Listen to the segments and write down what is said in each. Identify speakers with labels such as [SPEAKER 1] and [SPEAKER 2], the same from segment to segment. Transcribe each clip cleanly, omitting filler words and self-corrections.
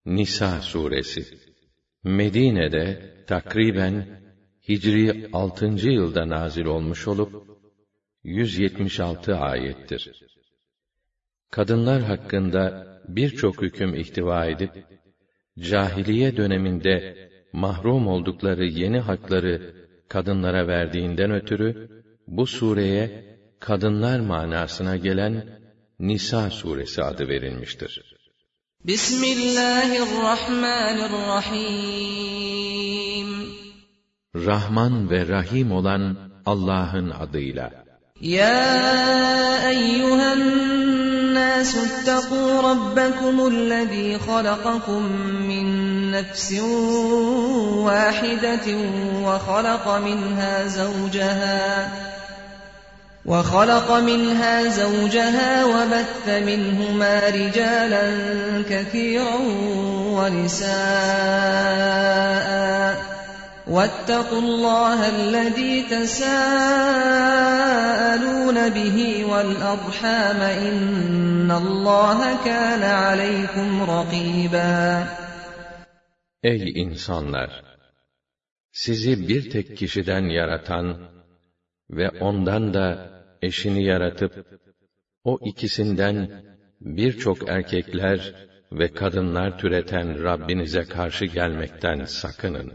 [SPEAKER 1] Nisa suresi Medine'de takriben Hicri 6. yılda nazil olmuş olup 176 ayettir. Kadınlar hakkında birçok hüküm ihtiva edip cahiliye döneminde mahrum oldukları yeni hakları kadınlara verdiğinden ötürü bu sureye kadınlar manasına gelen Nisa suresi adı verilmiştir.
[SPEAKER 2] Bismillahirrahmanirrahim.
[SPEAKER 1] Rahman ve Rahim olan Allah'ın adıyla.
[SPEAKER 2] Ya eyyühen nâsü ittekû rabbekumullezî halakakum min nefsin vâhidetin وخلق منها زوجها وبث منهما رجالا كثيرا ونساء واتقوا الله الذي تساءلون به والأرحام إن الله كان عليكم رقيبا.
[SPEAKER 1] Ey insanlar! Sizi bir tek kişiden yaratan ve ondan da eşini yaratıp, o ikisinden birçok erkekler ve kadınlar türeten Rabbinize karşı gelmekten sakının.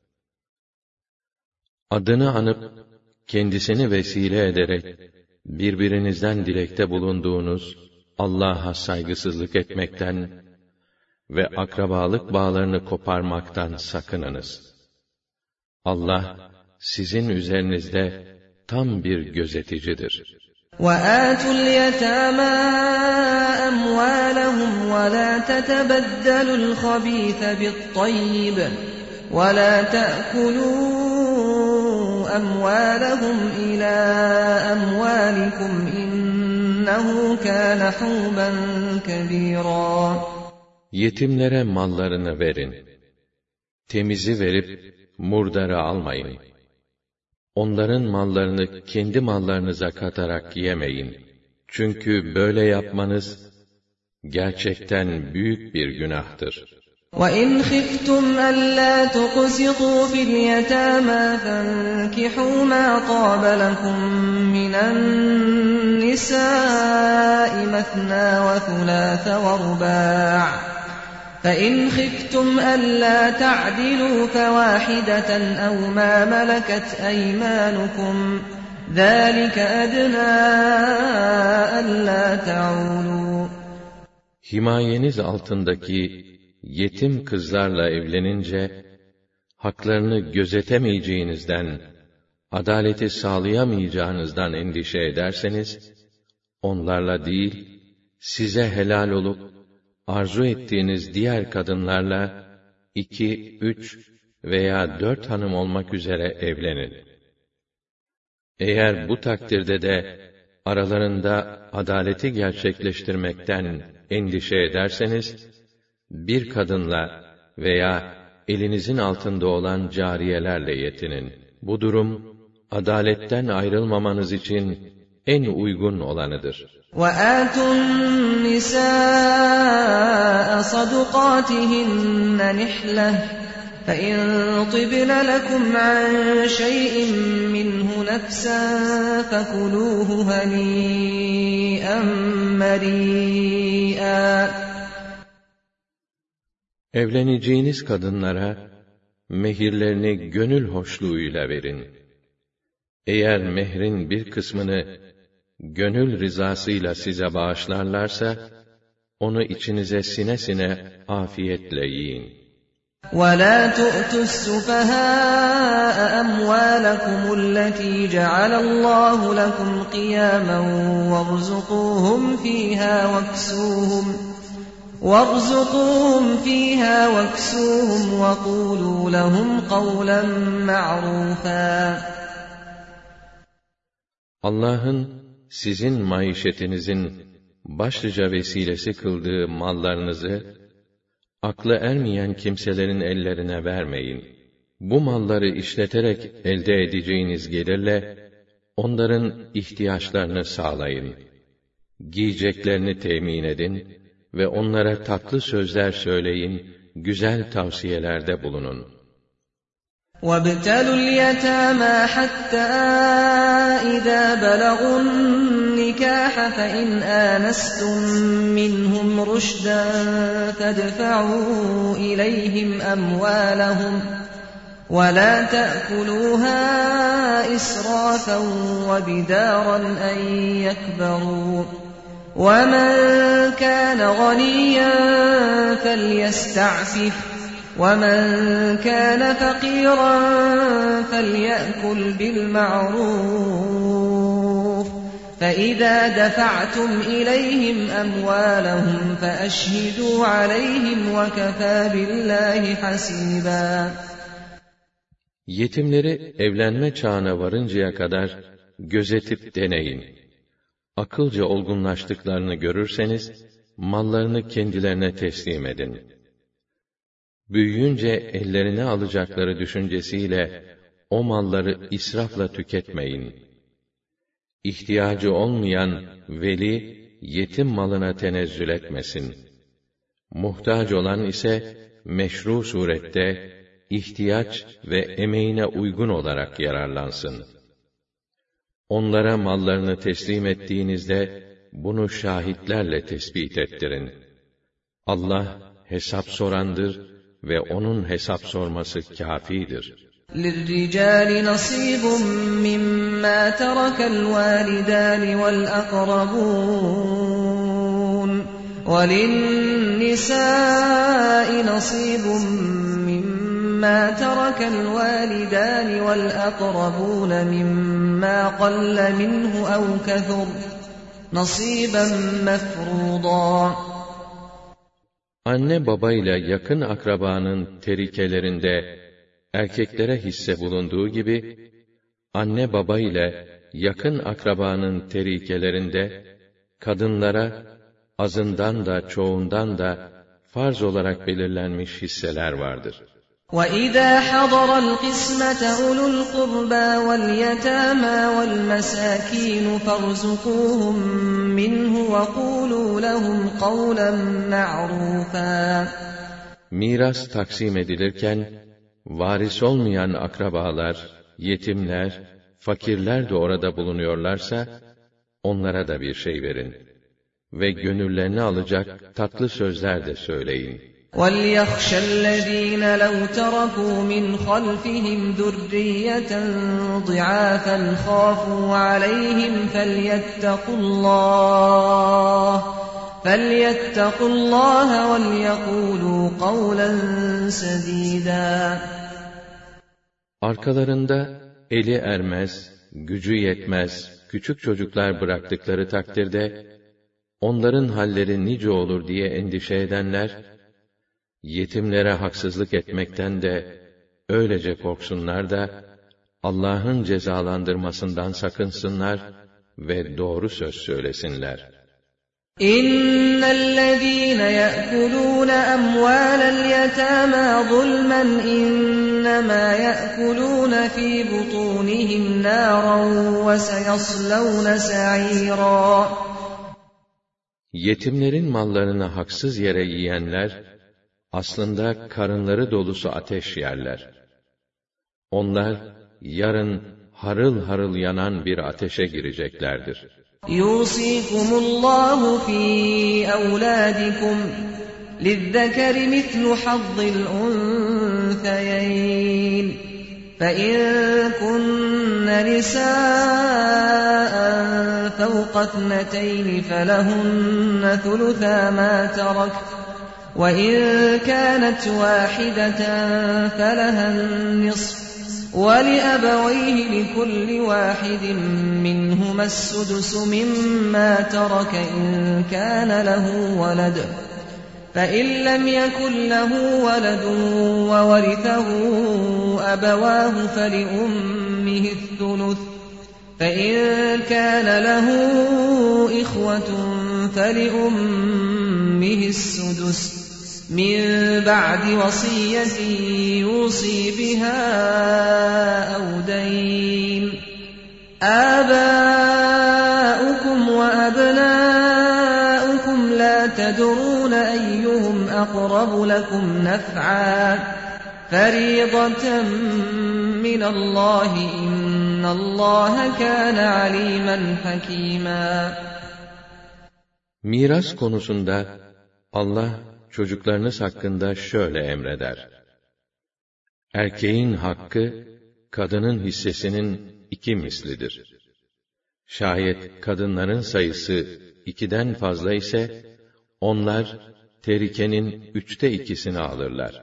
[SPEAKER 1] Adını anıp, kendisini vesile ederek, birbirinizden dilekte bulunduğunuz Allah'a saygısızlık etmekten ve akrabalık bağlarını koparmaktan sakınınız. Allah, sizin üzerinizde tam bir gözeticidir.
[SPEAKER 2] وَآتُوا الْيَتَامَى أَمْوَالَهُمْ وَلَا تَتَبَدَّلُوا الْخَبِيثَ بِالطَّيِّبِ وَلَا تَأْكُلُوا أَمْوَالَهُمْ إِلَى أَمْوَالِكُمْ إِنَّهُ كَانَ حُوبًا كَبِيرًا.
[SPEAKER 1] Yetimlere mallarını verin. Temizi verip murdarı almayın. Onların mallarını kendi mallarınıza katarak yemeyin. Çünkü böyle yapmanız gerçekten büyük bir günahtır.
[SPEAKER 2] وَإِنْ خِفْتُمْ أَلَّا تُقْسِطُوا فِي الْيَتَامَى فَانكِحُوا مَا طَابَ لَكُم مِّنَ النِّسَاءِ مَثْنَىٰ وَثُلَاثَ وَرُبَاعَ فَإِنْ خِفْتُمْ أَلَّا تَعْدِلُوا فَوَاحِدَةً أَوْ مَا مَلَكَتْ أَيْمَانُكُمْ ذَٰلِكَ أَدْنَىٰ أَلَّا تَعُولُوا.
[SPEAKER 1] Himayeniz altındaki yetim kızlarla evlenince, haklarını gözetemeyeceğinizden, adaleti sağlayamayacağınızdan endişe ederseniz, onlarla değil, size helal olup, arzu ettiğiniz diğer kadınlarla 2, 3 veya 4 hanım olmak üzere evlenin. Eğer bu takdirde de aralarında adaleti gerçekleştirmekten endişe ederseniz, bir kadınla veya elinizin altında olan cariyelerle yetinin. Bu durum, adaletten ayrılmamanız için en uygun olanıdır.
[SPEAKER 2] وَآتُوا النِّسَاءَ صَدُقَاتِهِنَّ نِحْلَةً فَإِن طِبْنَ لَكُمْ عَن شَيْءٍ مِّنْهُ نَفْسًا فَكُلُوهُ هَنِيئًا مَرِيئًا.
[SPEAKER 1] Evleneceğiniz kadınlara mehirlerini gönül hoşluğuyla verin. Eğer mehrin bir kısmını gönül rızasıyla size bağışlarlarsa, onu içinize sine sine afiyetle yiyin.
[SPEAKER 2] وَلَا تُؤْتُوا السُّفَهَاءَ أَمْوَالَكُمُ الَّتِي جَعَلَ اللَّهُ لَكُمْ قِيَامًا وَارْزُقُوهُمْ فِيهَا وَاكْسُوهُمْ وَقُولُوا لَهُمْ قَوْلًا مَعْرُوفًا.
[SPEAKER 1] Allah'ın sizin maişetinizin başlıca vesilesi kıldığı mallarınızı, aklı ermeyen kimselerin ellerine vermeyin. Bu malları işleterek elde edeceğiniz gelirle, onların ihtiyaçlarını sağlayın. Giyeceklerini temin edin ve onlara tatlı sözler söyleyin, güzel tavsiyelerde bulunun.
[SPEAKER 2] وَابْتَلُوا الْيَتَامَى حَتَّى إِذَا بَلَغُوا النِّكَاحَ فَإِنْ آنَسْتُمْ مِنْهُمْ رُشْدًا فَادْفَعُوا إِلَيْهِمْ أَمْوَالَهُمْ وَلَا تَأْكُلُوهَا إِسْرَافًا وَبِدَارًا أَنْ يَكْبَرُوا وَمَنْ كَانَ غَنِيًّا فَلْيَسْتَعْفِفْ وَمَنْ كَانَ فَقِيرًا فَلْيَأْكُلْ بِالْمَعْرُوفِ فَإِذَا دَفَعْتُمْ إِلَيْهِمْ أَمْوَالَهُمْ فَأَشْهِدُوا عَلَيْهِمْ وَكَفَى بِاللّٰهِ حَسِيبًا.
[SPEAKER 1] Yetimleri evlenme çağına varıncaya kadar gözetip deneyin. Akılca olgunlaştıklarını görürseniz, mallarını kendilerine teslim edin. Büyüyünce ellerine alacakları düşüncesiyle o malları israfla tüketmeyin. İhtiyacı olmayan veli, yetim malına tenezzül etmesin. Muhtaç olan ise, meşru surette, ihtiyaç ve emeğine uygun olarak yararlansın. Onlara mallarını teslim ettiğinizde, bunu şahitlerle tespit ettirin. Allah, hesap sorandır ve onun hesap sorması kâfidir.
[SPEAKER 2] لِلرِّجَالِ نَصِيبٌ مِّمَّا تَرَكَ الْوَالِدَانِ وَالْأَقْرَبُونَ وَلِلنِّسَاءِ نَصِيبٌ مِّمَّا تَرَكَ الْوَالِدَانِ وَالْأَقْرَبُونَ مِمَّا قَلَّ مِنْهُ أَوْ كَثُرَ نَصِيبًا مَّفْرُوضًا.
[SPEAKER 1] Anne babayla yakın akrabanın terikelerinde erkeklere hisse bulunduğu gibi, anne baba ile yakın akrabanın terikelerinde kadınlara azından da çoğundan da farz olarak belirlenmiş hisseler vardır.
[SPEAKER 2] وَإِذَا حَضَرَ الْقِسْمَةَ أُولُو الْقُرْبَى وَالْيَتَامَى وَالْمَسَاكِينُ فَارْزُقُوهُم مِّنْهُ وَقُولُوا لَهُمْ قَوْلًا مَّعْرُوفًا.
[SPEAKER 1] Miras taksim edilirken, varis olmayan akrabalar, yetimler, fakirler de orada bulunuyorlarsa, onlara da bir şey verin. Ve gönüllerini alacak tatlı sözler de söyleyin.
[SPEAKER 2] وَلْيَخْشَ الَّذ۪ينَ لَوْ تَرَكُوا مِنْ خَلْفِهِمْ ذُرِّيَّةً ضِعَافًا خَافُوا عَلَيْهِمْ فَلْيَتَّقُوا اللّٰهَ وَلْيَقُولُوا قَوْلًا سَد۪يدًا.
[SPEAKER 1] Arkalarında eli ermez, gücü yetmez, küçük çocuklar bıraktıkları takdirde, onların halleri nice olur diye endişe edenler, yetimlere haksızlık etmekten de öylece korksunlar da, Allah'ın cezalandırmasından sakınsınlar ve doğru söz söylesinler.
[SPEAKER 2] اِنَّ الَّذ۪ينَ يَأْكُلُونَ أَمْوَالَ الْيَتَامَى ظُلْمًا اِنَّمَا يَأْكُلُونَ ف۪ي بُطُونِهِمْ نَارًا وَسَيَصْلَوْنَ سَع۪يرًا.
[SPEAKER 1] Yetimlerin mallarını haksız yere yiyenler, aslında karınları dolusu ateş yerler. Onlar, yarın harıl harıl yanan bir ateşe gireceklerdir.
[SPEAKER 2] يُوصِيكُمُ اللّٰهُ ف۪ي أَوْلَادِكُمْ لِلذَّكَرِ مِثْلُ حَظِّ الْأُنْثَيَيْنِ فَاِنْ كُنَّ نِسَاءً فَوْقَ اثْنَتَيْنِ فَلَهُنَّ ثُلُثَا مَا تَرَكَ وَاِنْ كَانَتْ وَاحِدَةً فَلَهَا النِّصْفُ وَلِأَبَوَيْهِ لِكُلِّ وَاحِدٍ مِّنْهُمَا السُّدُسُ مِمَّا تَرَكَ إِنْ كَانَ لَهُ وَلَدٌ فَإِنْ لَمْ يَكُنْ لَهُ وَلَدٌ وَوَرِثَهُ أَبَوَاهُ فَلِأُمِّهِ الثُّلُثُ فَإِنْ كَانَ لَهُ إِخْوَةٌ فَلِأُمِّهِ السُّدُسُ مِنْ بَعْدِ وَصِيَّةٍ يُوصِي بِهَا أَوْ دَيْنٍ آبَاؤُكُمْ وَأَبْنَاؤُكُمْ لَا تَدْرُونَ أقرب لكم نفعا فريضة من الله إن الله كان عليما حكيما.
[SPEAKER 1] Miras konusunda Allah çocuklarınız hakkında şöyle emreder: Erkeğin hakkı, kadının hissesinin 2 mislidir. Şayet kadınların sayısı 2'den fazla ise, onlar terikenin 3'te 2'sini alırlar.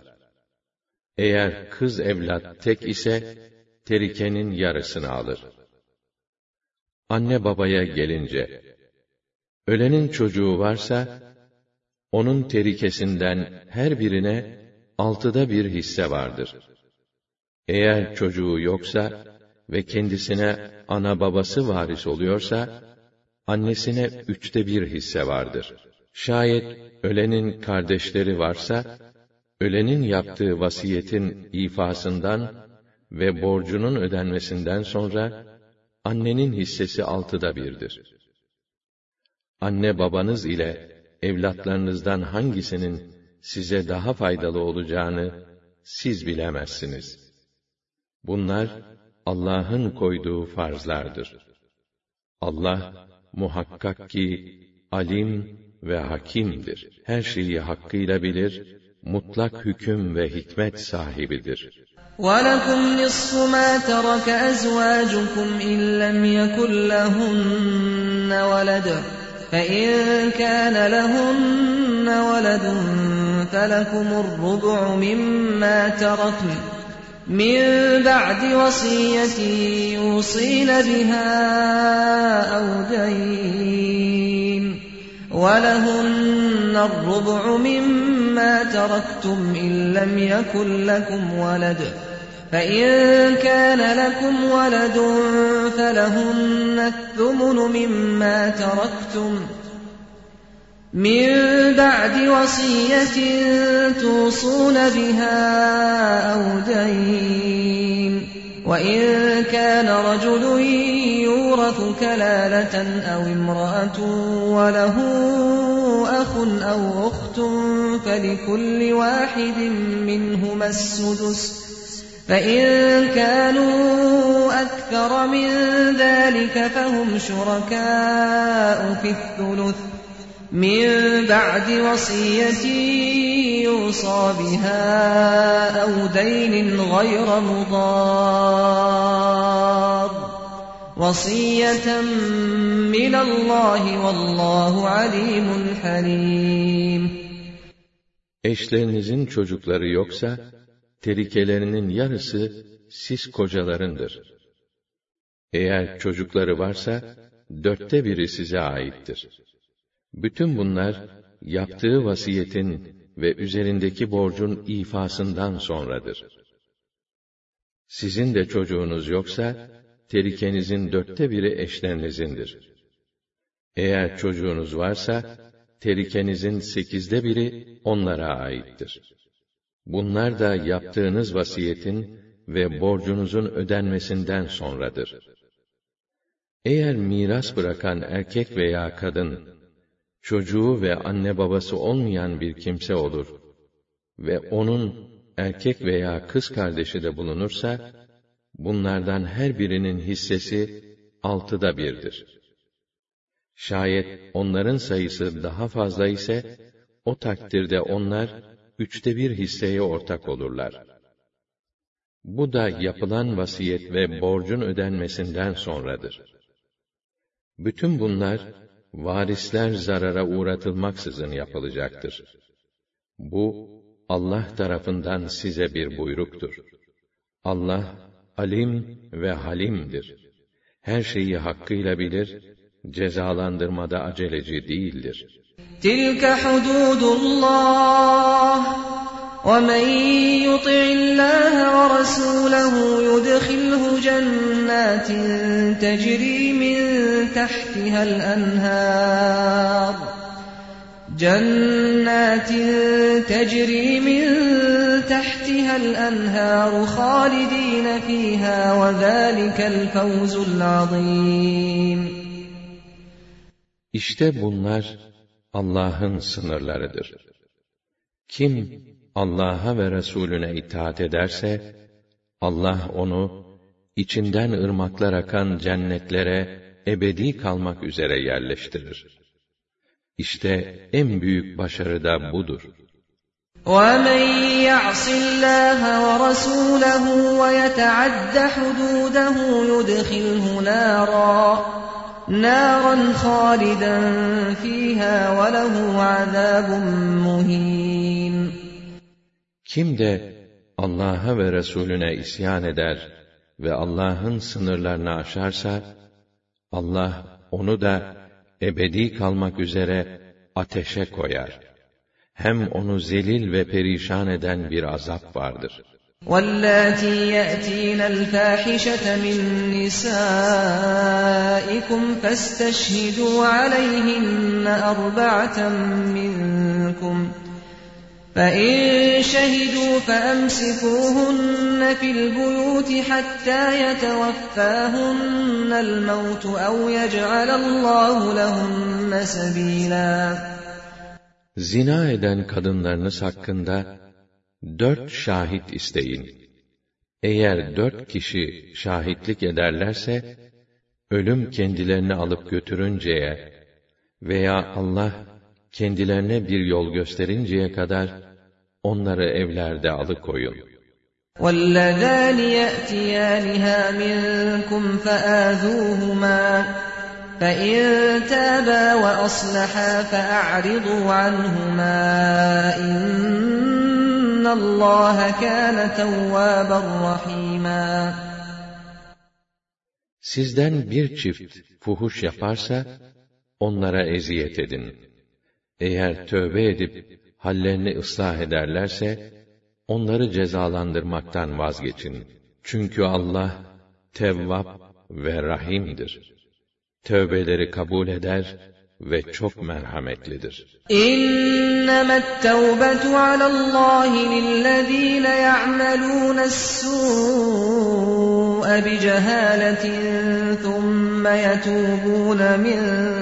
[SPEAKER 1] Eğer kız evlat tek ise, terikenin yarısını alır. Anne babaya gelince, ölenin çocuğu varsa, onun terikesinden her birine 6'da 1 hisse vardır. Eğer çocuğu yoksa ve kendisine ana babası varis oluyorsa, annesine 3'te 1 hisse vardır. Şayet ölenin kardeşleri varsa, ölenin yaptığı vasiyetin ifasından ve borcunun ödenmesinden sonra, annenin hissesi 6'da 1'dir. Anne babanız ile evlatlarınızdan hangisinin size daha faydalı olacağını siz bilemezsiniz. Bunlar Allah'ın koyduğu farzlardır. Allah muhakkak ki alim ve hakimdir. Her şeyi hakkıyla bilir, mutlak hüküm ve hikmet sahibidir.
[SPEAKER 2] وَلَكُمْ نِصْفُ مَا تَرَكَ أَزْوَاجُكُمْ إِنْ لَمْ يَكُنْ لَهُنَّ وَلَدٌ فَإِنْ كَانَ لَهُنَّ وَلَدٌ فَلَكُمُ الرُّبُعُ مِمَّا تَرَكْنَ مِنْ بَعْدِ وَصِيَّةٍ يُوصِينَ بِهَا أَوْ دَيْنٍ وَلَهُنَّ الرُّبُعُ مِمَّا تَرَكْتُمْ إِنْ لَمْ يَكُنْ لَكُمْ وَلَدٌ فَإِنْ كَانَ لَكُمْ وَلَدٌ فَلَهُنَّ الثُّمُنُ مِمَّا تَرَكْتُمْ مِنْ بَعْدِ وَصِيَّةٍ تُوصُونَ بِهَا أَوْ دَيْنٍ وَإِنْ كَانَ رَجُلٌ يُورَثُ كَلَالَةً أَوْ امْرَأَةٌ وَلَهُ أَخٌ أَوْ أُخْتٌ فَلِكُلِّ وَاحِدٍ مِّنْهُمَا السُّدُسُ فَإِنْ كَانُوا أَكْثَرَ مِنْ ذَلِكَ فَهُمْ شُرَكَاءُ فِي الثُّلُثِ مِنْ بَعْدِ وَصِيَّةٍ يُوصَى بِهَا أَوْ دَيْنٍ غَيْرَ مُضَارٍّ وَصِيَّةً مِّنَ اللّٰهِ وَاللّٰهُ عَلِيمٌ حَلِيمٌ.
[SPEAKER 1] Eşlerinizin çocukları yoksa, terikelerinin yarısı siz kocalarındır. Eğer çocukları varsa, 4'te 1'i size aittir. Bütün bunlar, yaptığı vasiyetin ve üzerindeki borcun ifasından sonradır. Sizin de çocuğunuz yoksa, terikenizin 4'te 1'i eşlerinizin. Eğer çocuğunuz varsa, terikenizin 8'de 1'i onlara aittir. Bunlar da yaptığınız vasiyetin ve borcunuzun ödenmesinden sonradır. Eğer miras bırakan erkek veya kadın, çocuğu ve anne babası olmayan bir kimse olur ve onun erkek veya kız kardeşi de bulunursa, bunlardan her birinin hissesi 6'da 1'dir. Şayet onların sayısı daha fazla ise, o takdirde onlar 3'te 1 hisseye ortak olurlar. Bu da yapılan vasiyet ve borcun ödenmesinden sonradır. Bütün bunlar, varisler zarara uğratılmaksızın yapılacaktır. Bu, Allah tarafından size bir buyruktur. Allah, alim ve halimdir. Her şeyi hakkıyla bilir, cezalandırmada aceleci değildir.
[SPEAKER 2] Tilke hududullah وَمَنْ يُطِعِ اللّٰهَ وَرَسُولَهُ يُدْخِلْهُ جَنَّاتٍ تَجْرِي مِنْ تَحْتِهَا الْأَنْهَارُ خَالِدِينَ فِيهَا وَذَٰلِكَ الْفَوْزُ الْعَظِيمُ.
[SPEAKER 1] İşte bunlar Allah'ın sınırlarıdır. Kim Allah'a ve Resulüne itaat ederse, Allah onu içinden ırmaklar akan cennetlere ebedi kalmak üzere yerleştirir. İşte en büyük başarı da budur.
[SPEAKER 2] وَمَنْ يَعْصِ اللّٰهَ وَرَسُولَهُ وَيَتَعَدَّ حُدُودَهُ يُدْخِلْهُ نَارًا خَالِدًا فِيهَا وَلَهُ عَذَابٌ مُهِينٌ.
[SPEAKER 1] Kim de Allah'a ve Resulüne isyan eder ve Allah'ın sınırlarını aşarsa, Allah onu da ebedi kalmak üzere ateşe koyar. Hem onu zelil ve perişan eden bir azap vardır.
[SPEAKER 2] وَاللَّاتِي يَأْتِينَ الْفَاحِشَةَ مِن نِّسَائِكُمْ فَاسْتَشْهِدُوا عَلَيْهِنَّ أَرْبَعَةً مِّنكُمْ فَإِن شَهِدُوا فَأَمْسِكُوهُنَّ فِي الْبُيُوتِ حَتَّى يَتَوَفَّاهُنَّ الْمَوْتُ أَوْ يَجْعَلَ اللّٰهُ لَهُنَّ سَبِيلًا.
[SPEAKER 1] Zina eden kadınlarınız hakkında 4 şahit isteyin. Eğer 4 kişi şahitlik ederlerse, ölüm kendilerini alıp götürünceye veya Allah kendilerine bir yol gösterinceye kadar onları evlerde alıkoyun.
[SPEAKER 2] وَاللَّذَانِ يَأْتِيَانِهَا مِنكُمْ فَآذُوهُمَا فَإِن تَابَا وَأَصْلَحَا فَأَعْرِضُوا عَنْهُمَا إِنَّ اللّٰهَ كَانَ تَوَّابًا رَحِيمًا.
[SPEAKER 1] Sizden bir çift fuhuş yaparsa, onlara eziyet edin. Eğer tövbe edip hallerini ıslah ederlerse, onları cezalandırmaktan vazgeçin. Çünkü Allah Tevvab ve Rahim'dir. Tövbeleri kabul eder ve çok merhametlidir.
[SPEAKER 2] İnnemет tevbetu alallahi lillezîne ya'melûnes-sû'e bicehâletin thumme yetûbûne min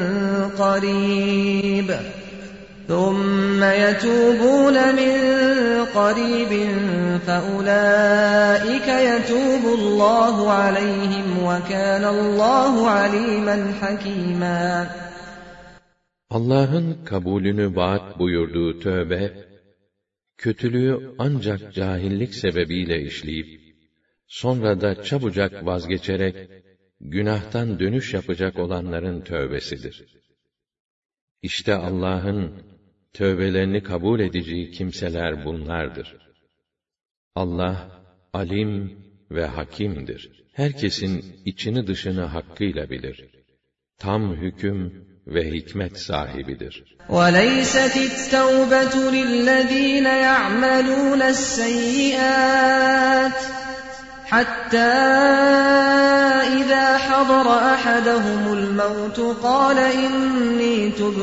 [SPEAKER 2] qarîb. ثُمَّ يَتُوبُونَ مِنْ قَرِيبٍ فَأُولَٰئِكَ يَتُوبُ اللّٰهُ عَلَيْهِمْ وَكَانَ اللّٰهُ عَلِيمًا حَكِيمًا.
[SPEAKER 1] Allah'ın kabulünü vaat buyurduğu tövbe, kötülüğü ancak cahillik sebebiyle işleyip, sonra da çabucak vazgeçerek, günahtan dönüş yapacak olanların tövbesidir. İşte Allah'ın tövbelerini kabul edeceği kimseler bunlardır. Allah, alim ve hakimdir. Herkesin içini dışını hakkıyla bilir. Tam hüküm ve hikmet sahibidir.
[SPEAKER 2] وَلَيْسَتِ التَّوْبَةُ لِلَّذ۪ينَ يَعْمَلُونَ السَّيِّئَاتِ حَتَّى إِذَا حَضَرَ أَحَدَهُمُ الْمَوْتُ قَالَ إِنِّي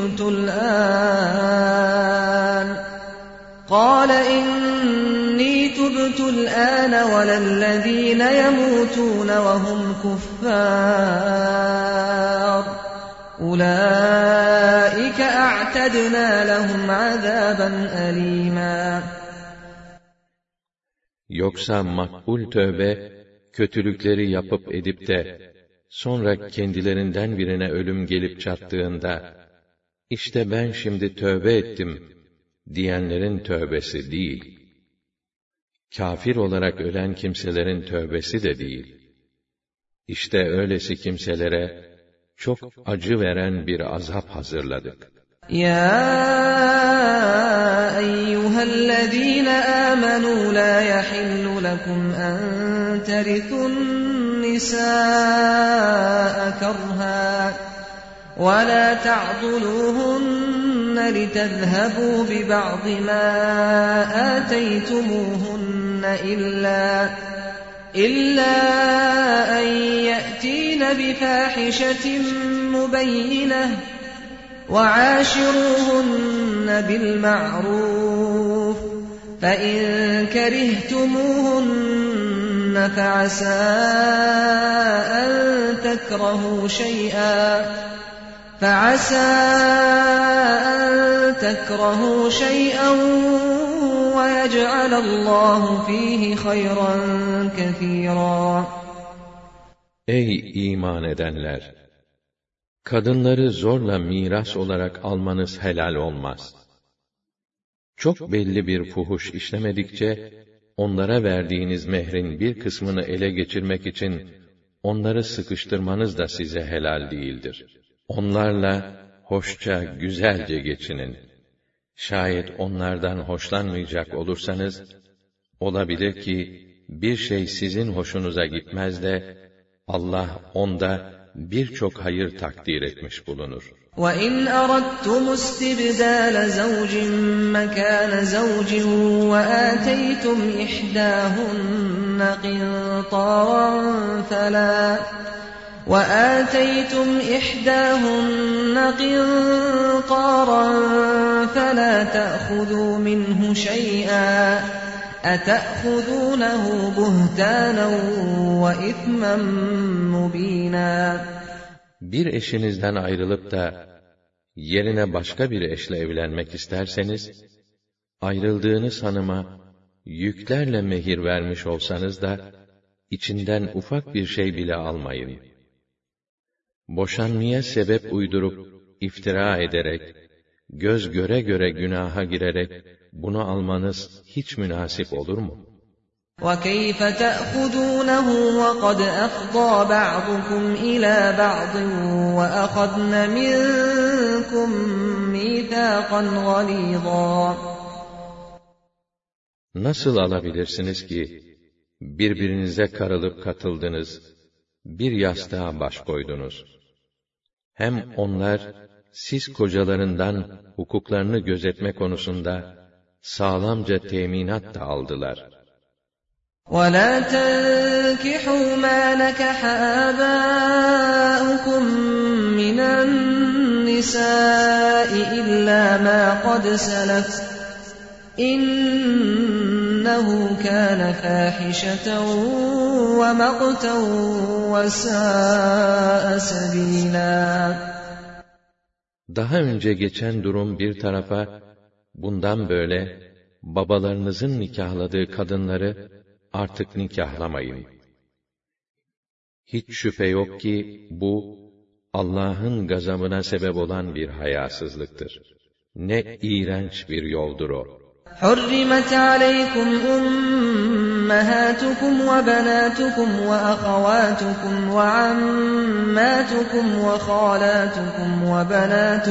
[SPEAKER 2] تُبْتُ الْآنَ وَلَا الَّذ۪ينَ يَمُوتُونَ وَهُمْ كُفَّارٌ أُولَٰئِكَ أَعْتَدْنَا لَهُمْ عَذَابًا أَلِيمًا.
[SPEAKER 1] Yoksa makbul tövbe, kötülükleri yapıp edip de, sonra kendilerinden birine ölüm gelip çattığında, işte ben şimdi tövbe ettim, diyenlerin tövbesi değil. Kafir olarak ölen kimselerin tövbesi de değil. İşte öylesi kimselere, çok acı veren bir azap hazırladık.
[SPEAKER 2] يَا أَيُّهَا الَّذ۪ينَ آمَنُوا لَا يَحِلُّ لَكُمْ أَن تَرِثُوا النِّسَاءَ كَرْهًا وَلَا تَعْضُلُوهُنَّ لِتَذْهَبُوا بِبَعْضِ مَا آتَيْتُمُوهُنَّ إِلَّا أَن يَأْتِينَ بِفَاحِشَةٍ مُبَيِّنَةٍ وَعَاشِرُوهُنَّ بِالْمَعْرُوفِ فَإِن كَرِهْتُمُوهُنَّ فَعَسَىٰ أَن تَكْرَهُوا شَيْئًا وَيَجْعَلَ اللّٰهُ ف۪يهِ خَيْرًا كَثِيرًا.
[SPEAKER 1] Ey iman edenler! Kadınları zorla miras olarak almanız helal olmaz. Çok belli bir fuhuş işlemedikçe, onlara verdiğiniz mehrin bir kısmını ele geçirmek için, onları sıkıştırmanız da size helal değildir. Onlarla hoşça, güzelce geçinin. Şayet onlardan hoşlanmayacak olursanız, olabilir ki, bir şey sizin hoşunuza gitmez de, Allah onda birçok hayır takdir etmiş bulunur.
[SPEAKER 2] وَاِنْ أَرَدْتُمُ اسْتِبْدَالَ زَوْجٍ مَكَانَ زَوْجٍ وَآتَيْتُمْ إِحْدَاهُنَّ قِنطَارًا فَلَا تَأْخُذُوا مِنْهُ شَيْئًا أَتَأْخُذُونَهُ بُهْتَانًا وَإِثْمًا مُبِينًا.
[SPEAKER 1] Bir eşinizden ayrılıp da yerine başka bir eşle evlenmek isterseniz, ayrıldığınız hanıma yüklerle mehir vermiş olsanız da içinden ufak bir şey bile almayın. Boşanmaya sebep uydurup iftira ederek, göz göre göre günaha girerek bunu almanız hiç münasip olur mu?
[SPEAKER 2] وَكَيْفَ تَأْخُذُونَهُ وَقَدْ أَفْضَىٰ بَعْضُكُمْ إِلَى بَعْضٍ وَأَخَذْنَ مِنكُم مِّيثَاقًا غَلِيظًا.
[SPEAKER 1] Nasıl alabilirsiniz ki, birbirinize karılıp katıldınız, bir yastığa baş koydunuz? Hem onlar, siz kocalarından hukuklarını gözetme konusunda sağlamca teminat da aldılar.
[SPEAKER 2] وَلَا تَنكِحُوا مَا نَكَحَ آبَاؤُكُم مِّنَ النِّسَاءِ إِلَّا مَا قَدْ سَلَفَ إِنَّهُ كَانَ فَاحِشَةً وَمَقْتًا وَسَاءَ سَبِيلًا.
[SPEAKER 1] Daha önce geçen durum bir tarafa, bundan böyle babalarınızın nikahladığı kadınları artık nikahlamayın. Hiç şüphe yok ki bu Allah'ın gazabına sebep olan bir hayasızlıktır. Ne iğrenç bir yoldur o.
[SPEAKER 2] حُرِّمَتْ عَلَيْكُمْ أُمَّهَاتُكُمْ وَبَنَاتُكُمْ وَأَخَوَاتُكُمْ وَعَمَّاتُكُمْ وَخَالَاتُكُمْ وَبَنَاتُ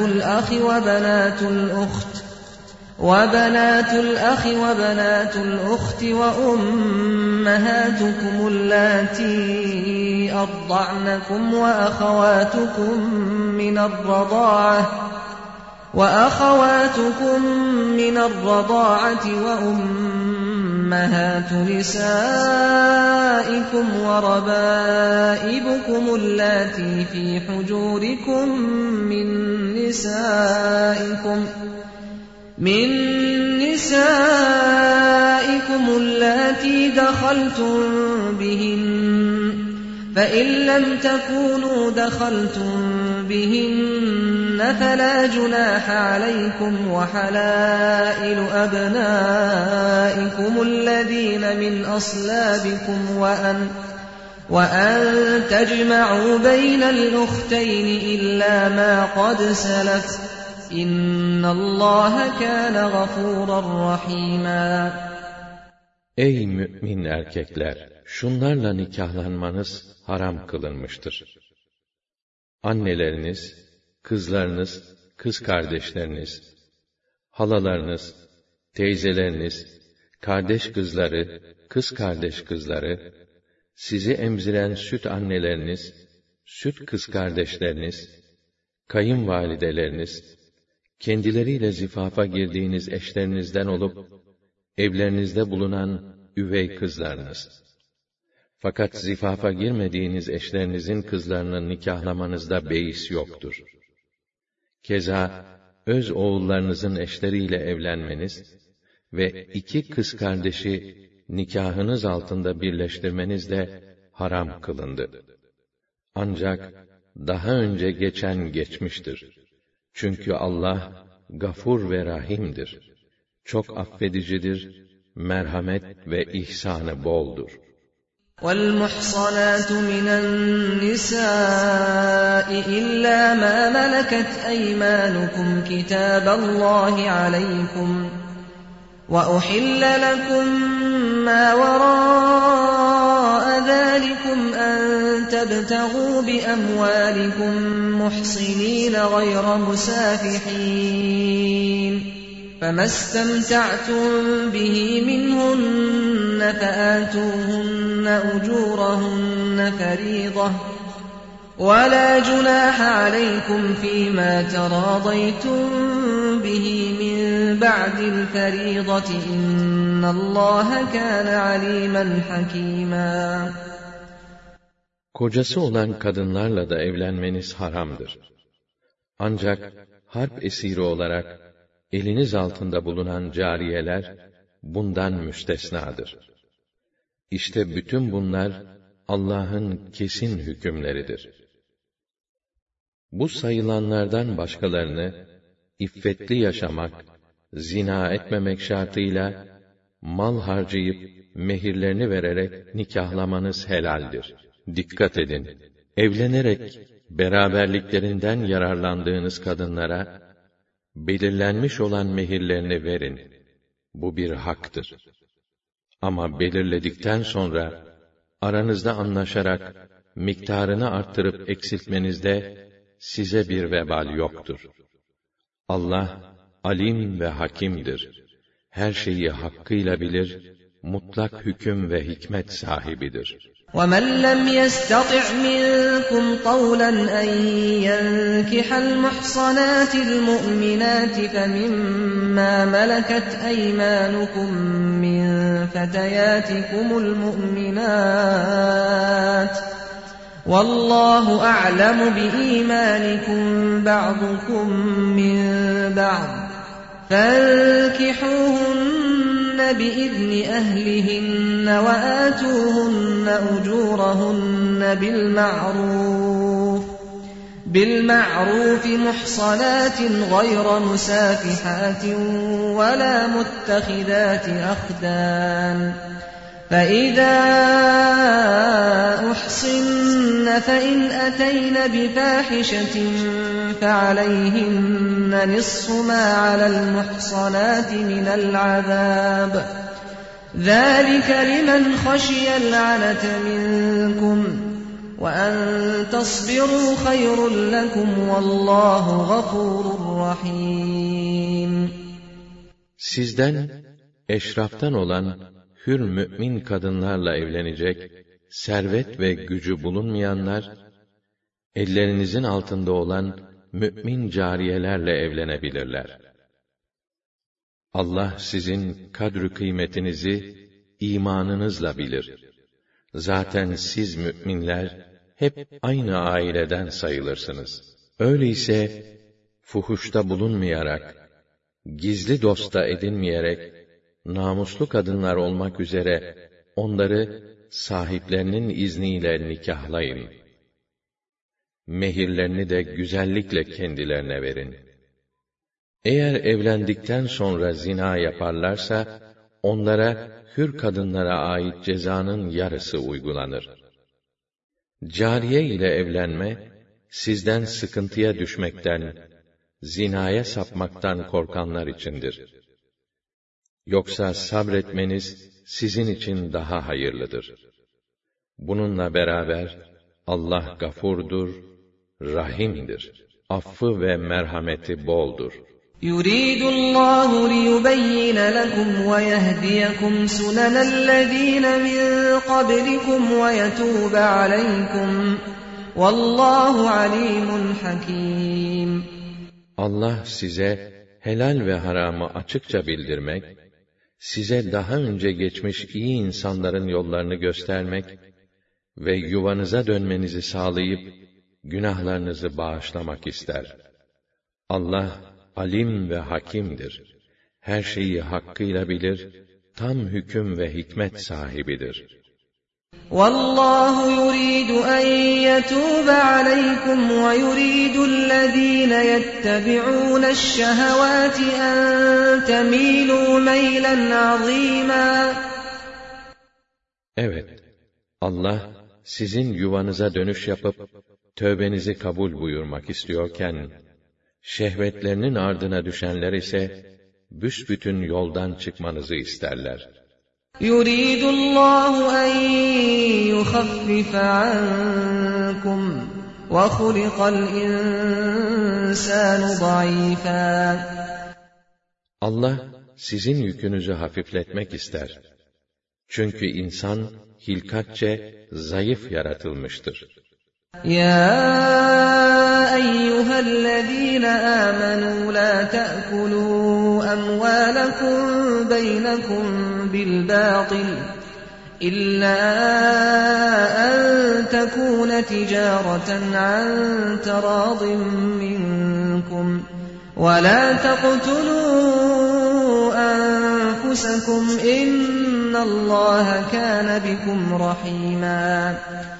[SPEAKER 2] الْأَخِ وَبَنَاتُ الْأُخْتِ وَأُمَّهَاتُكُمُ اللَّاتِي أَرْضَعْنَكُمْ وَأَخَوَاتُكُم مِّنَ الرَّضَاعَةِ وَأُمَّهَاتُ نِسَائِكُمْ وَرَبَائِبُكُمُ اللَّاتِي فِي حُجُورِكُم مِّن نِّسَائِكُمُ اللَّاتِي دَخَلْتُم بِهِنَّ فَإِن لَّمْ تَكُونُوا دَخَلْتُم بِهِنَّ فَلَا جُنَاحَ عَلَيْكُمْ وَحَلَائِلُ أَبْنَائِكُمُ الَّذِينَ مِنْ أَصْلَابِكُمْ وَأَن تَجْمَعُوا بَيْنَ الْأُخْتَيْنِ إِلَّا مَا قَدْ سَلَفَ إِنَّ اللَّهَ كَانَ غَفُورًا رَّحِيمًا.
[SPEAKER 1] Ey mümin erkekler! Şunlarla nikahlanmanız haram kılınmıştır. Anneleriniz, kızlarınız, kız kardeşleriniz, halalarınız, teyzeleriniz, kardeş kızları, kız kardeş kızları, sizi emziren süt anneleriniz, süt kız kardeşleriniz, kayınvalideleriniz, kendileriyle zifafa girdiğiniz eşlerinizden olup, evlerinizde bulunan üvey kızlarınız. Fakat zifafa girmediğiniz eşlerinizin kızlarını nikahlamanızda beis yoktur. Keza, öz oğullarınızın eşleriyle evlenmeniz ve iki kız kardeşi nikahınız altında birleştirmeniz de haram kılındı. Ancak daha önce geçen geçmiştir. Çünkü Allah gafur ve rahimdir. Çok affedicidir, merhamet ve ihsanı boldur.
[SPEAKER 2] وَالْمُحْصَنَاتُ مِنَ النِّسَاءِ إِلَّا مَا مَلَكَتْ أَيْمَانُكُمْ كِتَابَ اللَّهِ عَلَيْكُمْ وَأُحِلَّ لَكُم مَّا وَرَاءَ ذَلِكُمْ أَن تَبْتَغُوا بِأَمْوَالِكُمْ مُحْصِنِينَ غَيْرَ مُسَافِحِينَ فَمَا اسْتَمْتَعْتُم بِهِ مِنْهُنَّ فَآتُوهُنَّ أُجُورَهُنَّ فَرِيضَةً وَلَا جُنَاحَ عَلَيْكُمْ فِيمَا تَرَاضَيْتُم بِهِ مِن بَعْدِ الْفَرِيضَةِ إِنَّ اللَّهَ كَانَ عَلِيمًا حَكِيمًا.
[SPEAKER 1] Kocası olan kadınlarla da evlenmeniz haramdır. Ancak harp esiri olarak eliniz altında bulunan cariyeler bundan müstesnadır. İşte bütün bunlar Allah'ın kesin hükümleridir. Bu sayılanlardan başkalarını iffetli yaşamak, zina etmemek şartıyla mal harcayıp mehirlerini vererek nikahlamanız helaldir. Dikkat edin. Evlenerek beraberliklerinden yararlandığınız kadınlara belirlenmiş olan mehirlerini verin. Bu bir haktır. Ama belirledikten sonra aranızda anlaşarak miktarını arttırıp eksiltmenizde size bir vebal yoktur. Allah alim ve hakimdir. Her şeyi hakkıyla bilir, mutlak hüküm ve hikmet sahibidir.
[SPEAKER 2] وَمَنْ لَمْ يَسْتَطِعْ مِنكُمْ طَوْلًا أَنْ يَنكِحَ الْمُحْصَنَاتِ الْمُؤْمِنَاتِ فَمِمَّا مَلَكَتْ أَيْمَانُكُمْ مِنْ فَتَيَاتِكُمُ الْمُؤْمِنَاتِ وَاللَّهُ أَعْلَمُ بِإِيمَانِكُمْ بَعْضُكُمْ مِنْ بَعْضٍ فَانكِحُوهُنَّ بِإِذْنِ أَهْلِهِنَّ وَآتُوهُنَّ أُجُورَهُنَّ بِالْمَعْرُوفِ مُحْصَنَاتٍ غَيْرَ مُسَافِحَاتٍ وَلَا مُتَّخِذَاتِ أَخْدَانٍ فَإِذَا أُحْصِنَّ فَإِنْ أَتَيْنَ بِفَاحِشَةٍ فَعَلَيْهِنَّ نِصْفُ مَا عَلَى الْمُحْصَنَاتِ مِنَ الْعَذَابِ ذَلِكَ لِمَنْ خَشِيَ الْعَنَتَ مِنكُمْ وَأَنْ تَصْبِرُوا خَيْرٌ لَكُمْ وَاللّٰهُ غَفُورٌ رَحِيمٌ.
[SPEAKER 1] Sizden eşraftan olan hür mü'min kadınlarla evlenecek, servet ve gücü bulunmayanlar, ellerinizin altında olan mü'min cariyelerle evlenebilirler. Allah sizin kadr-ı kıymetinizi imanınızla bilir. Zaten siz mü'minler hep aynı aileden sayılırsınız. Öyleyse fuhuşta bulunmayarak, gizli dosta edinmeyerek, namuslu kadınlar olmak üzere onları sahiplerinin izniyle nikahlayın. Mehirlerini de güzellikle kendilerine verin. Eğer evlendikten sonra zina yaparlarsa, onlara hür kadınlara ait cezanın yarısı uygulanır. Cariye ile evlenme, sizden sıkıntıya düşmekten, zinaya sapmaktan korkanlar içindir. Yoksa sabretmeniz sizin için daha hayırlıdır. Bununla beraber Allah gafurdur, rahimdir. Affı ve merhameti boldur.
[SPEAKER 2] يُرِيدُ اللّٰهُ لِيُبَيِّنَ لَكُمْ وَيَهْدِيَكُمْ سُنَنَ الَّذ۪ينَ مِنْ قَبْلِكُمْ وَيَتُوبَ عَلَيْكُمْ وَاللّٰهُ عَلِيمٌ حَكِيمٌ.
[SPEAKER 1] Allah size helal ve haramı açıkça bildirmek, size daha önce geçmiş iyi insanların yollarını göstermek ve yuvanıza dönmenizi sağlayıp günahlarınızı bağışlamak ister. Allah alim ve hakimdir. Her şeyi hakkıyla bilir, tam hüküm ve hikmet sahibidir.
[SPEAKER 2] وَاللّٰهُ يُرِيدُ أَنْ يَتُوبَ عَلَيْكُمْ وَيُرِيدُ الَّذ۪ينَ يَتَّبِعُونَ الشَّهَوَاتِ أَنْ تَمِيلُوا مَيْلًا عَظ۪يمًا.
[SPEAKER 1] Evet, Allah sizin yuvanıza dönüş yapıp tövbenizi kabul buyurmak istiyorken, şehvetlerinin ardına düşenler ise büsbütün yoldan çıkmanızı isterler.
[SPEAKER 2] يُرِيدُ اللّٰهُ أَنْ يُخَفِّفَ عَنْكُمْ وَخُلِقَ الْاِنْسَانُ ضَعِيفًا.
[SPEAKER 1] Allah sizin yükünüzü hafifletmek ister. Çünkü insan hilkatçe zayıf yaratılmıştır.
[SPEAKER 2] يَا أَيُّهَا الَّذ۪ينَ آمَنُوا لَا تَأْكُلُوا أَمْوَالَكُمْ بَيْنَكُمْ بِالْبَاطِلِ إِلَّا أَنْ تَكُونَ تِجَارَةً عَنْ تَرَاضٍ مِّنكُمْ وَلَا تَقْتُلُوا أَنفُسَكُمْ إِنَّ اللّٰهَ كَانَ بِكُمْ رَحِيمًا.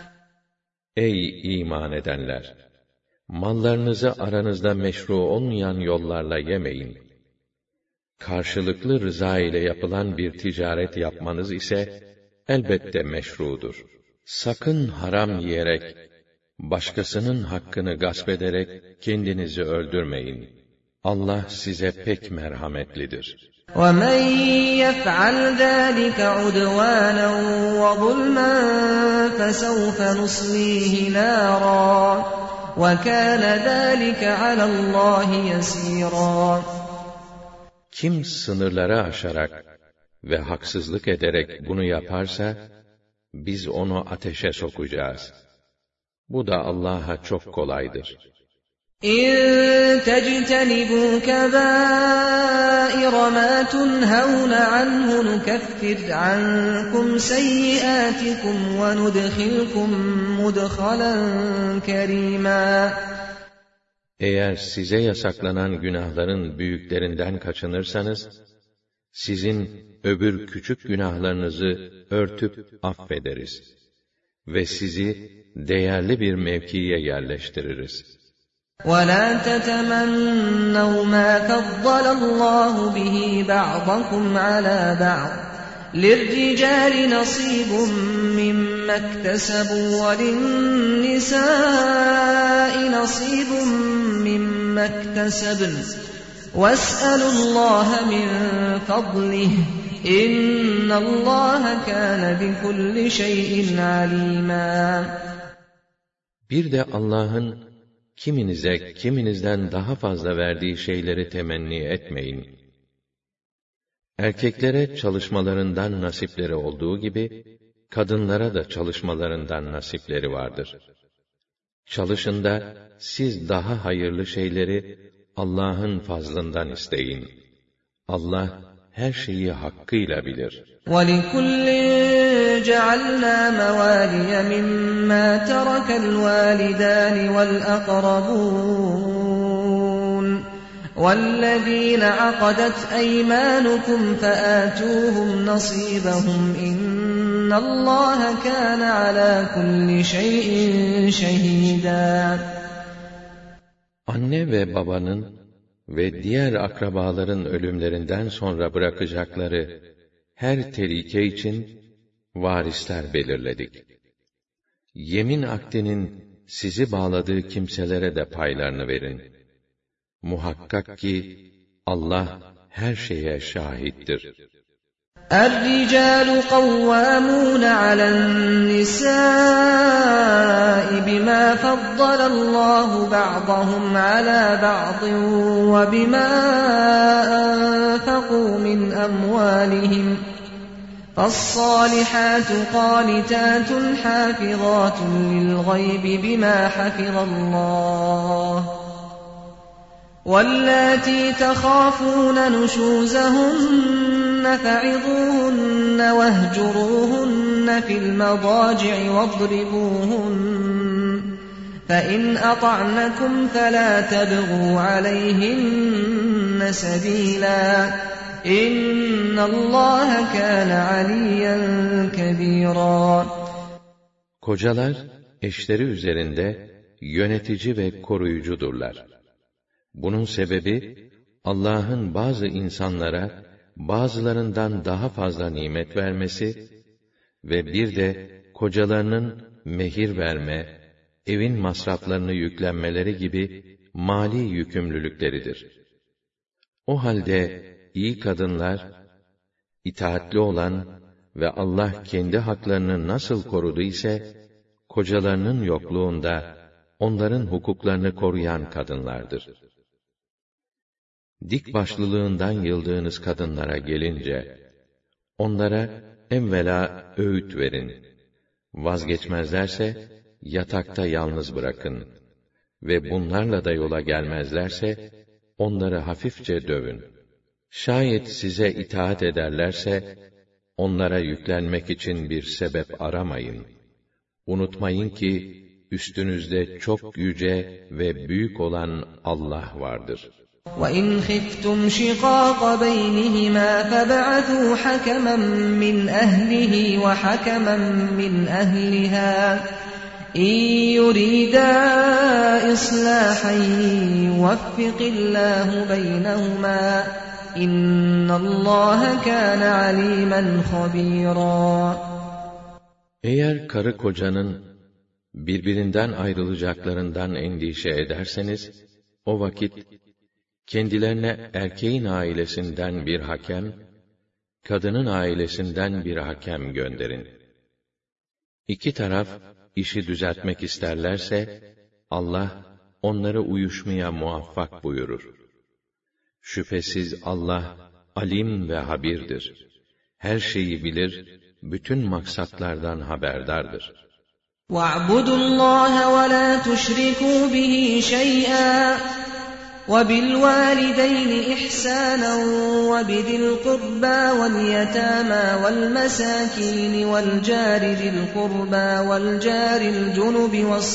[SPEAKER 1] Ey iman edenler! Mallarınızı aranızda meşru olmayan yollarla yemeyin. Karşılıklı rıza ile yapılan bir ticaret yapmanız ise elbette meşrudur. Sakın haram yiyerek, başkasının hakkını gasp ederek kendinizi öldürmeyin. Allah size pek merhametlidir.
[SPEAKER 2] وَمَنْ يَفْعَلْ ذَٰلِكَ عُدْوَانًا وَظُلْمًا فَسَوْفَ نُصْلِيهِ نَارًا وَكَانَ ذَٰلِكَ عَلَى اللّٰهِ يَسِيرًا.
[SPEAKER 1] Kim sınırları aşarak ve haksızlık ederek bunu yaparsa, biz onu ateşe sokacağız. Bu da Allah'a çok kolaydır.
[SPEAKER 2] اِنْ تَجْتَنِبُوا كَبَائِرَ مَا تُنْهَوْنَ عَنْهُ نُكَفِّرْ عَنْكُمْ سَيِّئَاتِكُمْ وَنُدْخِلْكُمْ مُدْخَلًا كَرِيمًا.
[SPEAKER 1] Eğer size yasaklanan günahların büyüklerinden kaçınırsanız, sizin öbür küçük günahlarınızı örtüp affederiz ve sizi değerli bir mevkiye yerleştiririz.
[SPEAKER 2] وَلَا تَتَمَنَّوْا مَا فَضَّلَ اللّٰهُ بِهِ بَعْضَكُمْ عَلَى بَعْضٍ لِلرِّجَالِ نَصِيبٌ مِّمَّا اكْتَسَبُوا وَلِلنِّسَاءِ نَصِيبٌ مِّمَّا اكْتَسَبْنَ وَاسْأَلُوا اللّٰهَ مِنْ فَضْلِهِ إِنَّ اللّٰهَ كَانَ بِكُلِّ شَيْءٍ عَلِيمًا.
[SPEAKER 1] Bir de Allah'ın kiminize kiminizden daha fazla verdiği şeyleri temenni etmeyin. Erkeklere çalışmalarından nasipleri olduğu gibi, kadınlara da çalışmalarından nasipleri vardır. Çalışın da siz daha hayırlı şeyleri Allah'ın fazlından isteyin. Allah her şeyi hakkıyla bilir.
[SPEAKER 2] وَلِكُلٍّ جَعَلْنَا مَوَالِيَ مِمَّا تَرَكَ الْوَالِدَانِ وَالْأَقْرَبُونَ وَالَّذِينَ عَقَدَتْ أَيْمَانُكُمْ فَآتُوهُمْ نَصِيبَهُمْ إِنَّ اللّٰهَ كَانَ عَلَى كُلِّ شَيْءٍ شَهِيدًا.
[SPEAKER 1] Anne ve babanın ve diğer akrabaların ölümlerinden sonra bırakacakları her terike için varisler belirledik. Yemin akdinin sizi bağladığı kimselere de paylarını verin. Muhakkak ki Allah her şeye şahittir.
[SPEAKER 2] الرِّجَالُ قَوَّامُونَ عَلَى النِّسَاءِ بِمَا فَضَّلَ اللّٰهُ بَعْضَهُمْ عَلَى بَعْضٍ وَبِمَا أَنفَقُوا مِنْ أَمْوَالِهِمْ فَالصَّالِحَاتُ قَانِتَاتٌ حَافِظَاتٌ لِلْغَيْبِ بِمَا حَفِظَ اللّٰهُ وَاللَّاتِي تَخَافُونَ نُشُوزَهُنَّ فَعِظُوهُنَّ وَاهْجُرُوهُنَّ فِي الْمَضَاجِعِ وَاضْرِبُوهُنَّ فَإِنْ أَطَعْنَكُمْ فَلَا تَبْغُوا عَلَيْهِنَّ سَبِيلًا إِنَّ اللّٰهَ كَانَ عَلِيًّا كَبِيرًا.
[SPEAKER 1] Kocalar, eşleri üzerinde yönetici ve koruyucudurlar. Bunun sebebi, Allah'ın bazı insanlara, bazılarından daha fazla nimet vermesi ve bir de kocalarının mehir verme, evin masraflarını yüklenmeleri gibi mali yükümlülükleridir. O halde iyi kadınlar, itaatli olan ve Allah kendi haklarını nasıl korudu ise, kocalarının yokluğunda onların hukuklarını koruyan kadınlardır. Dik başlılığından yıldığınız kadınlara gelince, onlara evvela öğüt verin. Vazgeçmezlerse, yatakta yalnız bırakın ve bunlarla da yola gelmezlerse, onları hafifçe dövün. Şayet size itaat ederlerse, onlara yüklenmek için bir sebep aramayın. Unutmayın ki, üstünüzde çok yüce ve büyük olan Allah vardır.
[SPEAKER 2] وَإِنْ خِفْتُمْ شِقَاقَ بَيْنِهِمَا فَابْعَثُوا حَكَمًا مِّنْ أَهْلِهِ وَحَكَمًا مِّنْ أَهْلِهَا إِنْ يُرِيدَا إِصْلَاحًا يُوَفِّقِ اللَّهُ بَيْنَهُمَا إِنَّ اللَّهَ كَانَ عَلِيمًا خَبِيرًا.
[SPEAKER 1] Eğer karı kocanın birbirinden ayrılacaklarından endişe ederseniz, o vakit kendilerine erkeğin ailesinden bir hakem, kadının ailesinden bir hakem gönderin. İki taraf işi düzeltmek isterlerse, Allah onları uyuşmaya muvaffak buyurur. Şüphesiz Allah alim ve habirdir. Her şeyi bilir, bütün maksatlardan haberdardır.
[SPEAKER 2] وَاعْبُدُوا اللَّهَ وَلَا تُشْرِكُوا بِهِ شَيْئًا وَبِالْوَالِدَيْنِ إِحْسَانًا وَبِذِي الْقُرْبَى وَالْيَتَامَى وَالْمَسَاكِينِ وَالْجَارِ ذِي الْقُرْبَى وَالْجَارِ الْجُنُبِ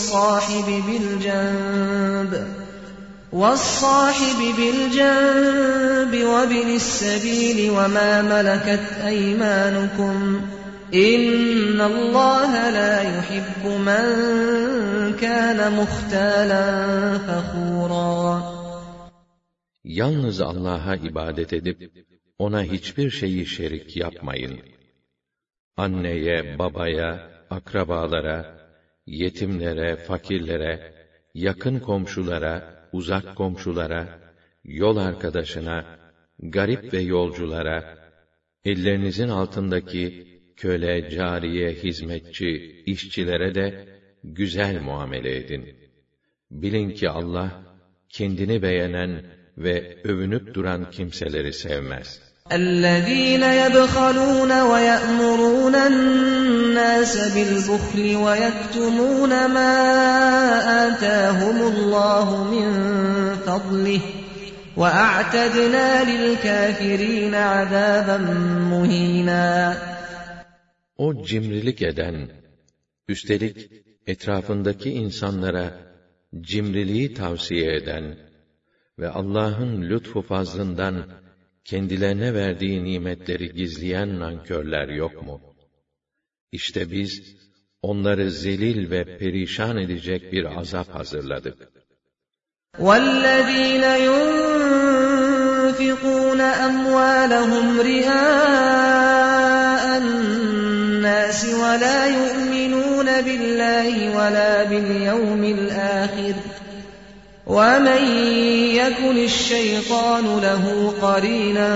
[SPEAKER 2] وَالصَّاحِبِ بِالْجَنبِ وَابْنِ السَّبِيلِ وَمَا مَلَكَتْ أَيْمَانُكُمْ إِنَّ اللَّهَ لَا يُحِبُّ مَنْ كَانَ مُخْتَالًا فَخُورًا.
[SPEAKER 1] Yalnız Allah'a ibadet edip, ona hiçbir şeyi şerik yapmayın. Anneye, babaya, akrabalara, yetimlere, fakirlere, yakın komşulara, uzak komşulara, yol arkadaşına, garip ve yolculara, ellerinizin altındaki köle, cariye, hizmetçi, işçilere de güzel muamele edin. Bilin ki Allah, kendini beğenen ve övünüp duran kimseleri sevmez.
[SPEAKER 2] اَلَّذ۪ينَ يَبْخَلُونَ وَيَأْمُرُونَ النَّاسَ بِالْبُخْلِ وَيَكْتُمُونَ مَا آتَاهُمُ اللّٰهُ مِنْ فَضْلِهِ وَأَعْتَدْنَا لِلْكَافِرِينَ عَذَابًا مُهِينًا.
[SPEAKER 1] O cimrilik eden, üstelik etrafındaki insanlara cimriliği tavsiye eden ve Allah'ın lütfu fazlından kendilerine verdiği nimetleri gizleyen nankörler yok mu? İşte biz onları zelil ve perişan edecek bir azap hazırladık.
[SPEAKER 2] وَالَّذ۪ينَ يُنْفِقُونَ أَمْوَالَهُمْ رِئَاءَ النَّاسِ وَلَا يُؤْمِنُونَ بِاللّٰهِ وَلَا بِالْيَوْمِ الْآخِرِ وَمَنْ يَكُنِ الشَّيْطَانُ لَهُ قَرِينًا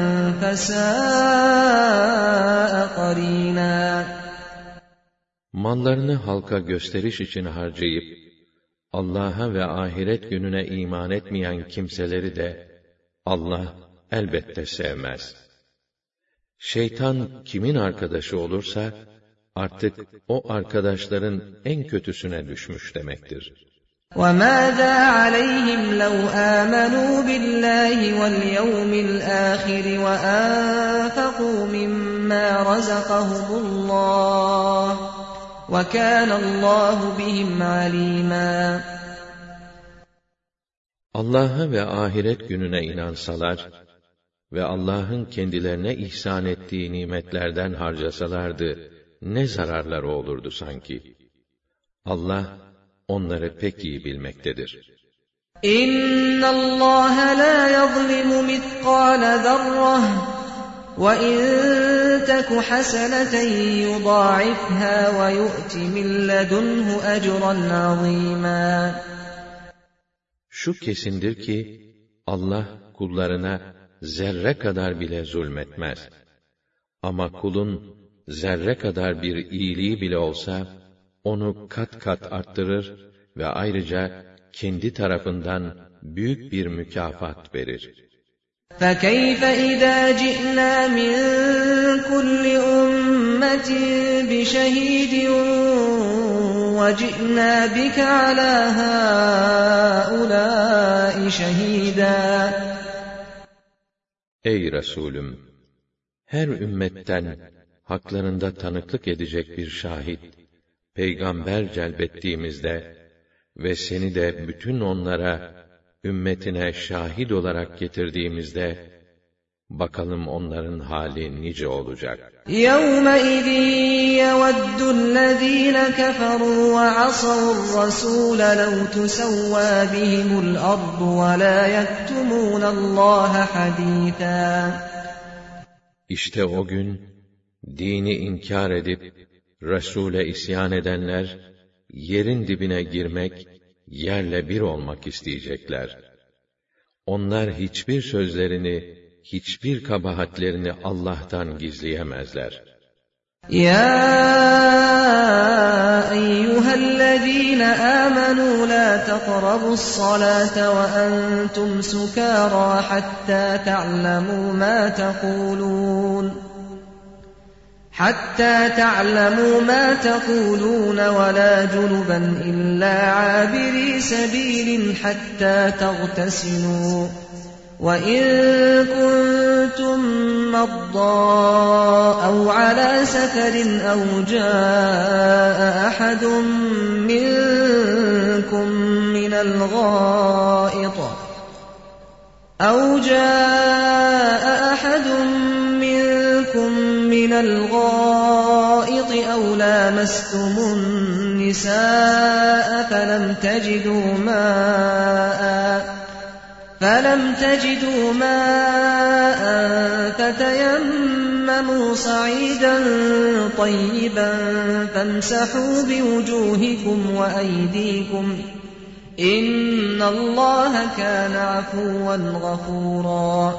[SPEAKER 2] فَسَاءَ قَرِينًا.
[SPEAKER 1] Mallarını halka gösteriş için harcayıp, Allah'a ve ahiret gününe iman etmeyen kimseleri de Allah elbette sevmez. Şeytan kimin arkadaşı olursa, artık o arkadaşların en kötüsüne düşmüş demektir.
[SPEAKER 2] وَمَاذَا عَلَيْهِمْ لَوْ آمَنُوا بِاللّٰهِ وَالْيَوْمِ الْآخِرِ وَأَنْفَقُوا مِمَّا رَزَقَهُمُ اللّٰهُ وَكَانَ اللّٰهُ بِهِمْ عَلِيمًا.
[SPEAKER 1] Allah'a ve ahiret gününe inansalar ve Allah'ın kendilerine ihsan ettiği nimetlerden harcasalardı, ne zararları olurdu sanki? Allah onları pek iyi bilmektedir.
[SPEAKER 2] İnna Allah la yuzlimu mitkâle zerreh ve in teku haseneten yudâifhâ ve yu'ti min ledunhu ecran azîmâ.
[SPEAKER 1] Şu kesindir ki Allah kullarına zerre kadar bile zulmetmez. Ama kulun zerre kadar bir iyiliği bile olsa onu kat kat arttırır ve ayrıca kendi tarafından büyük bir mükafat verir.
[SPEAKER 2] فَكَيْفَ إِذَا جِئْنَا مِنْ كُلِّ أُمَّةٍ بِشَهِيدٍ وَجِئْنَا بِكَ عَلَى هَؤُلَاءِ شَهِيدًا.
[SPEAKER 1] Ey Resulüm! Her ümmetten haklarında tanıklık edecek bir şahit, peygamber celbettiğimizde ve seni de bütün onlara, ümmetine şahit olarak getirdiğimizde, bakalım onların hali nice olacak.
[SPEAKER 2] يَوْمَئِذٍ يَوَدُّ الَّذ۪ينَ كَفَرُوا وَعَصَوُا الرَّسُولَ لَوْ تُسَوَّى بِهِمُ الْأَرْضُ وَلَا يَكْتُمُونَ اللّٰهَ حَد۪يثًا.
[SPEAKER 1] İşte o gün, dini inkar edip, Resul'e isyan edenler, yerin dibine girmek, yerle bir olmak isteyecekler. Onlar hiçbir sözlerini, hiçbir kabahatlerini Allah'tan gizleyemezler.
[SPEAKER 2] يَا أَيُّهَا الَّذ۪ينَ آمَنُوا لَا تَقْرَبُوا الصَّلَاةَ وَأَنْتُمْ سُكَارَى حَتَّى تَعْلَمُوا مَا تَقُولُونَ وَلَا جُنُبًا إِلَّا عَابِرِي سَبِيلٍ حَتَّى تَغْتَسِلُوا وَإِن كُنتُم مَّرْضَىٰ أَوْ عَلَىٰ سَفَرٍ أَوْ جَاءَ أَحَدٌ مِّنكُم مِّنَ الْغَائِطِ أَوْ لَامَسْتُمُ النِّسَاءَ فَلَمْ تَجِدُوا مَاءً فَتَيَمَّمُوا صَعِيدًا طَيِّبًا فَامْسَحُوا بِوُجُوهِكُمْ وَأَيْدِيكُمْ إِنَّ اللّٰهَ كَانَ عَفُوًّا غَفُورًا.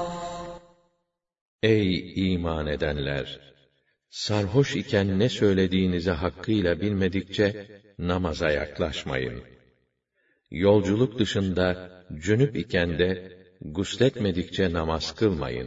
[SPEAKER 1] Ey iman edenler! Sarhoş iken ne söylediğinizi hakkıyla bilmedikçe namaza yaklaşmayın. Yolculuk dışında cünüp iken de gusletmedikçe namaz kılmayın.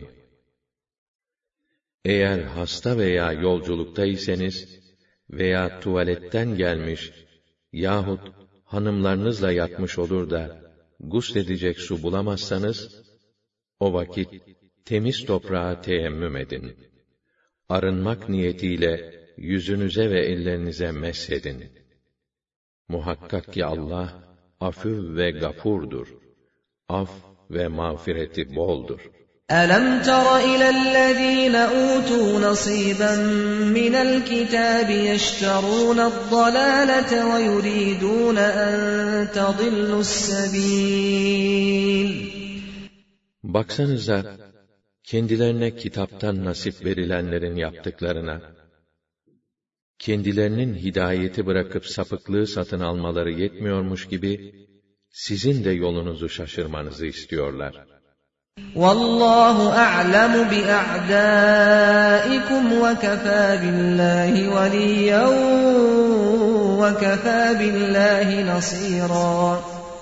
[SPEAKER 1] Eğer hasta veya yolculuktaysanız veya tuvaletten gelmiş yahut hanımlarınızla yatmış olur da gusledecek su bulamazsanız, o vakit temiz toprağa teyemmüm edin. Arınmak niyetiyle yüzünüze ve ellerinize meshedin. Muhakkak ki Allah afü ve gafurdur. Af ve mağfireti boldur.
[SPEAKER 2] أَلَمْ تَرَ إِلَى الَّذ۪ينَ أُوتُوا نَصِيبًا مِّنَ الْكِتَابِ يَشْتَرُونَ الضَّلَالَةَ وَيُرِيدُونَ أَن تَضِلُّوا السَّب۪يلَ.
[SPEAKER 1] Baksanıza, kendilerine kitaptan nasip verilenlerin yaptıklarına, kendilerinin hidayeti bırakıp sapıklığı satın almaları yetmiyormuş gibi, sizin de yolunuzu şaşırmanızı istiyorlar.
[SPEAKER 2] وَاللّٰهُ أَعْلَمُ بِأَعْدَائِكُمْ وَكَفَى بِاللّٰهِ وَلِيًّا وَكَفَى بِاللّٰهِ نَصِيرًا.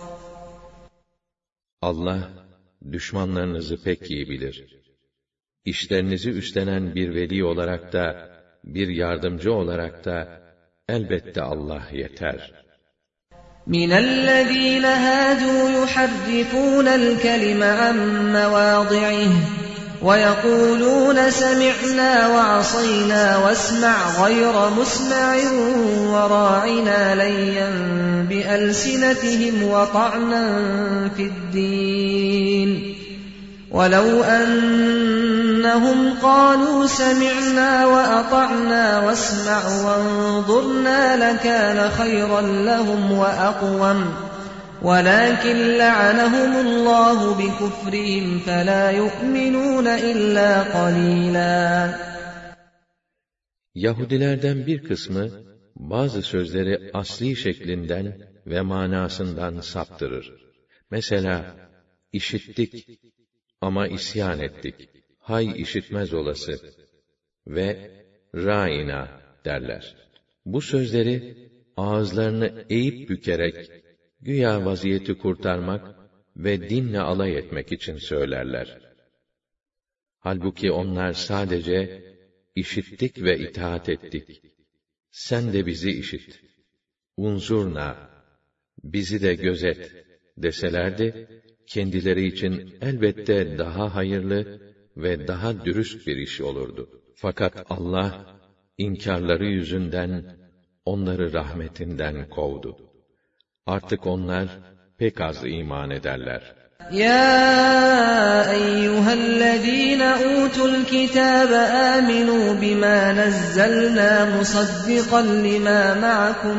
[SPEAKER 1] Allah, düşmanlarınızı pek iyi bilir. İşlerinizi üstlenen bir veli olarak da, bir yardımcı olarak da, elbette Allah yeter.
[SPEAKER 2] مِنَ الَّذ۪ينَ هَادُوا يُحَرِّفُونَ الْكَلِمَ عَنْ مَوَاضِعِهِ وَيَقُولُونَ سَمِعْنَا وَعَصَيْنَا وَاسْمَعْ غَيْرَ مُسْمَعٍ وَرَاعِنَا لَيًّا بِأَلْسِنَتِهِمْ وَطَعْنًا فِي الدِّينِ وَلَوْ أَنَّهُمْ قَالُوا سَمِعْنَا وَأَطَعْنَا وَاسْمَعْ وَانظُرْنَا لَكَانَ خَيْرًا لَهُمْ وَأَقْوَمَ وَلَكِنْ لَعَنَهُمُ اللّٰهُ بِكُفْرِهِمْ فَلَا يُؤْمِنُونَ إِلَّا قَلِيلًا.
[SPEAKER 1] Yahudilerden bir kısmı bazı sözleri asli şeklinden ve manasından saptırır. Mesela işittik ama isyan ettik. Hay işitmez olası ve râina derler. Bu sözleri ağızlarını eğip bükerek güya vaziyeti kurtarmak ve dinle alay etmek için söylerler. Halbuki onlar sadece işittik ve itaat ettik. Sen de bizi işit. Unzurna, bizi de gözet deselerdi, kendileri için elbette daha hayırlı ve daha dürüst bir iş olurdu. Fakat Allah, inkarları yüzünden onları rahmetinden kovdu. Artık onlar pek az iman ederler.
[SPEAKER 2] يَا أَيُّهَا الَّذ۪ينَ أُوتُوا الْكِتَابَ آمِنُوا بِمَا نَزَّلْنَا مُصَدِّقًا لِمَا مَعَكُمْ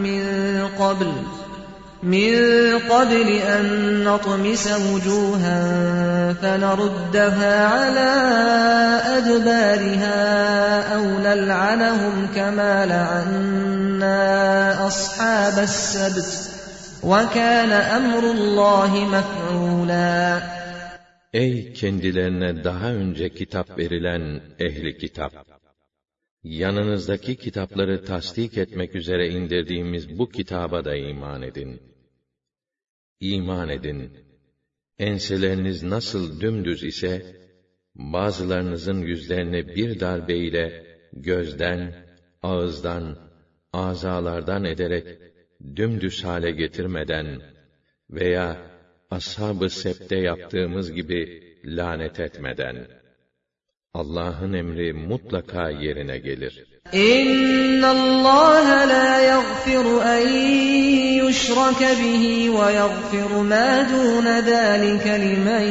[SPEAKER 2] مِنْ قَبْلِ أَنْ نَطْمِسَ وُجُوهًا فَنَرُدَّهَا عَلَى أَدْبَارِهَا أَوْ نَلْعَنَهُمْ كَمَا لَعَنَّا أَصْحَابَ السَّبْتِ وَكَانَ أَمْرُ اللّٰهِ مَفْعُولًا.
[SPEAKER 1] Ey kendilerine daha önce kitap verilen ehli kitap! Yanınızdaki kitapları tasdik etmek üzere indirdiğimiz bu kitaba da iman edin. İman edin. Enseleriniz nasıl dümdüz ise, bazılarınızın yüzlerini bir darbeyle gözden, ağızdan, azalardan ederek dümdüz hale getirmeden veya ashab-ı septe yaptığımız gibi lanet etmeden, Allah'ın emri mutlaka yerine gelir.
[SPEAKER 2] İnna Allah la yaghfiru en yushraka bihi ve yaghfiru ma dun zalika limen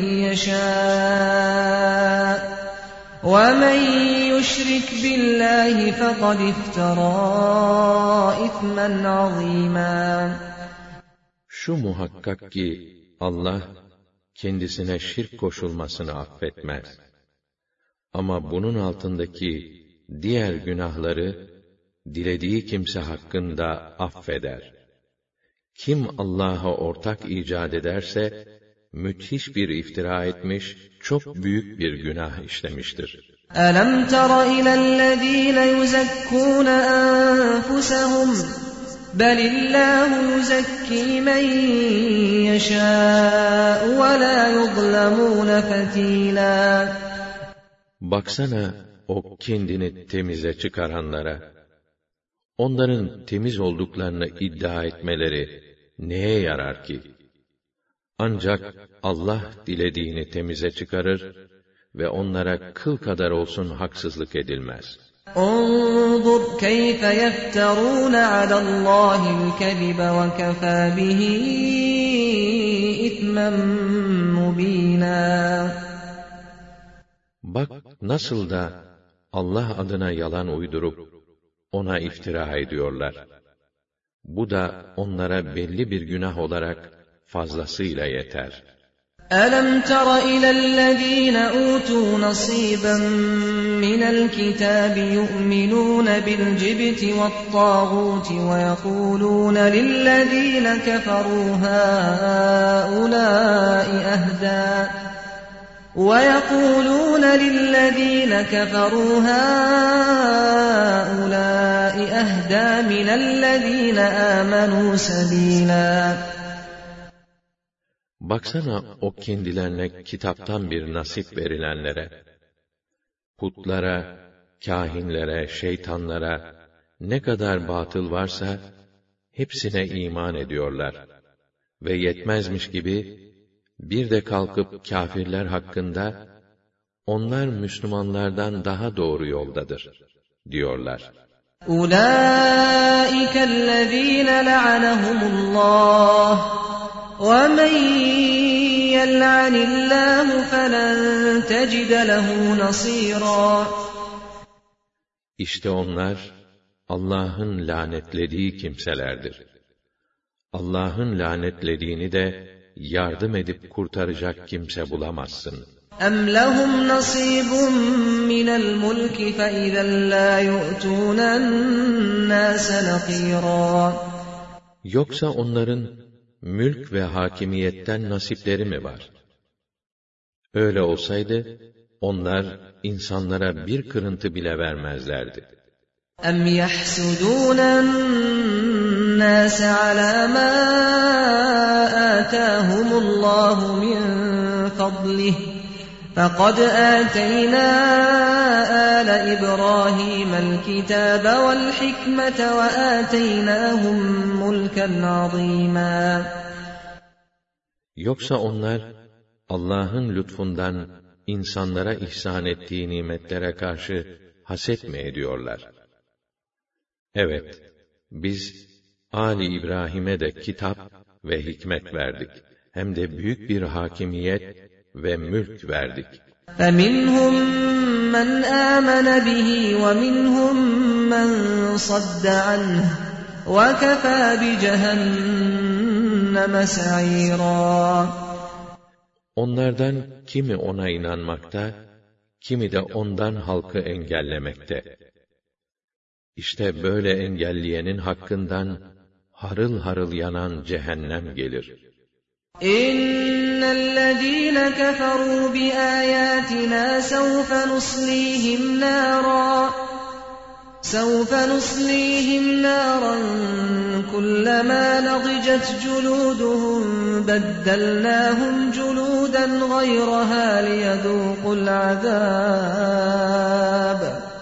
[SPEAKER 2] yasha. Ve men yushrik billahi faqad iftara ismen azîmâ.
[SPEAKER 1] Şu muhakkak ki Allah kendisine şirk koşulmasını affetmez. Ama bunun altındaki diğer günahları dilediği kimse hakkında affeder. Kim Allah'a ortak icat ederse müthiş bir iftira etmiş, çok büyük bir günah işlemiştir.
[SPEAKER 2] Alam tara ilellezîne yuzekkûne enfusahum belillâhu yuzekkî men yeşâ'u ve lâ yuzlemûne fetîlâ.
[SPEAKER 1] Baksana o kendini temize çıkaranlara. Onların temiz olduklarını iddia etmeleri neye yarar ki? Ancak Allah dilediğini temize çıkarır ve onlara kıl kadar olsun haksızlık edilmez.
[SPEAKER 2] انظُرْ كَيْفَ يَفْتَرُونَ عَلَى اللّٰهِ الْكَذِبَ وَكَفَى بِهِ إِثْمًا مُب۪ينًا.
[SPEAKER 1] Bak nasıl da Allah adına yalan uydurup ona iftira ediyorlar. Bu da onlara belli bir günah olarak fazlasıyla yeter.
[SPEAKER 2] أَلَمْ تَرَ إِلَى الَّذ۪ينَ أُوتُوا نَصِيبًا مِنَ الْكِتَابِ يُؤْمِنُونَ بِالْجِبْتِ وَالطَّاغُوتِ وَيَقُولُونَ لِلَّذ۪ينَ كَفَرُوا هَٰؤُلَاءِ أَهْدَىٰ مِنَ الَّذ۪ينَ آمَنُوا سَب۪يلًا.
[SPEAKER 1] Baksana o kendilerine kitaptan bir nasip verilenlere, putlara, kâhinlere, şeytanlara ne kadar batıl varsa hepsine iman ediyorlar ve yetmezmiş gibi bir de kalkıp kâfirler hakkında onlar Müslümanlardan daha doğru yoldadır diyorlar.
[SPEAKER 2] Ulaikellezîne la'anehumullah وَمَنْ يَلْعَنِ اللّٰهُ فَلَنْ تَجِدَ لَهُ نَصِيرًا.
[SPEAKER 1] İşte onlar, Allah'ın lanetlediği kimselerdir. Allah'ın lanetlediğini de yardım edip kurtaracak kimse bulamazsın.
[SPEAKER 2] اَمْ لَهُمْ نَصِيبٌ مِّنَ الْمُلْكِ فَإِذًا لَا يُؤْتُونَ النَّاسَ نَقِيرًا.
[SPEAKER 1] Yoksa onların mülk ve hakimiyetten nasipleri mi var? Öyle olsaydı, onlar insanlara bir kırıntı bile vermezlerdi.
[SPEAKER 2] اَمْ يَحْسُدُونَ النَّاسَ عَلَى مَا آتَاهُمُ اللّٰهُ مِنْ فَضْلِهِ فَقَدْ آتَيْنَا آلَ إِبْرَاهِيمَ الْكِتَابَ وَالْحِكْمَةَ وَآتَيْنَاهُمْ مُلْكًا عَظِيمًا.
[SPEAKER 1] Yoksa onlar, Allah'ın lütfundan insanlara ihsan ettiği nimetlere karşı haset mi ediyorlar? Evet, biz Ali İbrahim'e de kitap ve hikmet verdik. Hem de büyük bir hakimiyet ve mülk verdik.
[SPEAKER 2] فَمِنْهُمْ مَنْ آمَنَ بِهِ وَمِنْهُمْ مَنْ صَدَّ عَنْهُ وَكَفَى بِجَهَنَّمَ سَعِيرًا.
[SPEAKER 1] Onlardan kimi ona inanmakta, kimi de ondan halkı engellemekte. İşte böyle engelleyenin hakkından harıl harıl yanan cehennem gelir.
[SPEAKER 2] İnnellezîne keferû biâyâtinâ sevfe nuslîhim nâran kullemâ nadicet culûduhum beddelnâhum culûden gayrahâ liyedûkul azâb.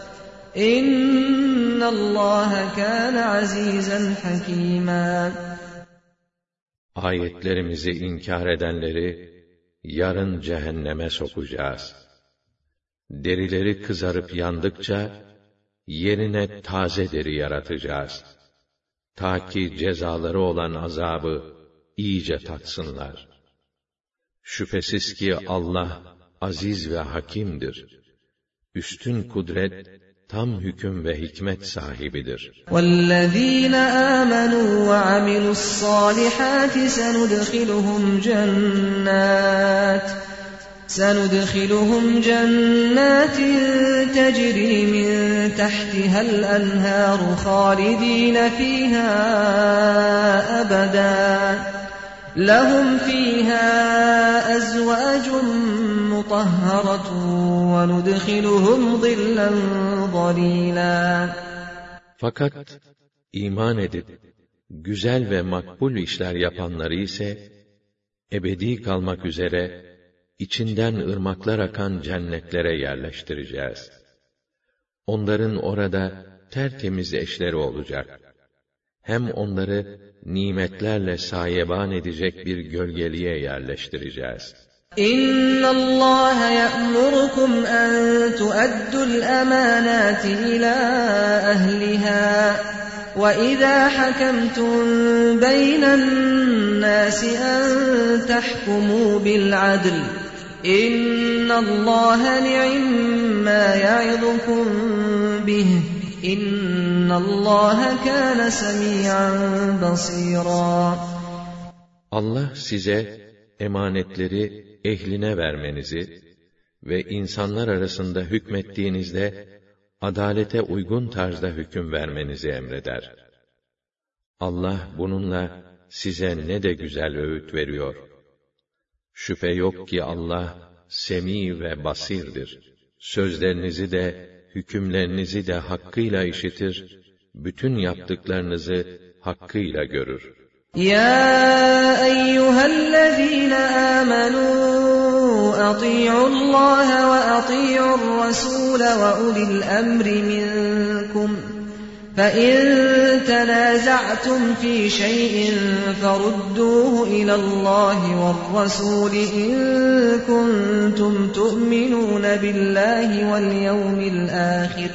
[SPEAKER 2] İnnallâhe kâne azîzen hakîmâ.
[SPEAKER 1] Ayetlerimizi inkar edenleri yarın cehenneme sokacağız. Derileri kızarıp yandıkça yerine taze deri yaratacağız. Ta ki cezaları olan azabı iyice tatsınlar. Şüphesiz ki Allah aziz ve hakimdir. Üstün kudret, tam hüküm ve hikmet sahibidir.
[SPEAKER 2] وَالَّذ۪ينَ آمَنُوا وَعَمِلُوا الصَّالِحَاتِ سَنُدْخِلُهُمْ جَنَّاتٍ تَجْرِي مِنْ تَحْتِهَا الْأَنْهَارُ خَالِدِينَ فِيهَا أَبَدًا لَهُمْ فِيهَا أَزْوَاجٌ مُطَهَّرَةٌ وَنُدْخِلُهُمْ ظِلًّا ظَلِيلًا.
[SPEAKER 1] Fakat iman edip güzel ve makbul işler yapanları ise ebedi kalmak üzere içinden ırmaklar akan cennetlere yerleştireceğiz. Onların orada tertemiz eşleri olacak. Hem onları nimetlerle sayeban edecek bir gölgeliğe yerleştireceğiz.
[SPEAKER 2] İnna Allah ya'murukum en tu'addul emanati ila ehliha ve izâ hakemtum beynen nâsi en tahkumû bil adl. İnna Allah ni'mâ ya'idukum bih. İnna Allah kâne semî'an basîrâ.
[SPEAKER 1] Allah size emanetleri ehline vermenizi ve insanlar arasında hükmettiğinizde adalete uygun tarzda hüküm vermenizi emreder. Allah bununla size ne de güzel öğüt veriyor. Şüphe yok ki Allah semî ve basirdir. Sözlerinizi de hükümlerinizi de hakkıyla işitir, bütün yaptıklarınızı hakkıyla görür.
[SPEAKER 2] يا أيها الذين آمنوا أطيعوا الله وأطيعوا الرسول وأولي الأمر منكم فإن تنازعتم في شيء فردوه إلى الله والرسول إن كنتم تؤمنون بالله واليوم الآخر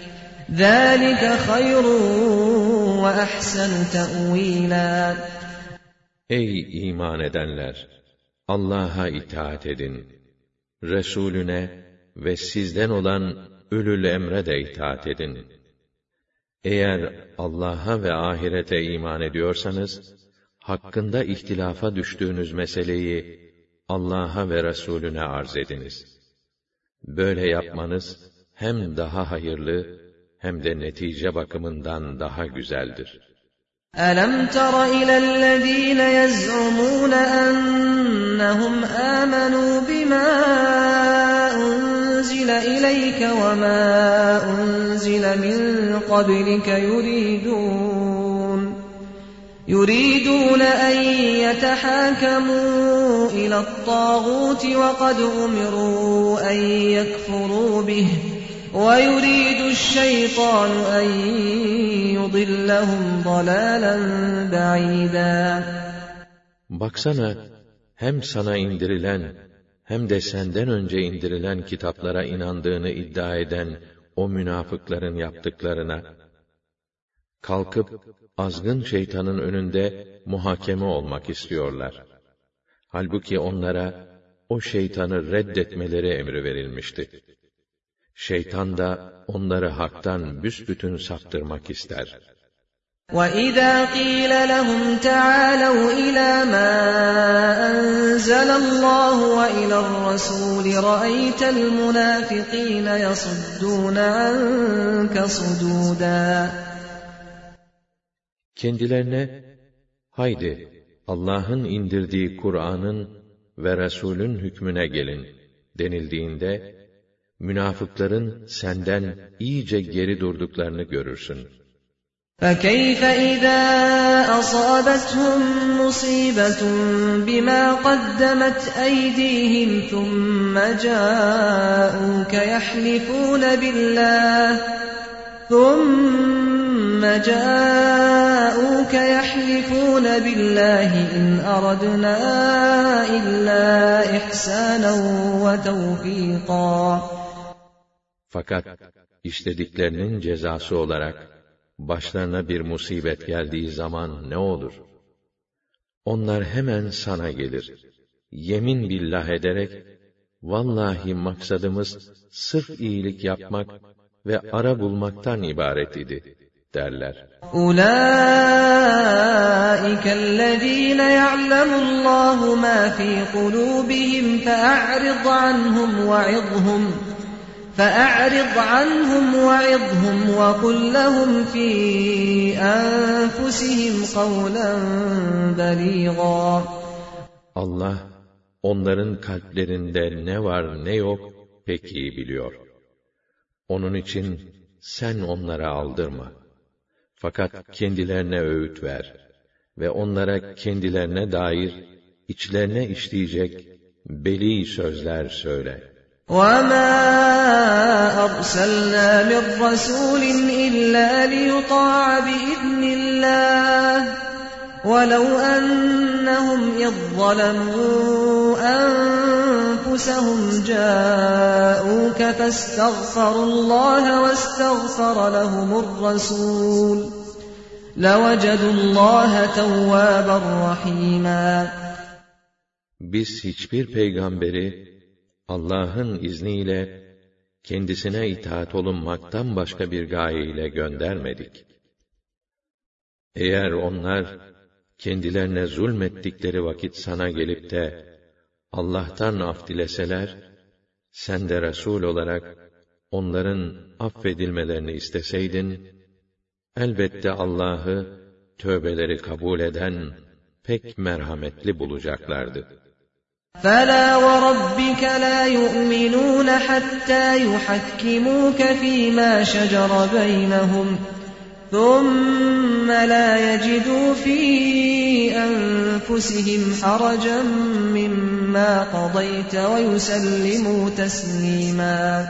[SPEAKER 2] ذلك خير وأحسن تأويلا.
[SPEAKER 1] Ey iman edenler! Allah'a itaat edin. Resulüne ve sizden olan ulul emre de itaat edin. Eğer Allah'a ve ahirete iman ediyorsanız, hakkında ihtilafa düştüğünüz meseleyi Allah'a ve Resulüne arz ediniz. Böyle yapmanız hem daha hayırlı hem de netice bakımından daha güzeldir.
[SPEAKER 2] أَلَمْ تَرَ إِلَى الَّذِينَ يَزْعُمُونَ أَنَّهُمْ آمَنُوا بِمَا أُنْزِلَ إِلَيْكَ وَمَا أُنْزِلَ مِنْ قَبْلِكَ يُرِيدُونَ أَنْ يَتَحَاكَمُوا إِلَى الطَّاغُوتِ وَقَدْ أُمِرُوا أَنْ يَكْفُرُوا بِهِ وَيُرِيدُ الشَّيْطَانُ أَنْ يُضِلَّهُمْ ضَلَالًا بَعِيدًا.
[SPEAKER 1] Baksana, hem sana indirilen hem de senden önce indirilen kitaplara inandığını iddia eden o münafıkların yaptıklarına. Kalkıp azgın şeytanın önünde muhakeme olmak istiyorlar. Halbuki onlara o şeytanı reddetmeleri emri verilmişti. Şeytan da onları haktan büsbütün saptırmak ister.
[SPEAKER 2] وَإِذَا قِيلَ لَهُمْ تَعَالَوْا إِلَى مَا أَنزَلَ اللَّهُ وَإِلَى الرَّسُولِ رَأَيْتَ الْمُنَافِقِينَ يَصُدُّونَ عَنكَ صُدُودًا.
[SPEAKER 1] Kendilerine, haydi Allah'ın indirdiği Kur'an'ın ve Resul'ün hükmüne gelin denildiğinde, münafıkların senden iyice geri durduklarını görürsün.
[SPEAKER 2] فَكَيْفَ إِذَا أَصَابَتْهُم مُّصِيبَةٌ بِمَا قَدَّمَتْ أَيْدِيهِمْ ثُمَّ جَاءُوكَ يَحْلِفُونَ بِاللَّهِ إِنْ أَرَدْنَا إِلَّا إِحْسَانًا وَتَوْفِيقًا.
[SPEAKER 1] Fakat işlediklerinin cezası olarak başlarına bir musibet geldiği zaman ne olur? Onlar hemen sana gelir. Yemin billah ederek, vallahi maksadımız sırf iyilik yapmak ve ara bulmaktan ibaret idi derler.
[SPEAKER 2] أُولَٰئِكَ الَّذ۪ينَ يَعْلَمُ اللّٰهُ مَا فِي قُلُوبِهِمْ فَأَعْرِضْ عَنْهُمْ وَعِظْهُمْ وَقُلْ لَهُمْ فِي أَنفُسِهِمْ قَوْلًا بَلِيغًا.
[SPEAKER 1] Allah, onların kalplerinde ne var ne yok pek iyi biliyor. Onun için sen onlara aldırma. Fakat kendilerine öğüt ver ve onlara kendilerine dair içlerine işleyecek beli sözler söyle.
[SPEAKER 2] وَمَا أَرْسَلْنَا مِنْ رَسُولٍ إِلَّا لِيُطَاعَ بِإِذْنِ اللَّهِ وَلَوْ أَنَّهُمْ إِذ ظَّلَمُوا أَنفُسَهُمْ جَاءُوكَ فَاسْتَغْفَرُوا اللَّهَ وَاسْتَغْفَرَ لَهُمُ الرَّسُولُ لَوَجَدُوا اللَّهَ تَوَّابًا رَحِيمًا.
[SPEAKER 1] Biz hiçbir peygamberi Allah'ın izniyle kendisine itaat olunmaktan başka bir gayeyle göndermedik. Eğer onlar kendilerine zulmettikleri vakit sana gelip de Allah'tan af dileseler, sen de Resul olarak onların affedilmelerini isteseydin, elbette Allah'ı tövbeleri kabul eden pek merhametli bulacaklardı.
[SPEAKER 2] فَلَا وَرَبِّكَ لَا يُؤْمِنُونَ حَتَّى يُحَكِّمُوكَ فِي مَا شَجَرَ بَيْنَهُمْ ثُمَّ لَا يَجِدُوا فِي أَنفُسِهِمْ حَرَجًا مِّمَّا قَضَيْتَ وَيُسَلِّمُوا تَسْلِيمًا.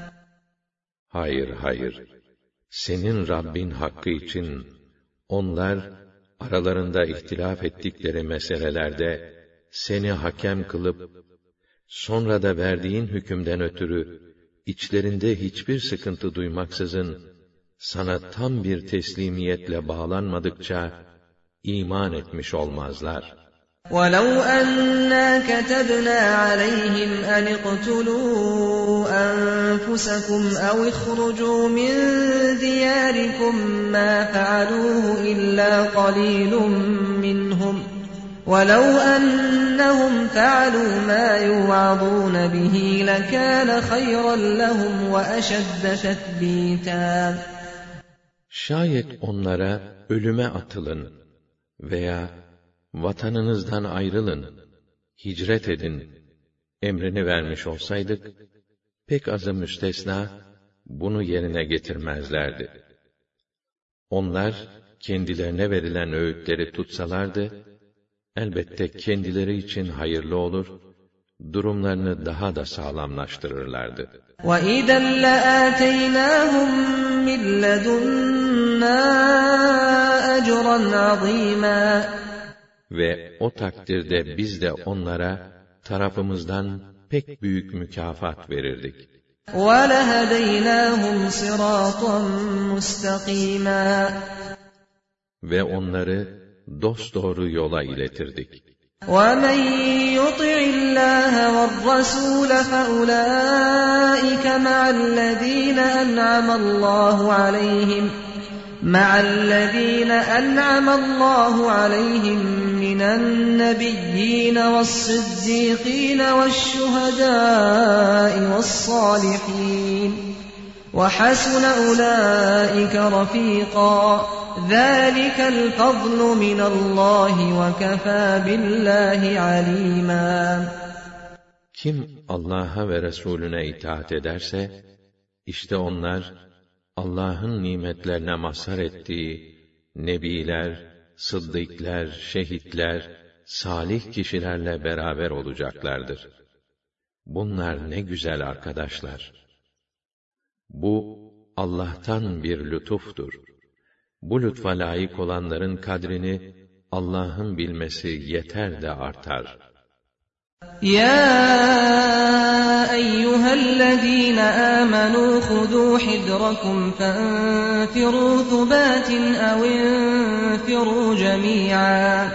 [SPEAKER 1] Hayır, hayır. Senin Rabbin hakkı için onlar aralarında ihtilaf ettikleri meselelerde seni hakem kılıp, sonra da verdiğin hükümden ötürü, içlerinde hiçbir sıkıntı duymaksızın, sana tam bir teslimiyetle bağlanmadıkça, iman etmiş olmazlar.
[SPEAKER 2] وَلَوْ أَنَّا كَتَبْنَا عَلَيْهِمْ أَنِ اقْتُلُوا أَنفُسَكُمْ أَوْ اخْرُجُوا مِنْ دِيَارِكُمْ مَا فَعَلُوهُ إِلَّا قَلِيلٌ مِّنْهُمْ وَلَوْ أَنَّهُمْ فَعَلُوا مَا يُوعَظُونَ بِهِ لَكَانَ خَيْرًا لَهُمْ وَأَشَدَّ تَثْبِيتًا.
[SPEAKER 1] Şayet onlara ölüme atılın veya vatanınızdan ayrılın, hicret edin emrini vermiş olsaydık, pek azı müstesna bunu yerine getirmezlerdi. Onlar kendilerine verilen öğütleri tutsalardı, elbette kendileri için hayırlı olur, durumlarını daha da sağlamlaştırırlardı.
[SPEAKER 2] وَإِذًا لَآتَيْنَاهُمْ مِنْ لَدُنَّا أَجْرًا عَظِيمًا.
[SPEAKER 1] Ve o takdirde biz de onlara tarafımızdan pek büyük mükafat verirdik.
[SPEAKER 2] وَلَهَدَيْنَاهُمْ صِرَاطًا مُسْتَقِيمًا.
[SPEAKER 1] Ve onları dosdoğru yola iletirdik.
[SPEAKER 2] وَمَنْ يُطِعِ اللّٰهَ وَالرَّسُولَ فَأُولَٰئِكَ مَعَ الَّذ۪ينَ أَنْعَمَ اللّٰهُ عَلَيْهِمْ مِنَ النَّبِيِّينَ وَالصِّدِّيقِينَ وَالشُّهَدَاءِ وَالصَّالِحِينَ وَحَسُنَ أُولَٰئِكَ رَفِيقًا. ذَٰلِكَ الْفَضْلُ مِنَ اللّٰهِ وَكَفَى بِاللّٰهِ عَلِيمًا.
[SPEAKER 1] Kim Allah'a ve Resulüne itaat ederse, işte onlar, Allah'ın nimetlerine mazhar ettiği nebiler, sıddıklar, şehitler, salih kişilerle beraber olacaklardır. Bunlar ne güzel arkadaşlar. Bu Allah'tan bir lütuftur. Bu lütfa layık olanların kadrini Allah'ın bilmesi yeter de artar.
[SPEAKER 2] يَا أَيُّهَا الَّذ۪ينَ آمَنُوا خُذُوا حِذْرَكُمْ فَانْفِرُوا ثُبَاتٍ أَوْ انْفِرُوا جَمِيعًا.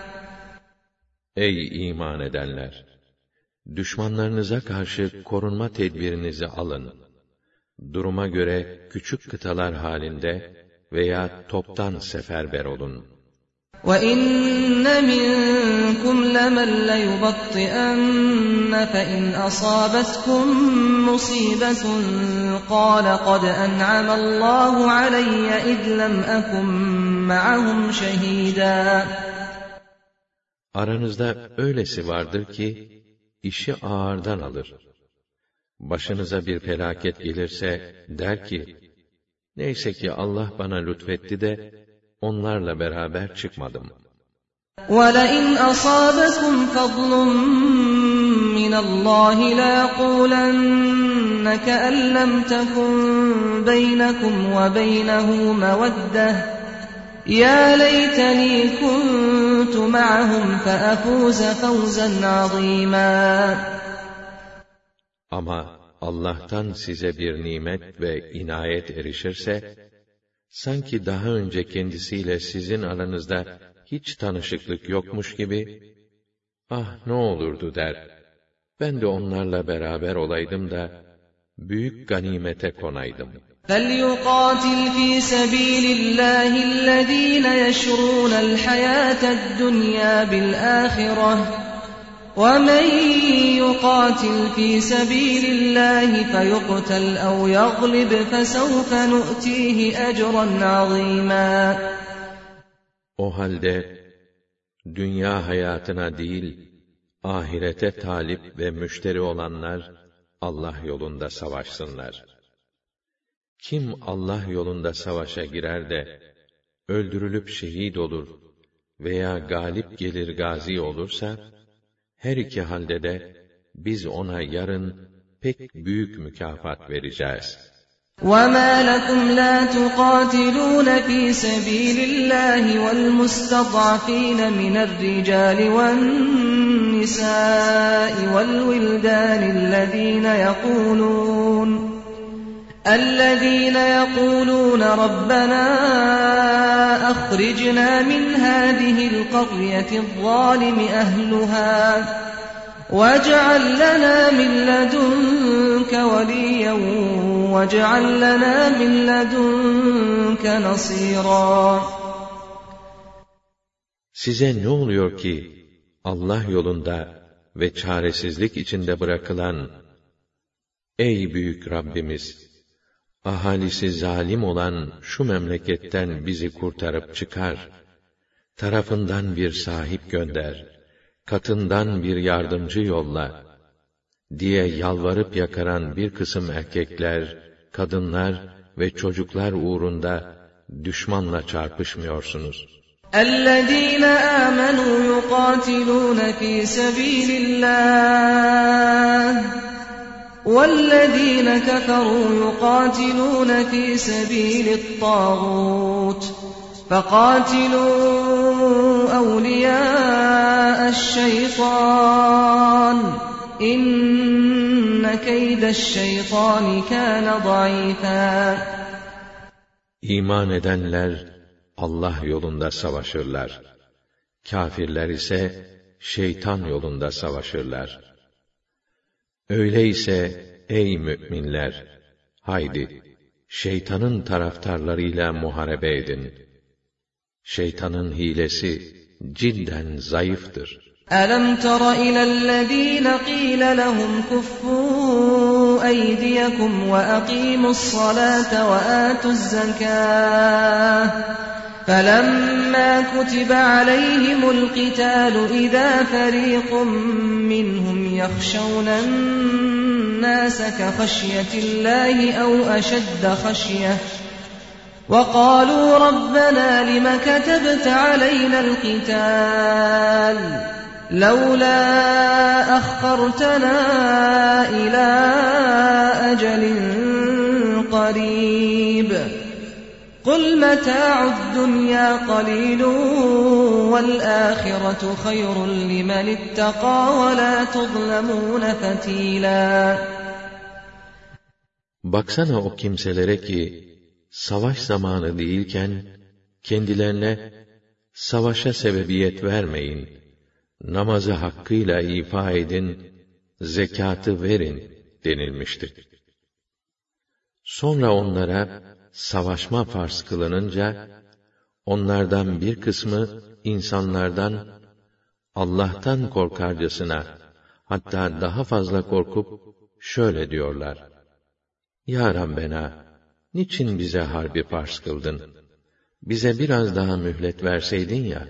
[SPEAKER 1] Ey iman edenler! Düşmanlarınıza karşı korunma tedbirinizi alın. Duruma göre küçük kıtalar halinde veya toptan seferber olun.
[SPEAKER 2] وَإِنَّ مِنْكُمْ لَمَنْ لَيُبَطِّئَنَّ فَإِنْ أَصَابَتْكُمْ مُصِيبَةٌ قَالَ قَدْ أَنْعَمَ اللّٰهُ عَلَيَّ إِذْ لَمْ أَكُنْ مَعَهُمْ شَهِيدًا.
[SPEAKER 1] Aranızda öylesi vardır ki, işi ağırdan alır. Başınıza bir felaket gelirse, der ki, neyse ki Allah bana lütfetti de, onlarla beraber çıkmadım.
[SPEAKER 2] وَلَئِنْ أَصَابَكُمْ فَضْلٌ مِّنَ اللّٰهِ لَيَقُولَنَّ كَأَنْ لَمْ تَكُنْ بَيْنَكُمْ وَبَيْنَهُ مَوَدَّةٌ يَا لَيْتَنِي كُنْتُ مَعَهُمْ فَأَفُوزَ فَوْزًا عَظِيمًا.
[SPEAKER 1] Ama Allah'tan size bir nimet ve inayet erişirse, sanki daha önce kendisiyle sizin aranızda hiç tanışıklık yokmuş gibi, ah ne olurdu der, ben de onlarla beraber olaydım da, büyük ganimete konaydım.
[SPEAKER 2] فَلْيُقَاتِلْ فِي سَبِيلِ اللّٰهِ الَّذ۪ينَ يَشْرُونَ الْحَيَاةَ الدُّنْيَا بِالْآخِرَةِ وَمَنْ يُقَاتِلْ فِي سَبِيلِ اللّٰهِ فَيُقْتَلْ أَوْ يَغْلِبْ فَسَوْفَ نُؤْتِيهِ أَجْرًا عَظِيمًا.
[SPEAKER 1] O halde, dünya hayatına değil, ahirete talip ve müşteri olanlar, Allah yolunda savaşsınlar. Kim Allah yolunda savaşa girer de, öldürülüp şehit olur veya galip gelir gazi olursa, her iki halde de biz ona yarın pek büyük mükafat vereceğiz.
[SPEAKER 2] وَمَا لَكُمْ لَا تُقَاتِلُونَ فِي سَبِيلِ اللّٰهِ وَالْمُسْتَضْعَفِينَ مِنَ الرِّجَالِ وَالنِّسَاءِ وَالْوِلْدَانِ الذين يقولون ربنا أخرجنا من هذه القرية الظالم أهلها واجعل لنا من لدنك وليا واجعل لنا من لدنك نصيرا.
[SPEAKER 1] Size ne oluyor ki Allah yolunda ve çaresizlik içinde bırakılan, ey büyük Rabbimiz, ahalisi zalim olan şu memleketten bizi kurtarıp çıkar, tarafından bir sahip gönder, katından bir yardımcı yolla, diye yalvarıp yakaran bir kısım erkekler, kadınlar ve çocuklar uğrunda düşmanla çarpışmıyorsunuz.
[SPEAKER 2] الذين آمنوا يقاتلون في سبيل الله والذين كفروا يقاتلون في سبيل الطاغوت فقاتلوا أولياء الشيطان إن كيد الشيطان كان ضعيفا.
[SPEAKER 1] İman edenler Allah yolunda savaşırlar. Kâfirler ise şeytan yolunda savaşırlar. Öyleyse ey müminler, haydi şeytanın taraftarlarıyla muharebe edin. Şeytanın hilesi cidden zayıftır.
[SPEAKER 2] أَلَمْ تَرَ إِلَى الَّذ۪ينَ قِيلَ لَهُمْ كُفُّوا أَيْدِيَكُمْ وَأَقِيمُوا الصَّلَاةَ وَآتُوا الزَّكَاةَ فَلَمَّا كُتِبَ عَلَيْهِمُ الْقِتَالُ إِذَا فَرِيقٌ مِّنْهُمْ يَخْشَوْنَ النَّاسَ كَخَشْيَةِ اللَّهِ أَوْ أَشَدَّ خَشْيَةً وَقَالُوا رَبَّنَا لِمَ كَتَبْتَ عَلَيْنَا الْقِتَالَ لَوْلَا أَخَّرْتَنَا إِلَى أَجَلٍ قَرِيبٍ قُلْ مَتَاعُ الدُّنْيَا قَلِيلٌ وَالْآخِرَةُ خَيْرٌ لِمَنِ اتَّقَى وَلَا تُظْلَمُونَ فَتِيلًا.
[SPEAKER 1] Baksana o kimselere ki, savaş zamanı değilken, kendilerine, savaşa sebebiyet vermeyin, namazı hakkıyla ifa edin, zekatı verin denilmiştir. Sonra onlara, savaşma farz kılınınca, onlardan bir kısmı, insanlardan, Allah'tan korkarcasına, hatta daha fazla korkup, şöyle diyorlar: Ya Rabbena, niçin bize harbi farz kıldın? Bize biraz daha mühlet verseydin ya.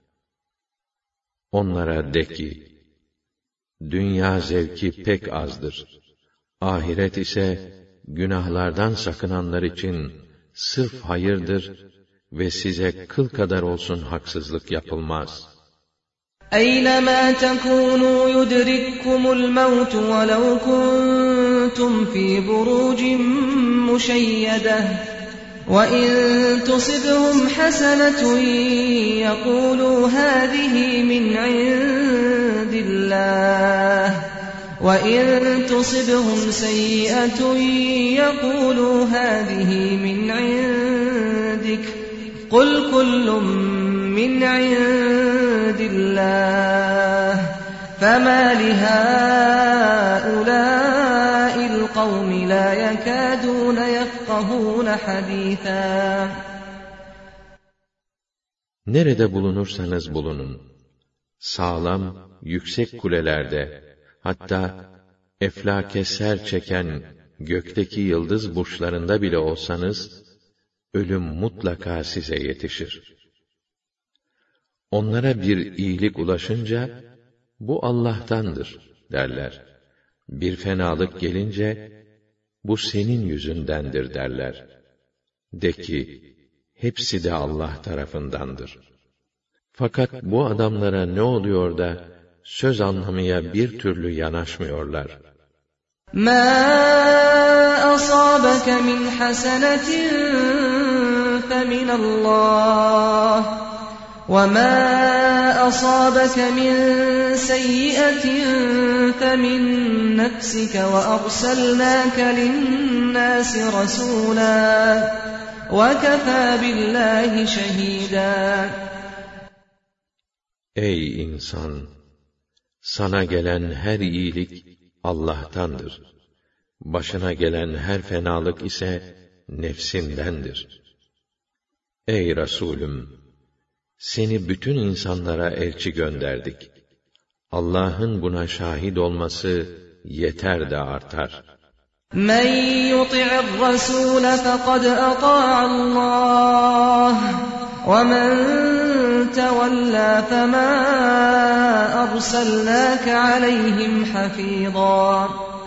[SPEAKER 1] Onlara de ki, dünya zevki pek azdır. Ahiret ise, günahlardan sakınanlar için sırf hayırdır ve size kıl kadar olsun haksızlık yapılmaz.
[SPEAKER 2] اَيْنَمَا تَكُونُوا يُدْرِككُّمُ الْمَوْتُ وَلَوْ كُنْتُمْ فِي بُرُوجٍ مُشَيَّدَةٍ وَإِنْ تُصِبْهُمْ حَسَنَةٌ يَقُولُوا هَذِهِ مِنْ عِنْدِ اللَّهِ وَإِنْ تُصِبْهُمْ سَيِّئَةٌ يَقُولُوا هَذِهِ مِنْ عِنْدِكَ قُلْ كُلٌّ مِنْ عِنْدِ اللَّهِ فَمَا لِهَٰؤُلَاءِ الْقَوْمِ لَا يَكَادُونَ يَفْقَهُونَ حَدِيثًا.
[SPEAKER 1] Nerede bulunursanız bulunun, sağlam, yüksek kulelerde, hatta eflake ser çeken gökteki yıldız burçlarında bile olsanız, ölüm mutlaka size yetişir. Onlara bir iyilik ulaşınca, bu Allah'tandır derler. Bir fenalık gelince, bu senin yüzündendir derler. De ki, hepsi de Allah tarafındandır. Fakat bu adamlara ne oluyor da, söz anlamaya bir türlü yanaşmıyorlar.
[SPEAKER 2] مَا أَصَابَكَ مِنْ حَسَنَةٍ فَمِنَ اللّٰهِ وَمَا أصابك من سيئة فمن نفسك وأرسلناك للناس رسولا وكفى بالله شهيدا.
[SPEAKER 1] Ey insan! Sana gelen her iyilik Allah'tandır. Başına gelen her fenalık ise nefsindendir. Ey Resulüm! Seni bütün insanlara elçi gönderdik. Allah'ın buna şahit olması yeter de artar.
[SPEAKER 2] Men yuti'ir Rasul faqad ata'a Allah ve men tevella fema arsalnake aleyhim hafiza.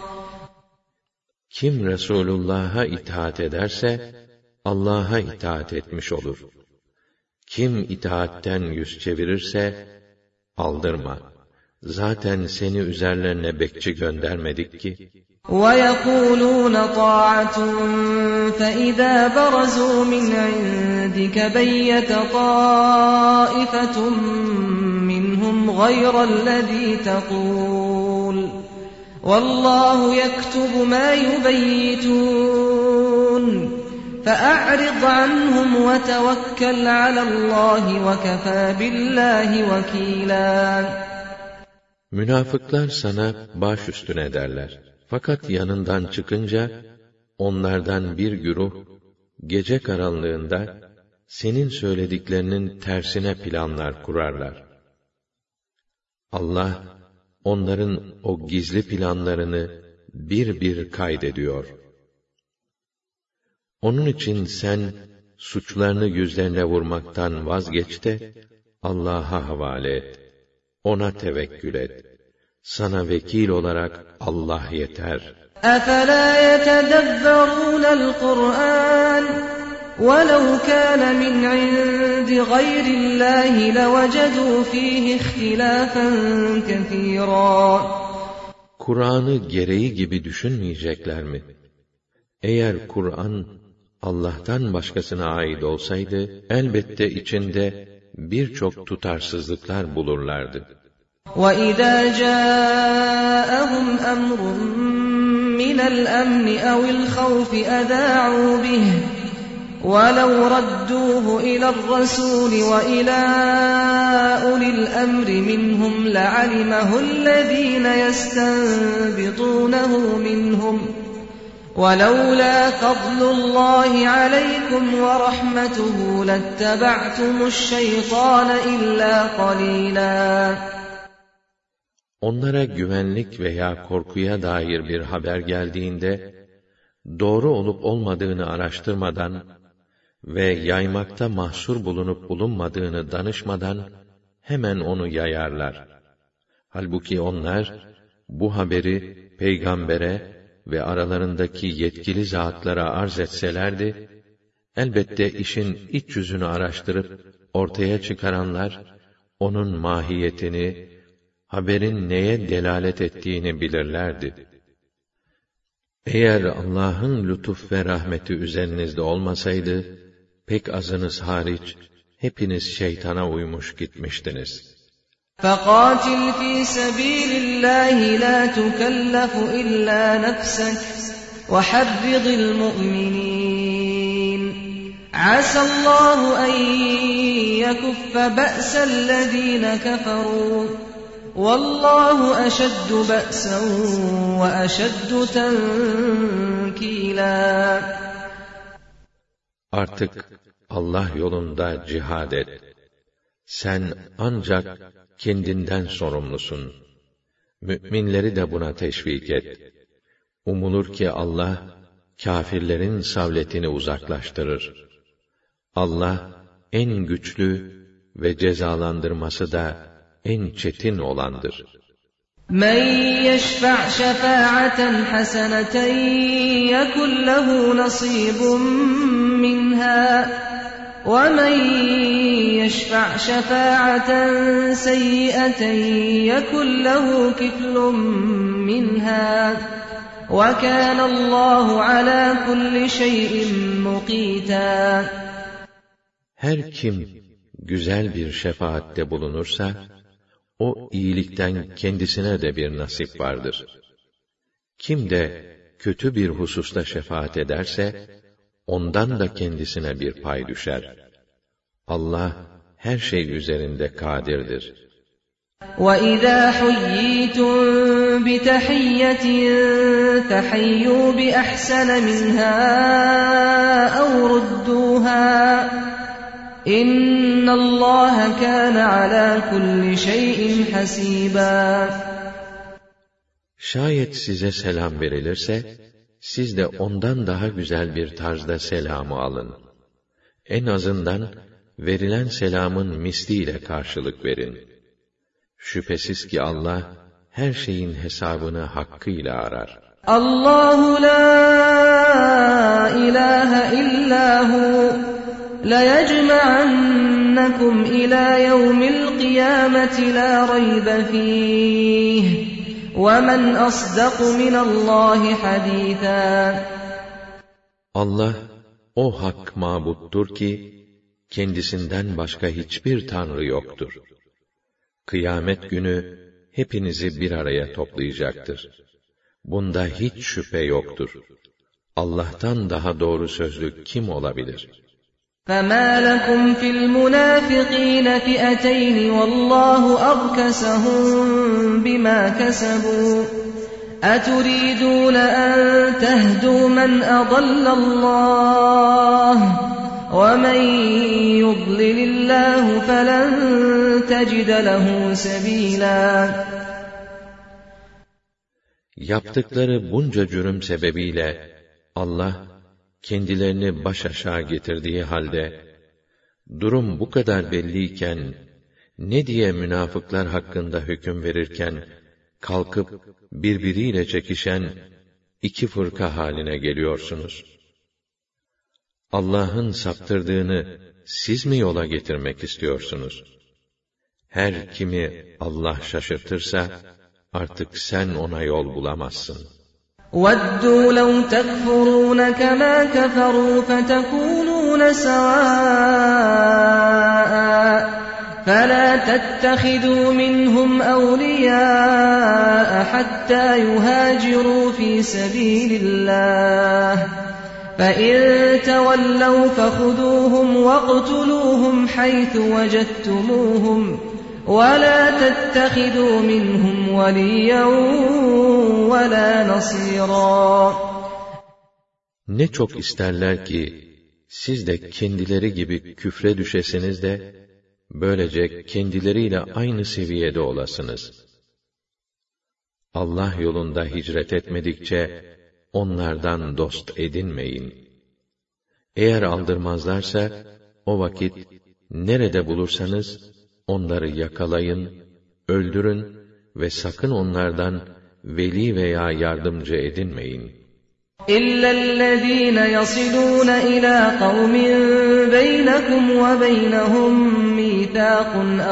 [SPEAKER 1] Kim Resulullah'a itaat ederse Allah'a itaat etmiş olur. Kim itaatten yüz çevirirse aldırma. Zaten seni üzerlerine bekçi göndermedik ki.
[SPEAKER 2] وَيَقُولُونَ طَاعَةٌ فَإِذَا بَرَزُوا مِنْ عِنْدِكَ بَيَّتَ طَائِفَةٌ مِّنْهُمْ غَيْرَ الَّذِي تَقُولُ وَاللَّهُ يَكْتُبُ مَا يُبَيِّتُونَ فَأَعْرِضْ عَنْهُمْ وَتَوَكَّلْ عَلَى اللّٰهِ وَكَفَى بِاللّٰهِ وَكِيلًا.
[SPEAKER 1] Münafıklar sana baş üstüne derler. Fakat yanından çıkınca, onlardan bir güruh, gece karanlığında, senin söylediklerinin tersine planlar kurarlar. Allah, onların o gizli planlarını bir bir kaydediyor. Onun için sen, suçlarını yüzlerine vurmaktan vazgeç de, Allah'a havale et. Ona tevekkül et. Sana vekil olarak Allah yeter.
[SPEAKER 2] أَفَلَا يَتَدَبَّرُونَ الْقُرْآنَ وَلَوْ كَانَ مِنْ عِنْدِ غَيْرِ اللّٰهِ لَوَجَدُوا فِيهِ اخْتِلَافًا كَثِيرًا.
[SPEAKER 1] Kur'an'ı gereği gibi düşünmeyecekler mi? Eğer Kur'an Allah'tan başkasına ait olsaydı, elbette içinde birçok tutarsızlıklar bulurlardı.
[SPEAKER 2] وَإِذَا جَاءَهُمْ أَمْرٌ مِّنَ الْأَمْنِ أَوِ الْخَوْفِ أَذَاعُوا بِهِ وَلَوْ رَدُّوهُ إِلَى الرَّسُولِ وَإِلَى أُولِي الْأَمْرِ مِنْهُمْ لَعَلِمَهُ الَّذِينَ يَسْتَنبِطُونَهُ مِنْهُمْ وَلَوْلَا فَضْلُ اللّٰهِ عَلَيْكُمْ وَرَحْمَتُهُ لَاتَّبَعْتُمُ الشَّيْطَانَ إِلَّا قَلِيلًا.
[SPEAKER 1] Onlara güvenlik veya korkuya dair bir haber geldiğinde, doğru olup olmadığını araştırmadan ve yaymakta mahsur bulunup bulunmadığını danışmadan, hemen onu yayarlar. Halbuki onlar, bu haberi peygambere ve aralarındaki yetkili zatlara arz etselerdi, elbette işin iç yüzünü araştırıp ortaya çıkaranlar, onun mahiyetini, haberin neye delalet ettiğini bilirlerdi. Eğer Allah'ın lütuf ve rahmeti üzerinizde olmasaydı, pek azınız hariç, hepiniz şeytana uymuş gitmiştiniz.
[SPEAKER 2] فَقَاتِلْ فِي سَبِيلِ اللّٰهِ لَا تُكَلَّفُ إِلَّا نَفْسَكَ وَحَرِّضِ الْمُؤْمِنِينَ عَسَى اللّٰهُ أَنْ يَكُفَّ بَأْسَ الَّذ۪ينَ كَفَرُوا وَاللّٰهُ أَشَدُّ بَأْسًا وَأَشَدُّ تَنْكِيلًا.
[SPEAKER 1] Artık Allah yolunda cihad et. Sen ancak kendinden sorumlusun. Müminleri de buna teşvik et. Umulur ki Allah, kâfirlerin savletini uzaklaştırır. Allah, en güçlü ve cezalandırması da en çetin olandır.
[SPEAKER 2] مَنْ يَشْفَعْ شَفَاعَةً حَسَنَةً يَكُنْ لَهُ نَصِيبٌ مِّنْهَا وَمَنْ يَشْفَعْ شَفَاعَةً سَيِّئَةً يَكُنْ لَهُ كِفْلٌ مِّنْهَا وَكَانَ اللّٰهُ عَلَى كُلِّ شَيْءٍ مُقِيتًا.
[SPEAKER 1] Her kim güzel bir şefaatte bulunursa, o iyilikten kendisine de bir nasip vardır. Kim de kötü bir hususta şefaat ederse, ondan da kendisine bir pay düşer. Allah her şey üzerinde kadirdir.
[SPEAKER 2] وَإِذَا حُيِّيتُم بِتَحِيَّةٍ فَحَيُّوا بِأَحْسَنَ مِنْهَا أَوْ رُدُّوهَا إِنَّ اللّٰهَ كَانَ عَلَى كُلِّ شَيْءٍ حَسِيبًا.
[SPEAKER 1] Şayet size selam verilirse, siz de ondan daha güzel bir tarzda selamı alın. En azından verilen selamın misliyle karşılık verin. Şüphesiz ki Allah her şeyin hesabını hakkıyla arar.
[SPEAKER 2] Allahu la ilahe illa hu la yecma'annakum ila yevmil kıyameti la raybe fih ve men asdaku minallahi hadîthâ.
[SPEAKER 1] Allah o hak mabuttur ki kendisinden başka hiçbir tanrı yoktur. Kıyamet günü hepinizi bir araya toplayacaktır. Bunda hiç şüphe yoktur. Allah'tan daha doğru sözlü kim olabilir?
[SPEAKER 2] فَمَا لَكُمْ فِي الْمُنَافِقِينَ فِئَتَيْنِ وَاللّٰهُ أَرْكَسَهُم بِمَا كَسَبُوا أَتُرِيدُونَ أَن تَهْدُوا مَنْ أَضَلَّ اللّٰهُ وَمَنْ يُضْلِلِ اللّٰهُ فَلَنْ تَجِدَ لَهُ سَب۪يلًا.
[SPEAKER 1] Yaptıkları bunca cürüm sebebiyle Allah kendilerini baş aşağı getirdiği halde, durum bu kadar belliyken, ne diye münafıklar hakkında hüküm verirken, kalkıp birbiriyle çekişen iki fırka haline geliyorsunuz? Allah'ın saptırdığını siz mi yola getirmek istiyorsunuz? Her kimi Allah şaşırtırsa, artık sen ona yol bulamazsın.
[SPEAKER 2] وَدُّوا لَوْ تَكْفُرُونَ كَمَا كَفَرُوا فَتَكُونُونَ سَوَاءً فَلَا تَتَّخِذُوا مِنْهُمْ أَوْلِيَاءَ حَتَّى يُهَاجِرُوا فِي سَبِيلِ اللَّهِ فَإِن تَوَلَّوْا فَخُذُوهُمْ وَاقْتُلُوهُمْ حَيْثُ وَجَدتُّمُوهُمْ وَلَا تَتَّخِذُوا مِنْهُمْ وَلِيًّا وَلَا نَصِيرًا.
[SPEAKER 1] Ne çok isterler ki siz de kendileri gibi küfre düşesiniz de böylece kendileriyle aynı seviyede olasınız. Allah yolunda hicret etmedikçe onlardan dost edinmeyin. Eğer aldırmazlarsa o vakit nerede bulursanız onları yakalayın, öldürün ve sakın onlardan veli veya yardımcı edinmeyin.
[SPEAKER 2] إِلَّا الَّذ۪ينَ يَصِلُونَ إِلَى قَوْمٍ بَيْنَكُمْ وَبَيْنَهُمْ مِيثَاقٌ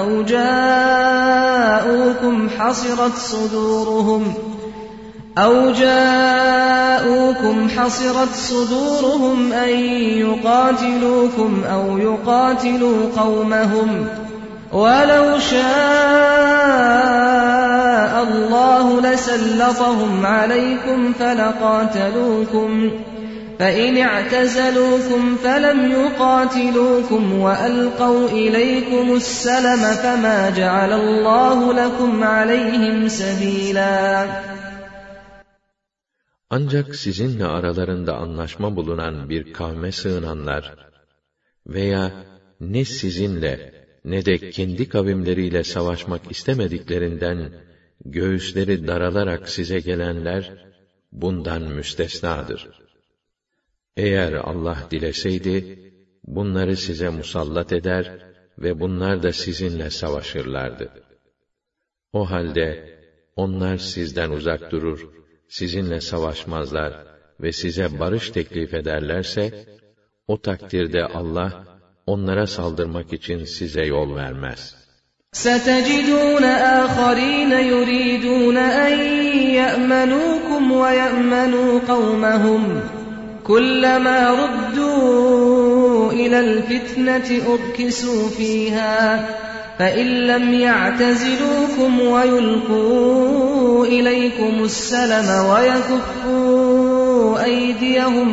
[SPEAKER 2] أَوْ جَاءُوكُمْ حَصِرَتْ صُدُورُهُمْ أَن يُقَاتِلُوكُمْ أَوْ يُقَاتِلُوا قَوْمَهُمْ وَلَوْ شَاءَ اللّٰهُ لَسَلَّطَهُمْ عَلَيْكُمْ فَلَقَاتَلُوكُمْ فَإِنِ اعْتَزَلُوكُمْ فَلَمْ يُقَاتِلُوكُمْ وَأَلْقَوْا إِلَيْكُمُ السَّلَمَ فَمَا جَعَلَ اللّٰهُ لَكُمْ عَلَيْهِمْ سَب۪يلًا.
[SPEAKER 1] Ancak sizinle aralarında anlaşma bulunan bir kavme sığınanlar veya ne sizinle ne de kendi kavimleriyle savaşmak istemediklerinden göğüsleri daralarak size gelenler bundan müstesnadır. Eğer Allah dileseydi bunları size musallat eder ve bunlar da sizinle savaşırlardı. O halde onlar sizden uzak durur, sizinle savaşmazlar ve size barış teklif ederlerse, o takdirde Allah onlara saldırmak için size yol vermez.
[SPEAKER 2] سَتَجِدُونَ آخَرِينَ يُرِيدُونَ أَن يَأْمَنُوكُمْ وَيَأْمَنُوا قَوْمَهُمْ كُلَّمَا رُدُّوا إلى الفتنة أركسوا فيها فإن لم يعتزلوكم ويلقوا إليكم السلم ويكفوا أيديهم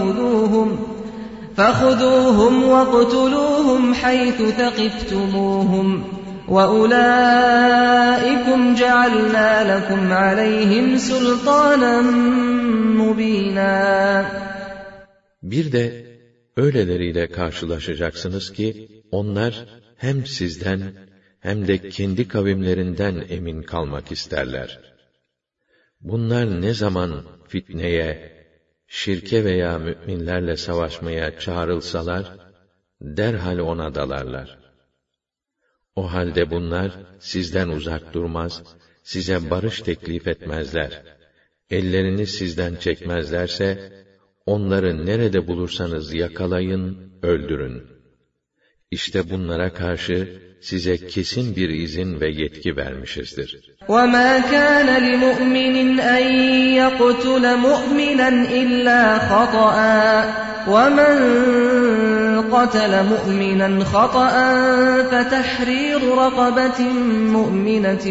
[SPEAKER 2] فخذوهم واقتلوهم حيث ثقفتموهم وَأُولَٰئِكُمْ جَعَلْنَا لَكُمْ عَلَيْهِمْ سُلْطَانًا مُّبِينًا.
[SPEAKER 1] Bir de öyleleriyle karşılaşacaksınız ki, onlar hem sizden hem de kendi kavimlerinden emin kalmak isterler. Bunlar ne zaman fitneye, şirke veya müminlerle savaşmaya çağrılsalar, derhal ona dalarlar. O halde bunlar sizden uzak durmaz, size barış teklif etmezler. Ellerini sizden çekmezlerse, onları nerede bulursanız yakalayın, öldürün. İşte bunlara karşı size kesin bir izin ve yetki vermişizdir.
[SPEAKER 2] وَمَا كَانَ لِمُؤْمِنٍ أَن يَقْتُلَ مُؤْمِنًا إِلَّا خَطَأً وَمَنْ قَتَلَ مُؤْمِنًا خَطَأً فَتَحْرِيرُ رَقَبَةٍ مُؤْمِنَةٍ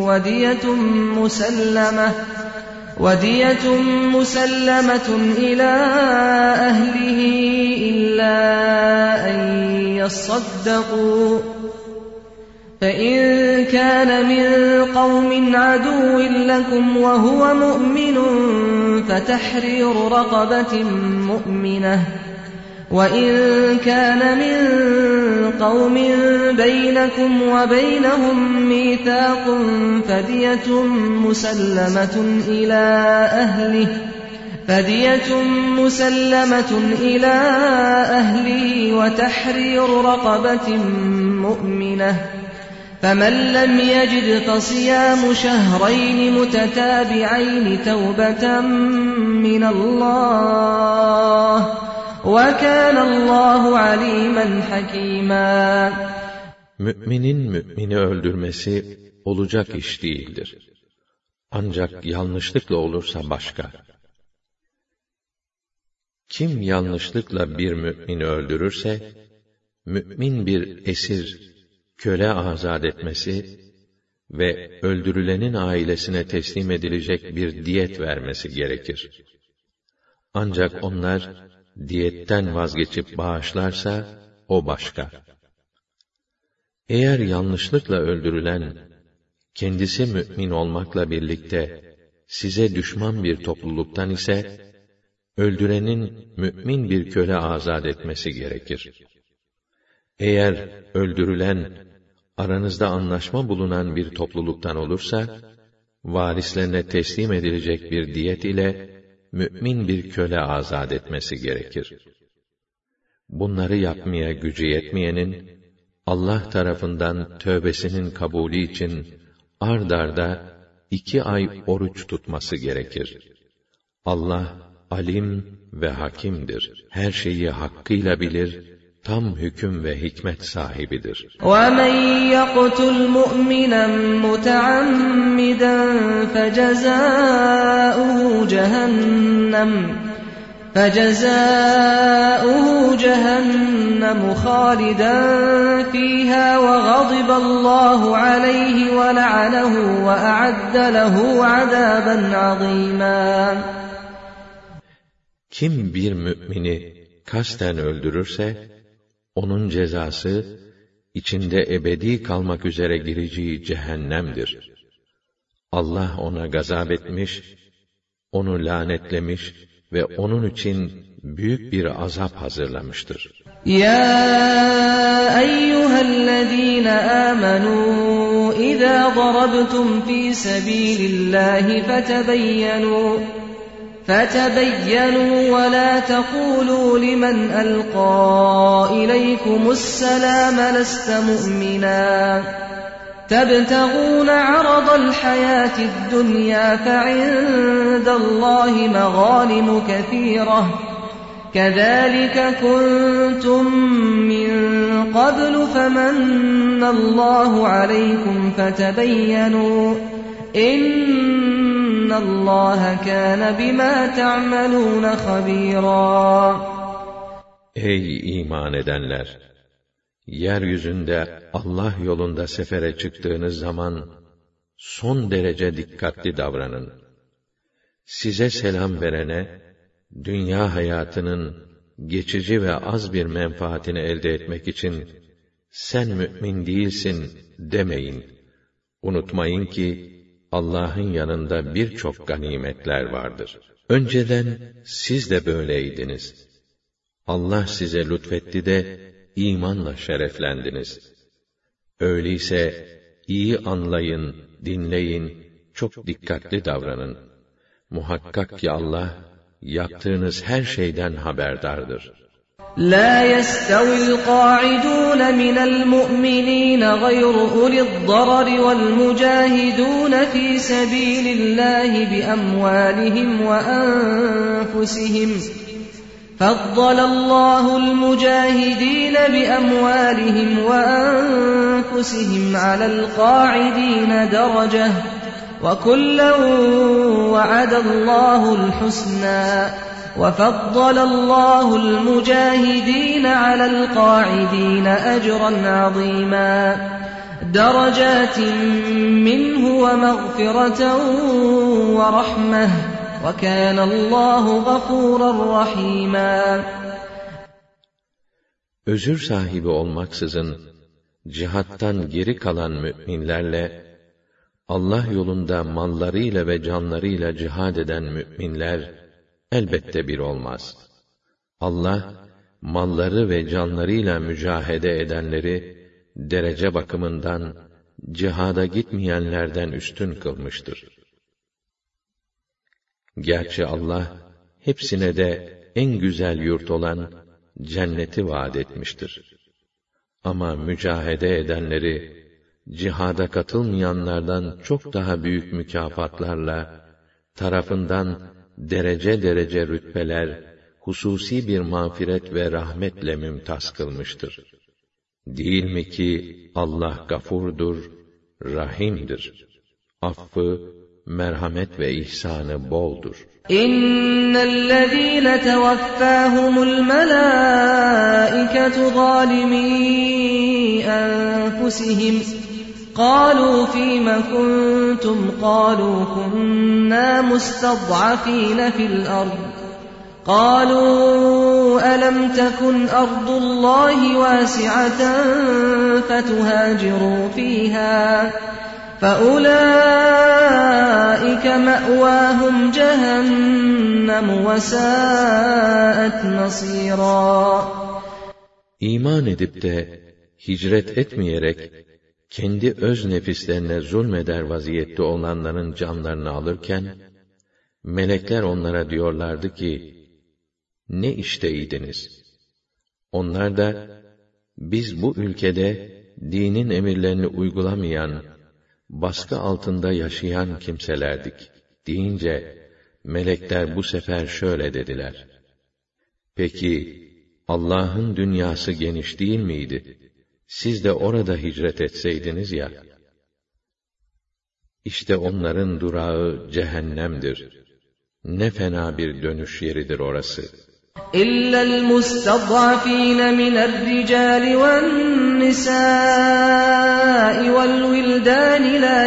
[SPEAKER 2] وَدِيَةٌ مُسَلَّمَةٌ إِلَى أَهْلِهِ إِلَّا أَن يَصَّدَّقُوا فَإِن كَانَ مِن قَوْمٍ عَدُوٍّ لَكُمْ وَهُوَ مُؤْمِنٌ فَتَحْرِيرُ رَقَبَةٍ مُؤْمِنَةٍ وَإِن كَانَ مِن قَوْمٍ بَيْنَكُمْ وَبَيْنَهُم مِّيثَاقٌ فَدِيَةٌ مُسَلَّمَةٌ إِلَى أَهْلِهِ وَتَحْرِيرُ رَقَبَةٍ مُؤْمِنَةٍ فَمَن لَّمْ يَجِدْ فَصِيَامُ شَهْرَيْنِ مُتَتَابِعَيْنِ تَوْبَةً مِّنَ اللَّهِ وَكَانَ اللّٰهُ عَلِيمًا حَكِيمًا.
[SPEAKER 1] Müminin mümini öldürmesi olacak iş değildir. Ancak yanlışlıkla olursa başka. Kim yanlışlıkla bir mümini öldürürse, mümin bir esir, köle azat etmesi ve öldürülenin ailesine teslim edilecek bir diyet vermesi gerekir. Ancak onlar diyetten vazgeçip bağışlarsa o başka. Eğer yanlışlıkla öldürülen kendisi mümin olmakla birlikte size düşman bir topluluktan ise öldürenin mümin bir köle azat etmesi gerekir. Eğer öldürülen aranızda anlaşma bulunan bir topluluktan olursa varislerine teslim edilecek bir diyet ile mümin bir köle azat etmesi gerekir. Bunları yapmaya gücü yetmeyenin, Allah tarafından tövbesinin kabulü için ard arda 2 ay oruç tutması gerekir. Allah, alim ve hakimdir. Her şeyi hakkıyla bilir, tam hüküm ve hikmet sahibidir.
[SPEAKER 2] وَمَنْ يَقْتُلْ مُؤْمِنًا مُتَعَمِّدًا فَجَزَاؤُهُ جَهَنَّمُ خَالِدًا فِيهَا وَغَضِبَ اللّٰهُ عَلَيْهِ وَلَعَنَهُ وَأَعَدَّ لَهُ عَذَابًا عَظِيمًا.
[SPEAKER 1] Kim bir mümini kasten öldürürse, onun cezası, içinde ebedi kalmak üzere gireceği cehennemdir. Allah ona gazap etmiş, onu lanetlemiş ve onun için büyük bir azap hazırlamıştır.
[SPEAKER 2] Ya eyyühellezîne âmenû, izâ darabtum fî sebîlillâhi فَتَبَيَّنُوا وَلَا تَقُولُوا لِمَنْ أَلْقَى إِلَيْكُمُ السَّلَامَ لَسْتَ مُؤْمِنًا تَبْتَغُونَ عَرَضَ الْحَيَاةِ الدُّنْيَا فَعِندَ اللَّهِ مَغَانِمُ كَثِيرَةٌ كَذَلِكَ كُنتُم مِّن قَبْلُ فَمَنَّ اللَّهُ عَلَيْكُمْ فَتَبَيَّنُوا إِنَّ اللَّهَ كَانَ بِمَا تَعْمَلُونَ خَبِيرًا.
[SPEAKER 1] Ey iman edenler! Yeryüzünde Allah yolunda sefere çıktığınız zaman son derece dikkatli davranın. Size selam verene, dünya hayatının geçici ve az bir menfaatini elde etmek için sen mümin değilsin demeyin. Unutmayın ki Allah'ın yanında birçok ganimetler vardır. Önceden siz de böyleydiniz. Allah size lütfetti de imanla şereflendiniz. Öyleyse iyi anlayın, dinleyin, çok dikkatli davranın. Muhakkak ki Allah yaptığınız her şeyden haberdardır.
[SPEAKER 2] لا يستوي القاعدون من المؤمنين غير أولي الضرر والمجاهدون في سبيل الله بأموالهم وأنفسهم فضل الله المجاهدين بأموالهم وأنفسهم على القاعدين درجة وكلا وعد الله الحسنى وفضل الله المجاهدين على القاعدين أجرا عظيما درجات منه ومغفرة ورحمة وكان الله غفورا رحيما.
[SPEAKER 1] Özür sahibi olmaksızın cihattan geri kalan müminlerle Allah yolunda mallarıyla ve canlarıyla cihad eden müminler elbette bir olmaz. Allah malları ve canlarıyla mücahede edenleri derece bakımından cihada gitmeyenlerden üstün kılmıştır. Gerçi Allah hepsine de en güzel yurt olan cenneti vaat etmiştir. Ama mücahede edenleri cihada katılmayanlardan çok daha büyük mükafatlarla tarafından derece derece rütbeler, hususi bir mağfiret ve rahmetle mümtaz kılmıştır. Değil mi ki Allah gafurdur, rahimdir. Affı, merhamet ve ihsanı boldur.
[SPEAKER 2] İnnellezîne tevaffâhumul melâiketu zâlimî enfusihim قالوا فيم كنتم قالوا كنا مستضعفين في الأرض قالوا ألم تكن أرض الله واسعة فتهاجروا فيها فأولئك مأواهم جهنم وساءت مصيرا.
[SPEAKER 1] İman edip de hicret etmeyerek kendi öz nefislerine zulmeder vaziyette olanların canlarını alırken, melekler onlara diyorlardı ki, ne işteydiniz? Onlar da, biz bu ülkede dinin emirlerini uygulamayan, baskı altında yaşayan kimselerdik deyince, melekler bu sefer şöyle dediler: peki, Allah'ın dünyası geniş değil miydi? Siz de orada hicret etseydiniz ya. İşte onların durağı cehennemdir. Ne fena bir dönüş yeridir orası.
[SPEAKER 2] İllel mustad'afîne mine'r-ricâli ven-nisâi vel-wildâni lâ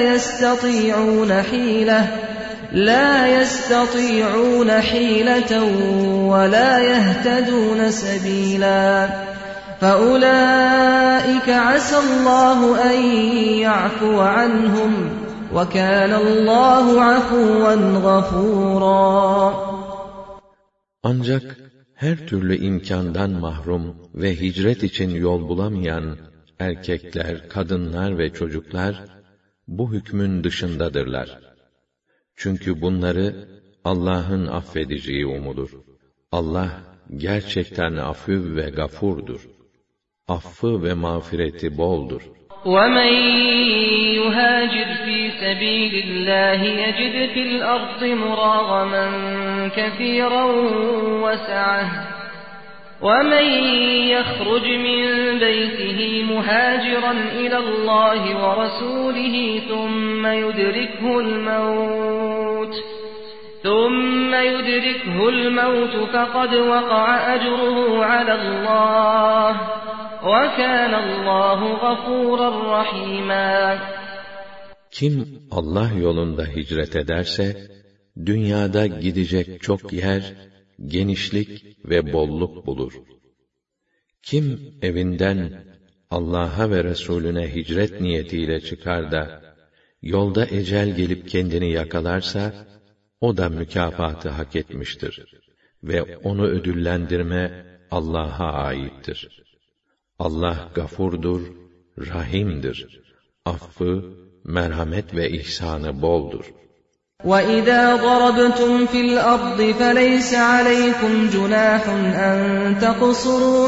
[SPEAKER 2] yestati'ûne hîleten ve lâ yehtedûne sebîlâ. فَأُولَٰئِكَ عَسَى اللّٰهُ أَنْ يَعْفُوَ عَنْهُمْ وَكَانَ اللّٰهُ عَفُوًّا غَفُورًا.
[SPEAKER 1] Ancak her türlü imkandan mahrum ve hicret için yol bulamayan erkekler, kadınlar ve çocuklar bu hükmün dışındadırlar. Çünkü bunları Allah'ın affedeceği umulur. Allah gerçekten afü ve gafurdur. Affı ve mağfireti boldur.
[SPEAKER 2] وَمَنْ يُهَاجِرْ فِي سَبِيلِ اللّٰهِ يَجِدْ فِي الْأَرْضِ مُرَاغَمًا كَثِيرًا وَسَعَةً وَمَنْ يَخْرُجْ مِنْ بَيْتِهِ مُهَاجِرًا إِلَى اللّٰهِ وَرَسُولِهِ ثُمَّ يُدْرِكْهُ الْمَوْتُ ثُمَّ يُدْرِكْهُ الْمَوْتُ فَقَدْ وَقَعَ أَجْرُهُ عَلَى اللّٰهِ وَكَانَ اللّٰهُ غَفُورًا رَحِيمًا.
[SPEAKER 1] Kim Allah yolunda hicret ederse, dünyada gidecek çok yer, genişlik ve bolluk bulur. Kim evinden Allah'a ve Resulüne hicret niyetiyle çıkar da, yolda ecel gelip kendini yakalarsa, o da mükafatı hak etmiştir. Ve onu ödüllendirme Allah'a aittir. Allah gafurdur, rahimdir. Affı, merhamet ve ihsanı boldur.
[SPEAKER 2] وَإِذَا ضَرَبْتُمْ فِي الْأَرْضِ فَلَيْسَ عَلَيْكُمْ جُنَاحٌ أَن تَقْصُرُوا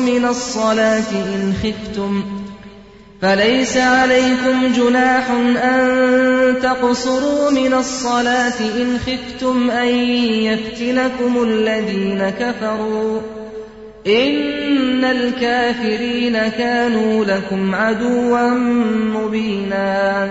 [SPEAKER 2] مِنَ الصَّلَاةِ إِنْ خِفْتُمْ أَن يَفْتِنَكُمُ الَّذِينَ كَفَرُوا إِنَّ الْكَافِرِينَ كَانُوا لَكُمْ عَدُوًّا مُبِينًا.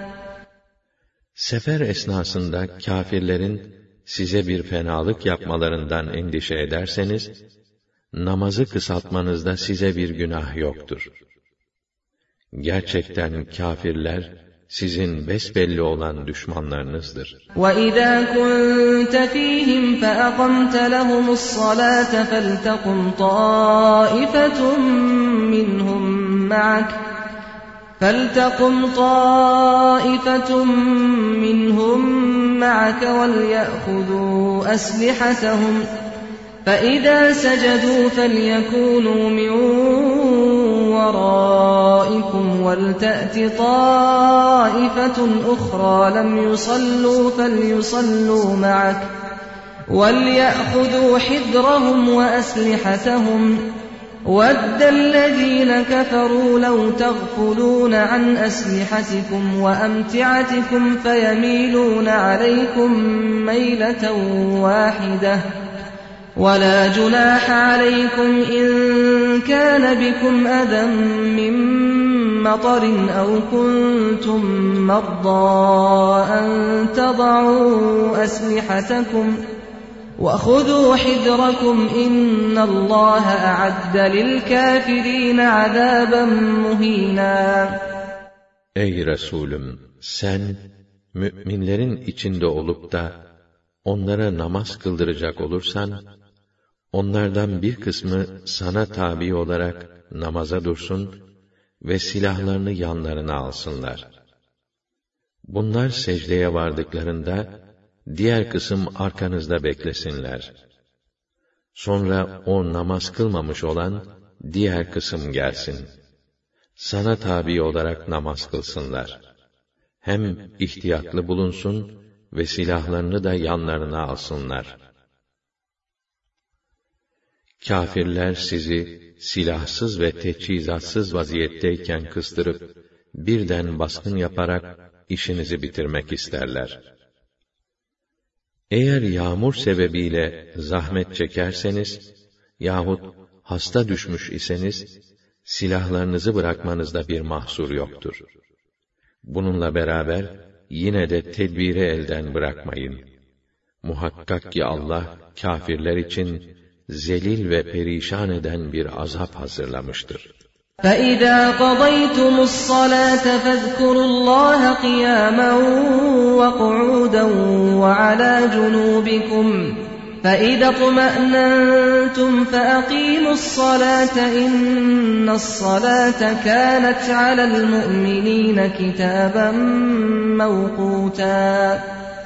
[SPEAKER 1] Sefer esnasında kâfirlerin size bir fenalık yapmalarından endişe ederseniz, namazı kısaltmanızda size bir günah yoktur. Gerçekten kâfirler, sizin besbelli olan düşmanlarınızdır.
[SPEAKER 2] وَإِذَا كُنْتَ فِيهِمْ فَأَقَمْتَ لَهُمُ الصَّلَاةَ فَلْتَقُمْ طَائِفَةٌ مِّنْهُمْ مَعَكَ وَلْيَأْخُذُوا أَسْلِحَتَهُمْ فَإِذَا سَجَدُوا فَلْيَكُونُوا مِنْ وَرَائِكُمْ وَلْتَأْتِ طَائِفَةٌ أُخْرَى لَمْ يُصَلُّوا فَلْيُصَلُّوا مَعَكَ وَلْيَأْخُذُوا حِذْرَهُمْ وَأَسْلِحَتَهُمْ وَدَّ الَّذِينَ كَفَرُوا لَوْ تَغْفُلُونَ عَنْ أَسْلِحَتِكُمْ وَأَمْتِعَتِكُمْ فَيَمِيلُونَ عَلَيْكُمْ مَيْلَةً وَاحِدَةً وَلَا جُنَاحَ عَلَيْكُمْ إِن كَانَ بِكُمْ أَذًى مِّن مَّطَرٍ أَوْ كُنتُم مَّرْضَىٰ أَن تَضَعُوا أَسْلِحَتَكُمْ وَخُذُوا حِذْرَكُمْ إِنَّ اللّٰهَ أَعَدَّ لِلْكَافِرِينَ عَذَابًا مُهِينًا.
[SPEAKER 1] Ey Resulüm! Sen, mü'minlerin içinde olup da, onlara namaz kıldıracak olursan, onlardan bir kısmı sana tabi olarak namaza dursun ve silahlarını yanlarına alsınlar. Bunlar secdeye vardıklarında, diğer kısım arkanızda beklesinler. Sonra o namaz kılmamış olan diğer kısım gelsin. Sana tabi olarak namaz kılsınlar. Hem ihtiyatlı bulunsun ve silahlarını da yanlarına alsınlar. Kâfirler sizi silahsız ve teçhizatsız vaziyetteyken kıstırıp, birden baskın yaparak işinizi bitirmek isterler. Eğer yağmur sebebiyle zahmet çekerseniz yahut hasta düşmüş iseniz, silahlarınızı bırakmanızda bir mahsur yoktur. Bununla beraber yine de tedbiri elden bırakmayın. Muhakkak ki Allah kâfirler için zelil ve perişan eden bir azap hazırlamıştır.
[SPEAKER 2] فَإِذَا قَضَيْتُمُ الصَّلَاةَ فَاذْكُرُوا اللّٰهَ قِيَامًا وَقُعُودًا وَعَلَى جُنُوبِكُمْ فَإِذَا اطْمَأْنَنْتُمْ فَأَقِيمُوا الصَّلَاةَ إِنَّ الصَّلَاةَ كَانَتْ عَلَى الْمُؤْمِنِينَ كِتَابًا مَوْقُوتًا.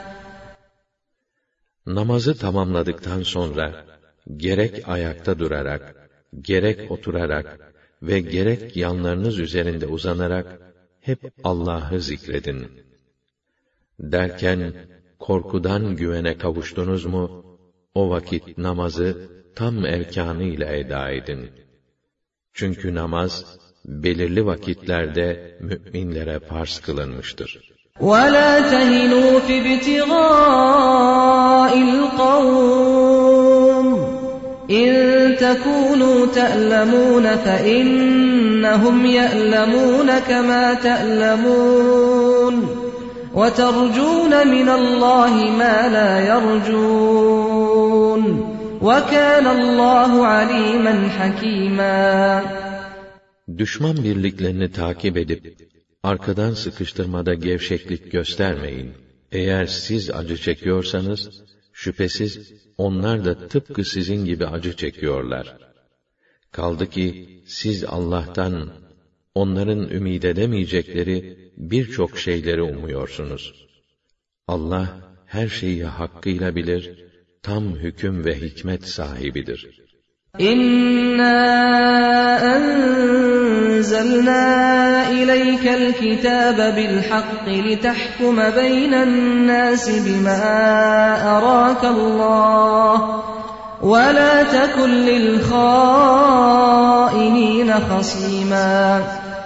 [SPEAKER 1] Namazı tamamladıktan sonra, gerek ayakta durarak, gerek oturarak ve gerek yanlarınız üzerinde uzanarak, hep Allah'ı zikredin. Derken, korkudan güvene kavuştunuz mu, o vakit namazı tam erkânıyla eda edin. Çünkü namaz, belirli vakitlerde mü'minlere farz kılınmıştır.
[SPEAKER 2] وَلَا تَهِنُوا فِي ابْتِغَاءِ الْقَوْمِ إِن تَكُونُوا تَأْلَمُونَ فَإِنَّهُمْ يَأْلَمُونَ كَمَا تَأْلَمُونَ وَتَرْجُونَ مِنَ اللّٰهِ مَا لَا يَرْجُونَ وَكَانَ اللّٰهُ عَلِيمًا حَكِيمًا.
[SPEAKER 1] Düşman birliklerini takip edip, arkadan sıkıştırmada gevşeklik göstermeyin. Eğer siz acı çekiyorsanız, şüphesiz onlar da tıpkı sizin gibi acı çekiyorlar. Kaldı ki, siz Allah'tan, onların ümid edemeyecekleri birçok şeyleri umuyorsunuz. Allah, her şeyi hakkıyla bilir, tam hüküm ve hikmet sahibidir.
[SPEAKER 2] İnna enzelnâ ileykel kitâbe bil hakki litahkume beynen nâsi bimâ arâkallâh ve lâ tekun lil khâinîne hasîmâ.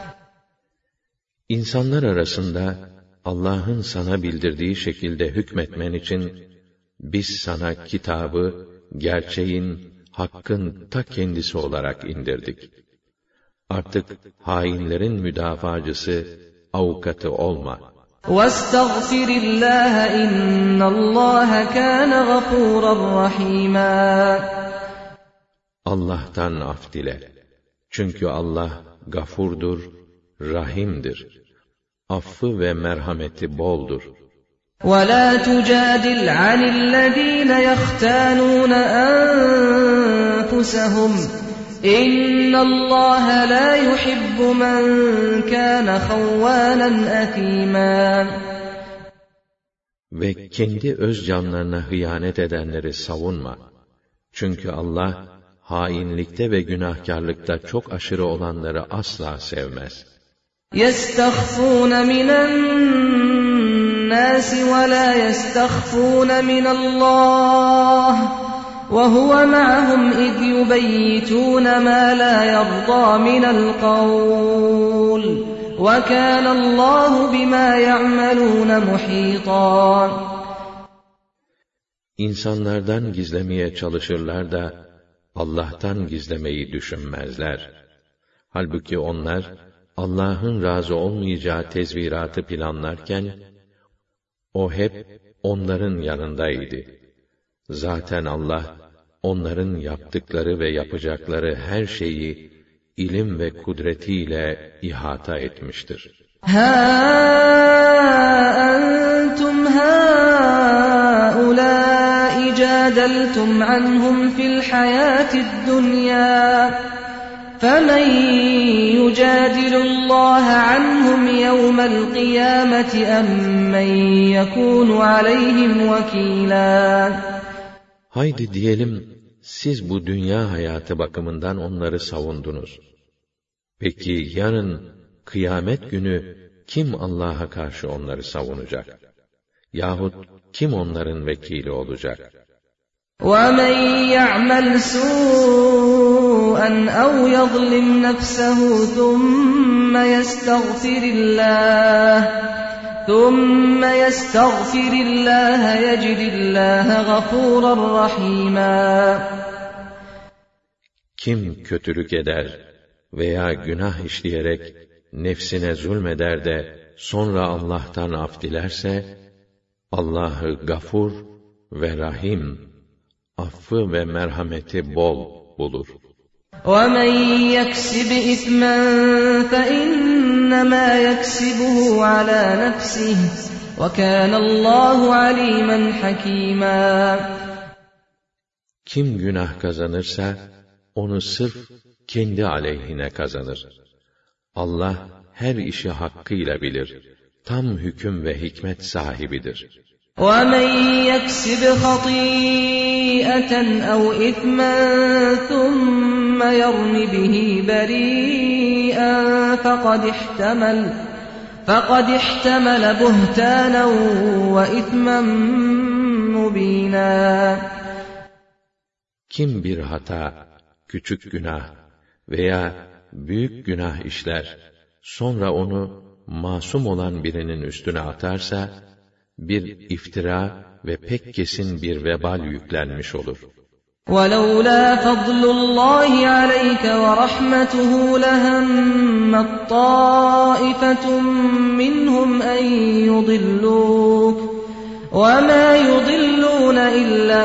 [SPEAKER 1] İnsanlar arasında Allah'ın sana bildirdiği şekilde hükmetmen için biz sana kitabı, gerçeğin, hakkın ta kendisi olarak indirdik. Artık hainlerin müdafacısı, avukatı olma.
[SPEAKER 2] وَاسْتَغْفِرِ اللّٰهَ اِنَّ اللّٰهَ كَانَ غَفُورًا رَحِيمًا.
[SPEAKER 1] Allah'tan af dile. Çünkü Allah gafurdur, rahimdir. Affı ve merhameti boldur.
[SPEAKER 2] وَلَا تُجَادِلْ عَنِ الَّذ۪ينَ يَخْتَانُونَ أَنفُسَهُمْ اِنَّ اللّٰهَ لَا يُحِبُّ مَنْ كَانَ خَوَّانًا أَثِيمًا.
[SPEAKER 1] Ve kendi öz canlarına hıyanet edenleri savunma. Çünkü Allah, hainlikte ve günahkarlıkta çok aşırı olanları asla sevmez.
[SPEAKER 2] يَسْتَخْفُونَ مِنَ النَّاسِ وَلَا يَسْتَخْفُونَ مِنَ اللّٰهِ وَهُوَ مَعَهُمْ إِذْ يُبَيِّتُونَ مَا لَا يَرْضَى مِنَ الْقَوْلِ وَكَانَ اللّٰهُ بِمَا يَعْمَلُونَ مُحِيطًا.
[SPEAKER 1] İnsanlardan gizlemeye çalışırlar da Allah'tan gizlemeyi düşünmezler. Halbuki onlar Allah'ın razı olmayacağı tezviratı planlarken o hep onların yanındaydı. Zaten Allah onların yaptıkları ve yapacakları her şeyi ilim ve kudretiyle ihata etmiştir.
[SPEAKER 2] Ha entum haulâi câdeltum anhum fil hayâtid dunyâ فَمَنْ يُجَادِلُ اللّٰهَ عَنْهُمْ يَوْمَ الْقِيَامَةِ أَمَّنْ يَكُونُ عَلَيْهِمْ وَكِيلًا.
[SPEAKER 1] Haydi diyelim, siz bu dünya hayatı bakımından onları savundunuz. Peki yarın, kıyamet günü, kim Allah'a karşı onları savunacak? Yahut kim onların vekili olacak?
[SPEAKER 2] وَمَنْ يَعْمَلْ سُوءًا أَوْ يَظْلِمْ نَفْسَهُ ثُمَّ يَسْتَغْفِرِ اللّٰهَ يَجِدِ اللّٰهَ غَفُورًا رَحِيمًا.
[SPEAKER 1] Kim kötülük eder veya günah işleyerek nefsine zulmeder de sonra Allah'tan af dilerse, Allah'ı gafur ve rahim, affı ve merhameti bol bulur.
[SPEAKER 2] وَمَنْ يَكْسِبْ إِثْمًا فَإِنَّمَا يَكْسِبُهُ عَلَى نَفْسِهِ وَكَانَ اللّٰهُ عَلِيمًا حَكِيمًا.
[SPEAKER 1] Kim günah kazanırsa, onu sırf kendi aleyhine kazanır. Allah her işi hakkıyla bilir. Tam hüküm ve hikmet sahibidir.
[SPEAKER 2] وَمَنْ يَكْسِبْ خَطِيئَةً أَوْ إِثْمًا ثُمَّ يَرْمِ بِهِ بَرِيئًا فَقَدِ احْتَمَلَ بُهْتَانًا وَإِثْمًا مُبِينًا.
[SPEAKER 1] Kim bir hata, küçük günah veya büyük günah işler, sonra onu masum olan birinin üstüne atarsa, bir iftira ve pek kesin bir vebal yüklenmiş olur.
[SPEAKER 2] وَلَوْلَا فَضْلُ اللّٰهِ عَلَيْكَ وَرَحْمَتُهُ لَهَمَّتْ طَائِفَةٌ مِّنْهُمْ أَن يُضِلُّوكَ وَمَا يُضِلُّونَ إِلَّا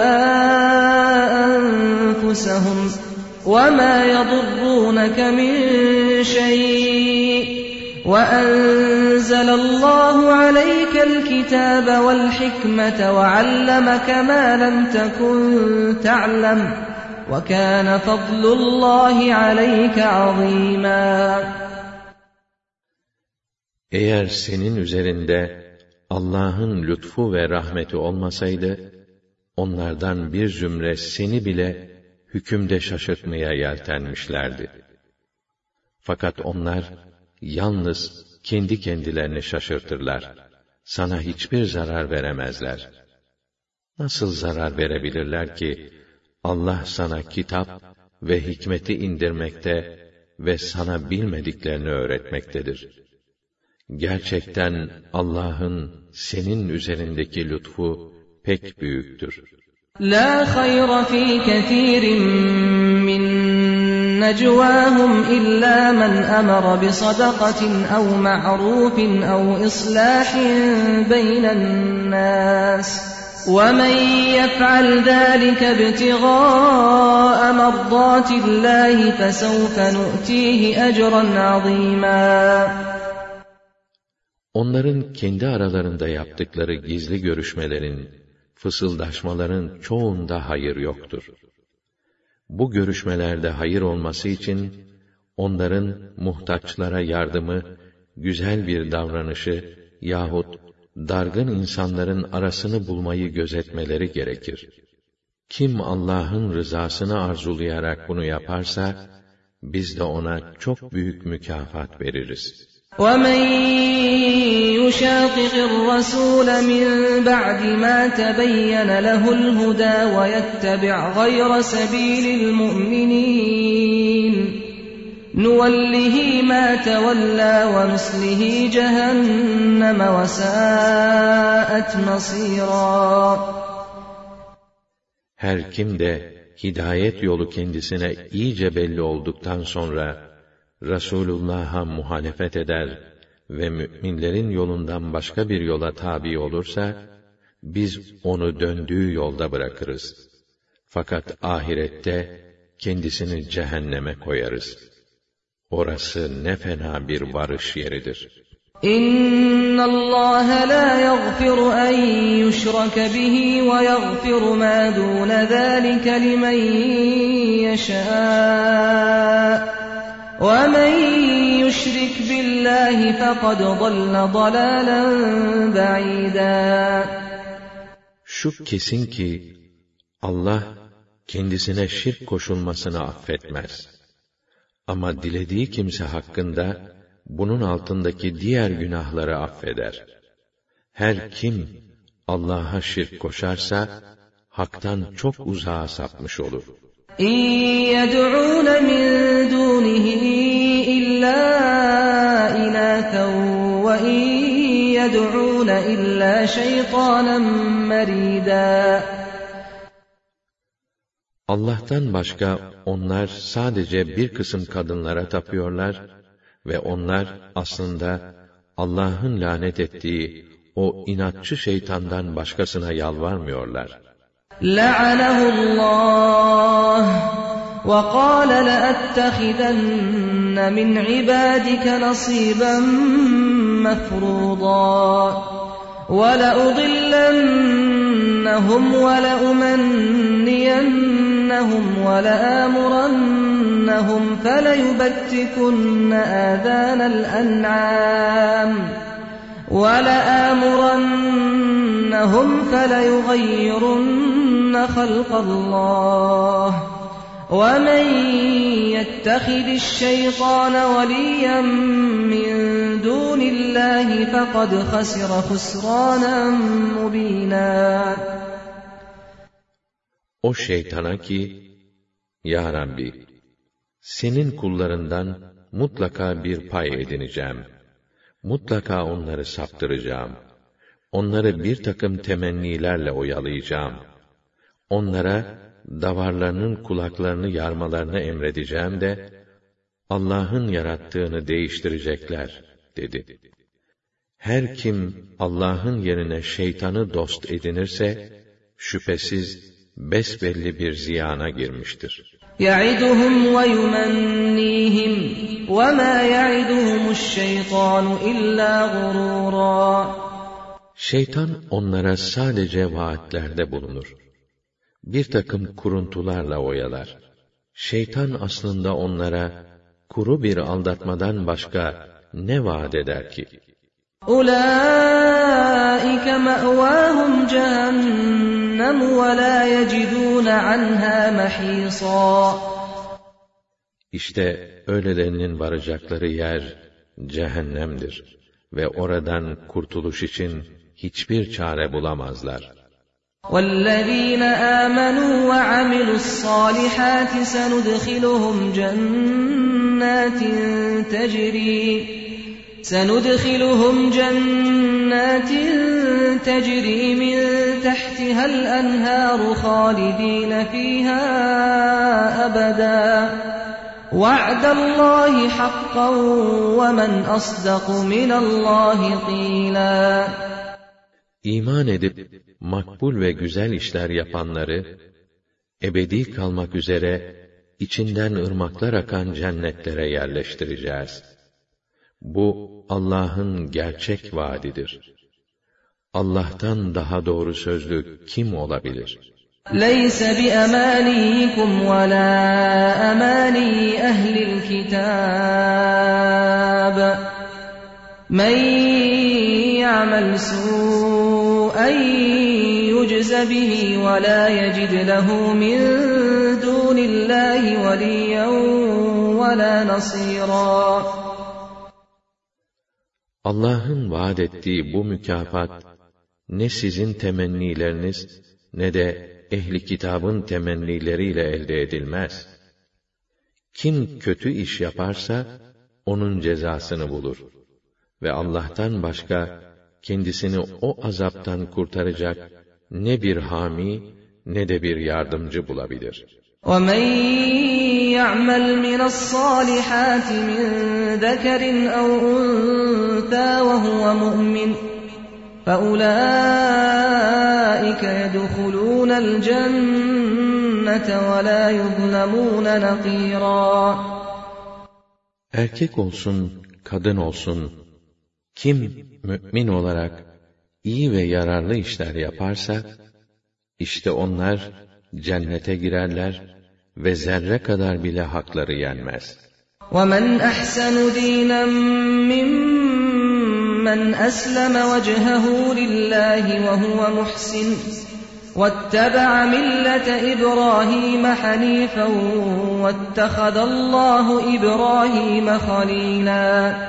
[SPEAKER 2] أَنفُسَهُمْ وَمَا يَضُرُّونَكَ مِن شَيْءٍ وَأَنزَلَ اللّٰهُ عَلَيْكَ الْكِتَابَ وَالْحِكْمَةَ وَعَلَّمَكَ مَا لَمْ تَكُن تَعْلَمُ وَكَانَ فَضْلُ اللّٰهِ عَلَيْكَ عَظِيمًا.
[SPEAKER 1] Eğer senin üzerinde Allah'ın lütfu ve rahmeti olmasaydı, onlardan bir zümre seni bile hükümde şaşırtmaya yeltenmişlerdi. Fakat onlar yalnız kendi kendilerini şaşırtırlar. Sana hiçbir zarar veremezler. Nasıl zarar verebilirler ki, Allah sana kitap ve hikmeti indirmekte ve sana bilmediklerini öğretmektedir. Gerçekten Allah'ın senin üzerindeki lütfu pek büyüktür.
[SPEAKER 2] لَا خَيْرَ فِي كَثِيرٍ مِّن نَّجْوَاهُمْ إِلَّا مَنْ أَمَرَ بِصَدَقَةٍ أَوْ مَعْرُوفٍ أَوْ إِصْلَاحٍ بَيْنَ النَّاسِ وَمَن يَفْعَلْ ذَلِكَ ابْتِغَاءَ مَرْضَاتِ اللّٰهِ فَسَوْفَ نُؤْتِيهِ أَجْرًا عَظِيمًا.
[SPEAKER 1] Onların kendi aralarında yaptıkları gizli görüşmelerin, fısıldaşmaların çoğunda hayır yoktur. Bu görüşmelerde hayır olması için, onların muhtaçlara yardımı, güzel bir davranışı yahut dargın insanların arasını bulmayı gözetmeleri gerekir. Kim Allah'ın rızasını arzulayarak bunu yaparsa, biz de ona çok büyük mükafat veririz.
[SPEAKER 2] وَمَن يُشَاقِقِ الرَّسُولَ مِن بَعْدِ مَا تَبَيَّنَ لَهُ الْهُدَى وَيَتَّبِعْ غَيْرَ سَبِيلِ الْمُؤْمِنِينَ نُوَلِّهِ مَا تَوَلَّى وَنُصْلِهِ جَهَنَّمَ وَسَاءَتْ مَصِيرًا.
[SPEAKER 1] Her kim de hidayet yolu kendisine iyice belli olduktan sonra Resulullah'a muhalefet eder ve müminlerin yolundan başka bir yola tabi olursa, biz onu döndüğü yolda bırakırız. Fakat ahirette kendisini cehenneme koyarız. Orası ne fena bir varış yeridir.
[SPEAKER 2] إِنَّ اللّٰهَ لَا يَغْفِرُ أَن يُشْرَكَ بِهِ وَيَغْفِرُ مَا دُونَ ذَٰلِكَ لِمَن يَشَاءُ وَمَن يُشْرِكْ بِاللّٰهِ فَقَدْ ضَلَّ ضَلَالًا بَعِيدًا.
[SPEAKER 1] Şu kesin ki, Allah, kendisine şirk koşulmasını affetmez. Ama dilediği kimse hakkında, bunun altındaki diğer günahları affeder. Her kim, Allah'a şirk koşarsa, haktan çok uzağa sapmış olur.
[SPEAKER 2] إِن يَدْعُونَ مِن دُونِهِ إِلَّا إِنَاثًا وَإِن يَدْعُونَ إِلَّا شَيْطَانًا مَّرِيدًا.
[SPEAKER 1] Allah'tan başka onlar sadece bir kısım kadınlara tapıyorlar ve onlar aslında Allah'ın lanet ettiği o inatçı şeytandan başkasına yalvarmıyorlar.
[SPEAKER 2] لَعَنَهُ اللّٰهُ وَقَالَ لَأَتَّخِذَنَّ مِنْ عِبَادِكَ نَصِيبًا مَفْرُوضًا وَلَأُضِلَّنَّهُمْ وَلَأُمَنِّيَنَّهُمْ وَلَآمُرَنَّهُمْ فَلَيُبَتِّكُنَّ آذَانَ الْأَنْعَامِ وَلَآمُرَنَّهُمْ فَلَيُغَيِّرُنَّ خَلْقَ اللّٰهِ وَمَن يَتَّخِذِ الشَّيْطَانَ وَلِيًّا مِّن دُونِ اللّٰهِ فَقَدْ خَسِرَ خُسْرَانًا مُّبِينًا.
[SPEAKER 1] O şeytana ki, Ya Rabbi, senin kullarından mutlaka bir pay edineceğim. Mutlaka onları saptıracağım. Onları bir takım temennilerle oyalayacağım. Onlara davarlarının kulaklarını yarmalarını emredeceğim de, Allah'ın yarattığını değiştirecekler, dedi. Her kim Allah'ın yerine şeytanı dost edinirse, şüphesiz besbelli bir ziyana girmiştir.
[SPEAKER 2] يَعِدُهُمْ وَيُمَنِّيهِمْ وَمَا يَعِدُهُمُ الشَّيْطَانُ إِلَّا غُرُورًا.
[SPEAKER 1] Şeytan onlara sadece vaatlerde bulunur. Bir takım kuruntularla oyalar. Şeytan aslında onlara kuru bir aldatmadan başka ne vaat eder ki?
[SPEAKER 2] أُولَٰئِكَ مَأْوَاهُمْ جَهَنَّمُ وَلَا يَجِدُونَ عَنْهَا مَحِيصًا.
[SPEAKER 1] İşte öylelerinin varacakları yer cehennemdir ve oradan kurtuluş için hiçbir çare bulamazlar.
[SPEAKER 2] وَالَّذِينَ آمَنُوا وَعَمِلُوا الصَّالِحَاتِ سَنُدْخِلُهُمْ جَنَّاتٍ تَجْرِي مِنْ تَحْتِهَا الْأَنْهَارُ خَالِدِينَ فِيهَا أَبَدًا وَعْدَ اللّٰهِ حَقًّا وَمَنْ أَصْدَقُ مِنَ اللّٰهِ قِيلًا.
[SPEAKER 1] İman edip makbul ve güzel işler yapanları ebedi kalmak üzere içinden ırmaklar akan cennetlere yerleştireceğiz. Bu Allah'ın gerçek vaadidir. Allah'tan daha doğru sözlü kim olabilir?
[SPEAKER 2] لَيْسَ بِأَمَانِيِّكُمْ وَلَا أَمَانِيِّ أَهْلِ الْكِتَابِ مَنْ يَعْمَلْ سُوءًا يُجْزَ بِهِ وَلَا يَجِدْ لَهُ مِنْ دُونِ اللّٰهِ وَلِيًّا وَلَا نَصِيرًا.
[SPEAKER 1] Allah'ın vaad ettiği bu mükafat, ne sizin temennileriniz, ne de ehli kitabın temennileriyle elde edilmez. Kim kötü iş yaparsa, onun cezasını bulur. Ve Allah'tan başka, kendisini o azaptan kurtaracak ne bir hami, ne de bir yardımcı bulabilir.
[SPEAKER 2] وَمَنْ يَعْمَلْ مِنَ الصَّالِحَاتِ مِنْ ذَكَرٍ أَوْ أُنْثَى وَهُوَ مُؤْمِنٌ فَأُولَٰئِكَ يَدْخُلُونَ الْجَنَّةَ وَلَا يُظْلَمُونَ نَقِيرًا.
[SPEAKER 1] Erkek olsun, kadın olsun, kim mümin olarak iyi ve yararlı işler yaparsa, işte onlar cennete girerler ve zerre kadar bile hakları yenmez.
[SPEAKER 2] وَمَنْ أَحْسَنُ دِينًا مِّمَّنْ أَسْلَمَ وَجْهَهُ لِلَّهِ وَهُوَ مُحْسِنٌ وَاتَّبَعَ مِلَّةَ إِبْرَاهِيمَ حَنِيفًا وَاتَّخَذَ اللّٰهُ إِبْرَاهِيمَ خَلِيلًا.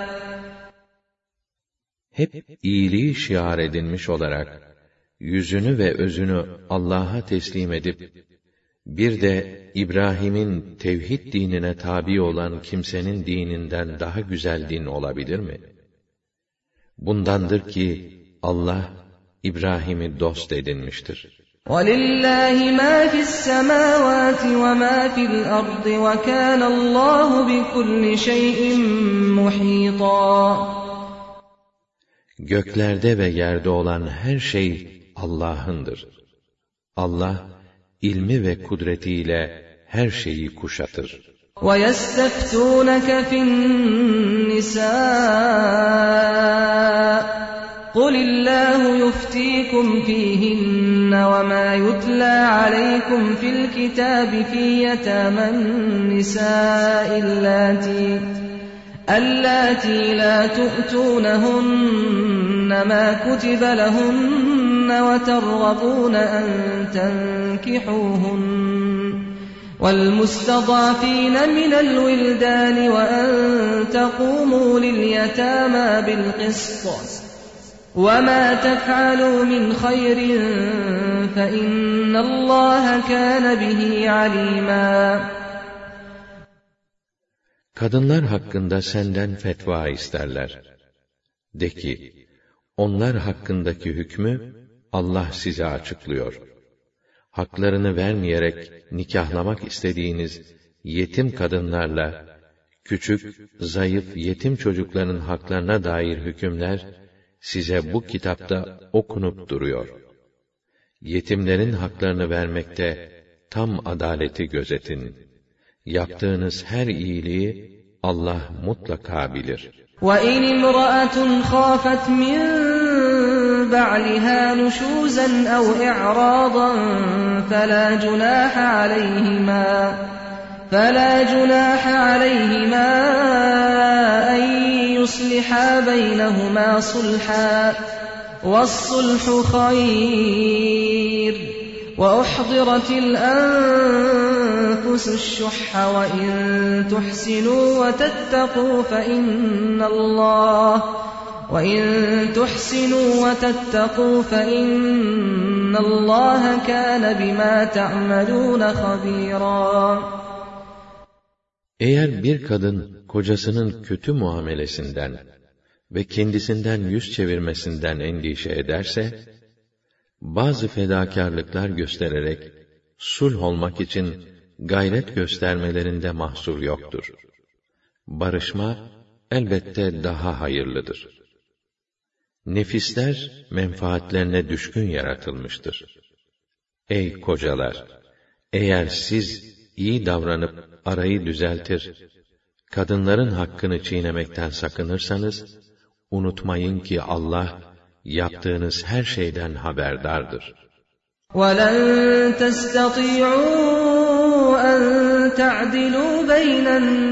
[SPEAKER 1] Hep iyiliği şiar edinmiş olarak, yüzünü ve özünü Allah'a teslim edip, bir de İbrahim'in tevhid dinine tabi olan kimsenin dininden daha güzel din olabilir mi? Bundandır ki Allah İbrahim'i dost edinmiştir.
[SPEAKER 2] وَلِلَّهِ مَا فِي السَّمَاوَاتِ وَمَا فِي الْأَرْضِ وَكَانَ اللّٰهُ بِكُلِّ شَيْءٍ مُحِيطًا.
[SPEAKER 1] Göklerde ve yerde olan her şey Allah'ındır. Allah, ilmi ve kudretiyle her şeyi kuşatır.
[SPEAKER 2] وَيَسْتَفْتُونَكَ فِي النِّسَاءِ قُلِ اللّٰهُ يُفْتِيكُمْ فِيهِنَّ وَمَا يُتْلَى عَلَيْكُمْ فِي الْكِتَابِ فِي يَتَامَى النِّسَاءِ اللَّاتِي لَا تُؤْتُونَهُنَّ مَا كُتِبَ لَهُنَّ وَتَرْغَبُونَ أَن تَنكِحُوهُنَّ وَالْمُسْتَضْعَفِينَ مِنَ الْوِلْدَانِ وَأَن تَقُومُوا لِلْيَتَامَى بِالْقِسْطِ وَمَا تَفْعَلُوا مِنْ خَيْرٍ فَإِنَّ اللّٰهَ كَانَ بِهِ عَلِيمًا.
[SPEAKER 1] Kadınlar hakkında senden fetva isterler. De ki, onlar hakkındaki hükmü Allah size açıklıyor. haklarını vermeyerek nikahlamak istediğiniz yetim kadınlarla, küçük, zayıf yetim çocukların haklarına dair hükümler, size bu kitapta okunup duruyor. Yetimlerin haklarını vermekte tam adaleti gözetin. Yaptığınız her iyiliği Allah mutlaka bilir.
[SPEAKER 2] وَإِنِ امْرَأَةٌ خَافَتْ مِنْ بَعْلِهَا نُشُوزًا أَوْ إِعْرَاضًا فَلَا جُنَاحَ عَلَيْهِمَا أَنْ يُصْلِحَا بَيْنَهُمَا صُلْحًا وَالصُّلْحُ خَيْرٌ وَأُحْضِرَتِ الْأَنفُسُ الشُّحَّ وَإِن تُحْسِنُوا وَتَتَّقُوا فَإِنَّ اللَّهَ كَانَ بِمَا تَعْمَلُونَ خَبِيرًا.
[SPEAKER 1] Eğer bir kadın kocasının kötü muamelesinden ve kendisinden yüz çevirmesinden endişe ederse, bazı fedakarlıklar göstererek sulh olmak için gayret göstermelerinde mahsur yoktur. Barışma elbette daha hayırlıdır. Nefisler menfaatlerine düşkün yaratılmıştır. Ey kocalar! Eğer siz iyi davranıp arayı düzeltir, kadınların hakkını çiğnemekten sakınırsanız, unutmayın ki Allah, yaptığınız her şeyden haberdardır.
[SPEAKER 2] وَلَنْ تَسْتَطِيعُوا أَنْ تَعْدِلُوا بَيْنَ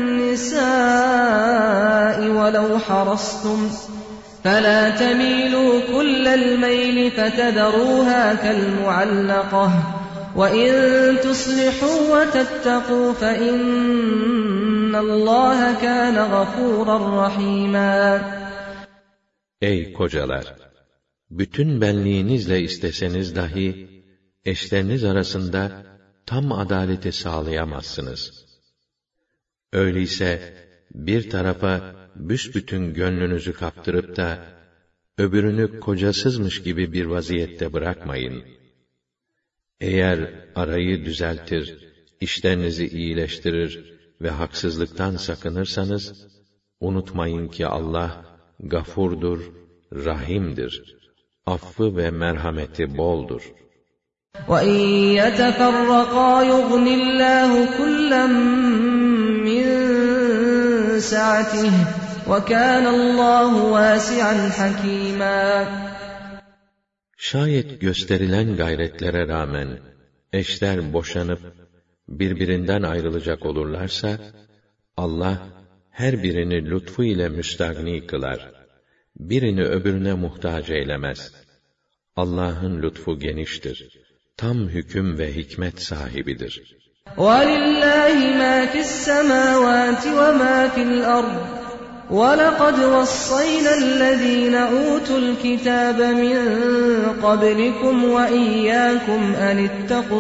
[SPEAKER 2] النِّسَاءِ وَلَوْ حَرَصْتُمْ فَلَا تَمِيلُوا كُلَّ الْمَيْلِ فَتَذَرُوهَا كَالْمُعَلَّقَةِ وَإِنْ تُصْلِحُوا وَتَتَّقُوا فَإِنَّ اللَّهَ كَانَ غَفُورًا رَحِيمًا.
[SPEAKER 1] Ey kocalar! Bütün benliğinizle isteseniz dahi, eşleriniz arasında tam adaleti sağlayamazsınız. Öyleyse, bir tarafa büsbütün gönlünüzü kaptırıp da, öbürünü kocasızmış gibi bir vaziyette bırakmayın. Eğer arayı düzeltir, işlerinizi iyileştirir ve haksızlıktan sakınırsanız, unutmayın ki Allah, Gafurdur, Rahim'dir. Affı ve merhameti boldur.
[SPEAKER 2] وَاِنْ يَتَفَرَّقَا يُغْنِ اللّٰهُ كُلًّا مِّنْ سَعَتِهِ وَكَانَ اللّٰهُ وَاسِعًا حَكِيمًا.
[SPEAKER 1] Şayet gösterilen gayretlere rağmen eşler boşanıp birbirinden ayrılacak olurlarsa, Allah her birini lütfu ile müstagni kılar. Birini öbürüne muhtaç eylemez. Allah'ın lütfu geniştir. Tam hüküm ve hikmet sahibidir.
[SPEAKER 2] وَلِلَّهِ مَا فِي السَّمَاوَاتِ وَمَا فِي الْأَرْضِ وَلَقَدْ وَصَّيْنَا الَّذ۪ينَ أُوتُوا الْكِتَابَ مِنْ قَبْلِكُمْ وَإِيَّاكُمْ أَنِ اتَّقُوا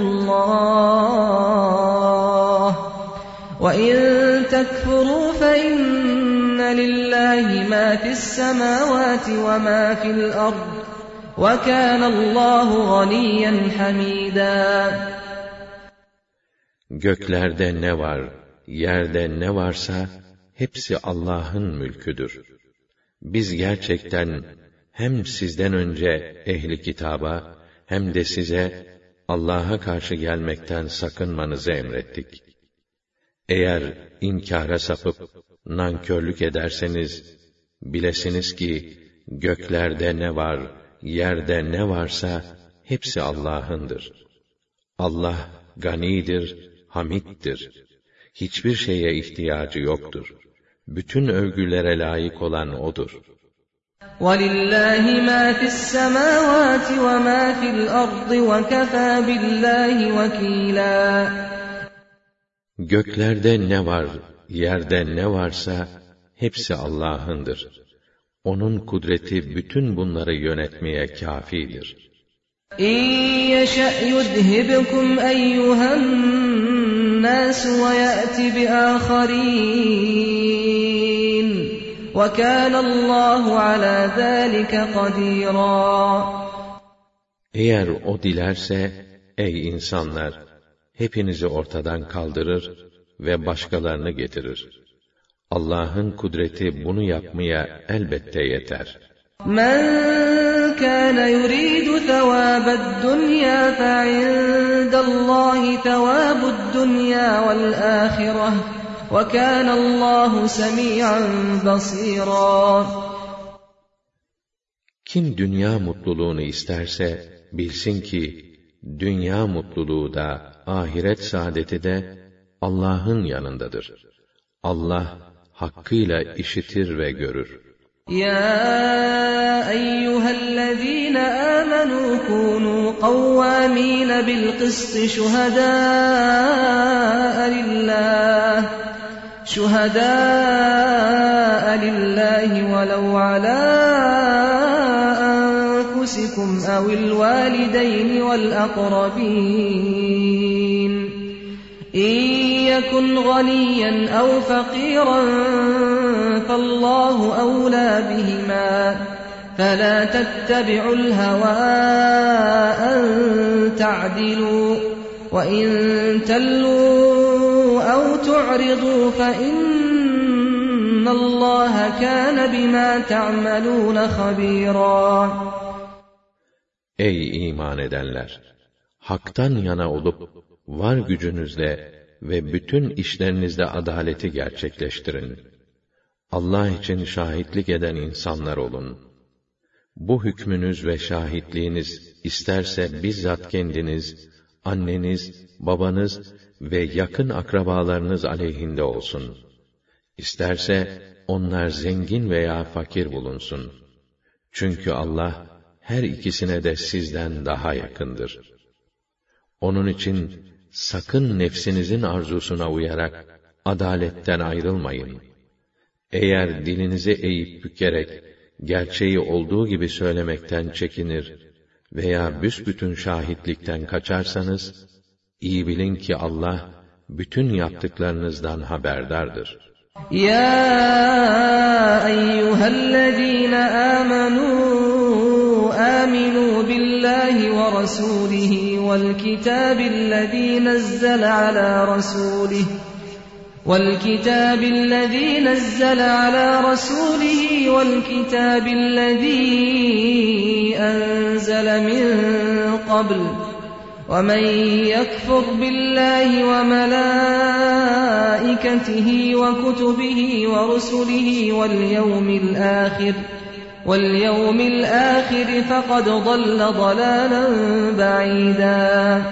[SPEAKER 2] اللّٰهَ وَإِنْ تَكْفُرُوا فَإِنَّ لِلَّهِ مَا فِي السَّمَاوَاتِ وَمَا فِي الْأَرْضِ وَكَانَ اللّٰهُ غَنِيًّا حَمِيدًا.
[SPEAKER 1] Göklerde ne var, yerde ne varsa, hepsi Allah'ın mülküdür. Biz gerçekten hem sizden önce ehli kitaba, hem de size Allah'a karşı gelmekten sakınmanızı emrettik. Eğer inkâra sapıp nankörlük ederseniz, bilesiniz ki göklerde ne var, yerde ne varsa hepsi Allah'ındır. Allah ganidir, hamiddir. Hiçbir şeye ihtiyacı yoktur. Bütün övgülere layık olan O'dur.
[SPEAKER 2] وَلِلَّهِ مَا فِي السَّمَاوَاتِ وَمَا فِي الْأَرْضِ وَكَفَى بِاللّٰهِ وَكِيلًا.
[SPEAKER 1] Göklerde ne var, yerde ne varsa hepsi Allah'ındır. Onun kudreti bütün bunları yönetmeye kâfidir.
[SPEAKER 2] اِنْ يَشَأْ يُذْهِبْكُمْ اَيُّهَا النَّاسُ وَيَأْتِ بِآخَرِينَ وَكَانَ اللّٰهُ عَلَى ذَٰلِكَ قَدِيرًا.
[SPEAKER 1] Eğer O dilerse, ey insanlar, hepinizi ortadan kaldırır ve başkalarını getirir. Allah'ın kudreti bunu yapmaya elbette yeter.
[SPEAKER 2] Men kana yuridu thawabad dunya fa indallahi thawabud dunya vel ahireh ve kana Allahu semi'an basira.
[SPEAKER 1] Kim dünya mutluluğunu isterse bilsin ki dünya mutluluğu da ahiret saadeti de Allah'ın yanındadır. Allah hakkıyla işitir ve görür.
[SPEAKER 2] Ya eyyühellezîne âmenû kûnû kavvâmîne bil kıst şuhedâe lillâhi velev alâ أنفسكم أو الوالدين والأقربين إن يكن غنيا أو فقيرا فالله أولى بهما فلا تتبعوا الهوى أن تعدلوا وإن تلوا أو تعرضوا فإن الله كان بما تعملون خبيرا.
[SPEAKER 1] Ey iman edenler! Hak'tan yana olup, var gücünüzle ve bütün işlerinizde adaleti gerçekleştirin. Allah için şahitlik eden insanlar olun. Bu hükmünüz ve şahitliğiniz, isterse bizzat kendiniz, anneniz, babanız ve yakın akrabalarınız aleyhinde olsun. İsterse onlar zengin veya fakir bulunsun. Çünkü Allah, her ikisine de sizden daha yakındır. Onun için sakın nefsinizin arzusuna uyarak adaletten ayrılmayın. Eğer dilinizi eğip bükerek gerçeği olduğu gibi söylemekten çekinir veya büsbütün şahitlikten kaçarsanız, iyi bilin ki Allah bütün yaptıklarınızdan haberdardır.
[SPEAKER 2] Ya eyyühellezîne âmenû آمنوا بالله ورسوله والكتاب الذي نزل على رسوله والكتاب الذي أنزل من قبل ومن يكفر بالله وملائكته وكتبه ورسله واليوم الآخر فقد ضل ضلالا بعيدا.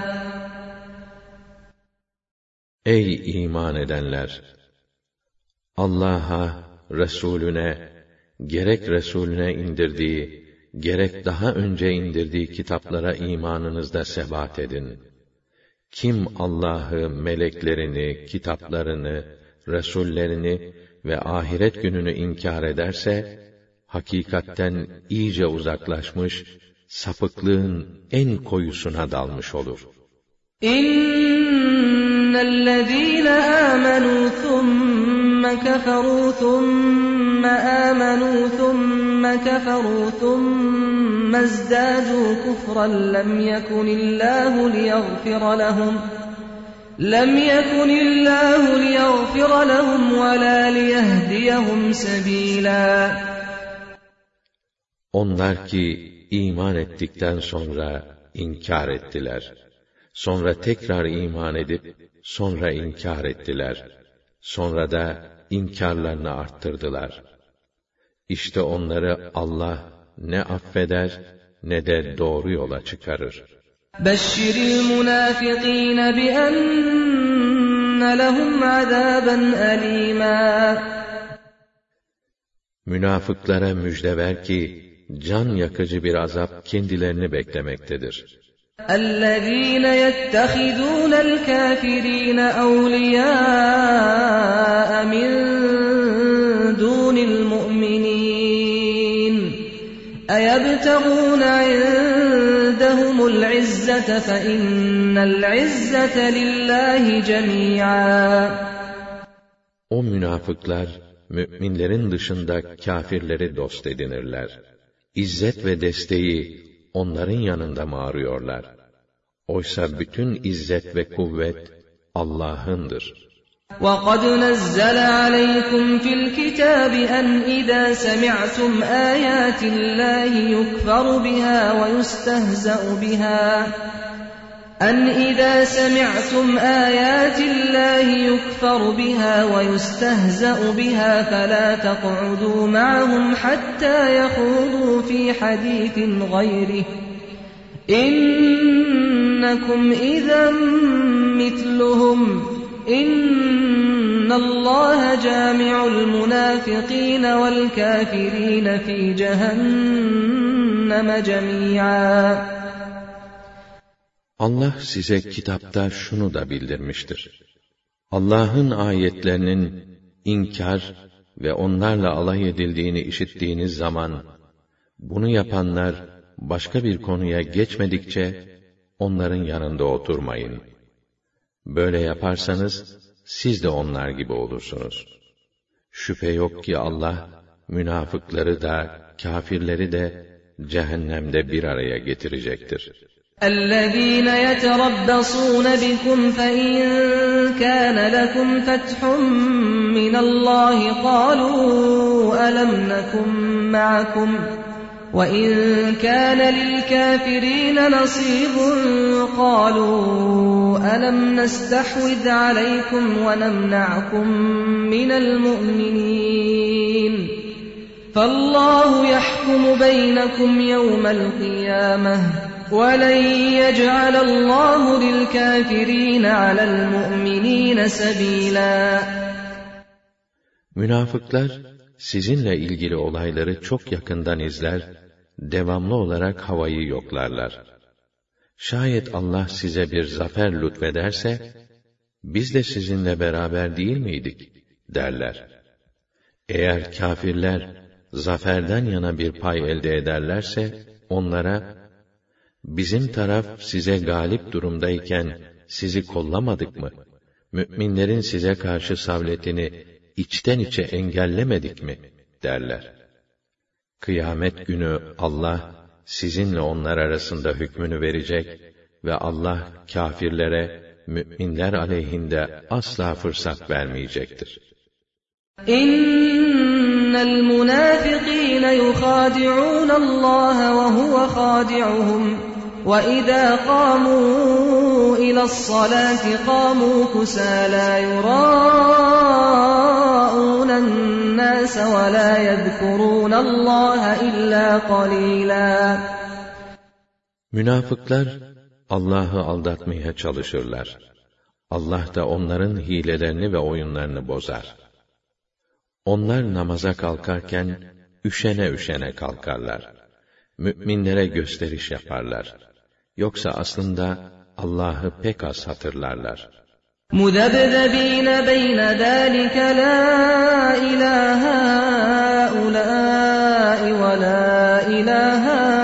[SPEAKER 1] Ey iman edenler! Allah'a, Resulüne, gerek Resulüne indirdiği, gerek daha önce indirdiği kitaplara imanınızda sebat edin. Kim Allah'ı, meleklerini, kitaplarını, Resullerini ve ahiret gününü inkar ederse, hakikatten iyice uzaklaşmış, sapıklığın en koyusuna dalmış olur.
[SPEAKER 2] İnnellezîne âmenû thumme keferû thumme âmenû thumme keferû thumme ezdâdû kufran lem yekunillâhu liyaghfira lehum ve lâ liyehdiyehum sebîlâ.
[SPEAKER 1] Onlar ki iman ettikten sonra inkar ettiler. Sonra tekrar iman edip sonra inkar ettiler. Sonra da inkarlarını arttırdılar. İşte onları Allah ne affeder ne de doğru yola çıkarır.
[SPEAKER 2] Beşşiril münâfikîne bi enne lehum azâben elîmâ.
[SPEAKER 1] Münafıklara müjde ver ki can yakıcı bir azap kendilerini beklemektedir.
[SPEAKER 2] اَلَّذ۪ينَ يَتَّخِذُونَ الْكَافِر۪ينَ اَوْلِيَاءَ مِنْ دُونِ الْمُؤْمِنِينَ اَيَبْتَغُونَ عِنْدَهُمُ الْعِزَّةَ فَاِنَّ الْعِزَّةَ لِلّٰهِ جَمِيعًا.
[SPEAKER 1] O münafıklar, müminlerin dışında kâfirleri dost edinirler. İzzet ve desteği onların yanında mı arıyorlar? Oysa bütün izzet ve kuvvet Allah'ındır.
[SPEAKER 2] وَقَدْ نَزَّلَ عَلَيْكُمْ فِي الْكِتَابِ أَنْ إِذَا سَمِعْتُمْ آيَاتِ اللَّهِ يُكْفَرُ بِهَا وَيُسْتَهْزَأُ بِهَا فَلَا تَقْعُدُوا مَعَهُمْ حَتَّى يَخُوضُوا فِي حَدِيثٍ غَيْرِهِ إِنَّكُمْ إِذًا مِثْلُهُمْ إِنَّ اللَّهَ جَامِعُ الْمُنَافِقِينَ وَالْكَافِرِينَ فِي جَهَنَّمَ جَمِيعًا.
[SPEAKER 1] Allah size kitapta şunu da bildirmiştir. Allah'ın ayetlerinin inkar ve onlarla alay edildiğini işittiğiniz zaman, bunu yapanlar başka bir konuya geçmedikçe onların yanında oturmayın. Böyle yaparsanız siz de onlar gibi olursunuz. Şüphe yok ki Allah münafıkları da kâfirleri de cehennemde bir araya getirecektir.
[SPEAKER 2] الَّذ۪ينَ يَتَرَبَّصُونَ بِكُمْ فَاِنْ كَانَ لَكُمْ فَتْحٌ مِّنَ اللّٰهِ قَالُوا أَلَمْ نَكُنْ مَعَكُمْ وَاِنْ كَانَ لِلْكَافِرِينَ نَصِيبٌ قَالُوا أَلَمْ نَسْتَحْوِذْ عَلَيْكُمْ وَنَمْنَعْكُمْ مِنَ الْمُؤْمِنِينَ فَاللّٰهُ يَحْكُمُ بَيْنَكُمْ يَوْمَ الْقِيَامَةِ وَلَنْ يَجْعَلَ اللّٰهُ لِلْكَافِرِينَ عَلَى الْمُؤْمِنِينَ سَب۪يلًا.
[SPEAKER 1] Münafıklar, sizinle ilgili olayları çok yakından izler, devamlı olarak havayı yoklarlar. Şayet Allah size bir zafer lütfederse, biz de sizinle beraber değil miydik, derler. Eğer kâfirler, zaferden yana bir pay elde ederlerse, onlara, bizim taraf size galip durumdayken, sizi kollamadık mı? Mü'minlerin size karşı savletini içten içe engellemedik mi? derler. Kıyamet günü Allah, sizinle onlar arasında hükmünü verecek ve Allah, kâfirlere, mü'minler aleyhinde asla fırsat vermeyecektir.
[SPEAKER 2] İnnel münâfikîne yukhâdi'ûne Allâhe ve huve khâdi'uhum وَإِذَا قَامُوا إِلَى الصَّلَاةِ قَامُوا كُسَالَى يُرَاءُونَ النَّاسَ وَلَا يَذْكُرُونَ اللّٰهَ إِلَّا قَلِيلًا.
[SPEAKER 1] Münafıklar Allah'ı aldatmaya çalışırlar. Allah da onların hilelerini ve oyunlarını bozar. Onlar namaza kalkarken üşene üşene kalkarlar. Mü'minlere gösteriş yaparlar. Yoksa aslında Allah'ı pek az hatırlarlar.
[SPEAKER 2] مُذَبْذَب۪ينَ بَيْنَ ذَٰلِكَ لَا إِلَٰهَ هَٰؤُلَاءِ وَلَا إِلَٰهَ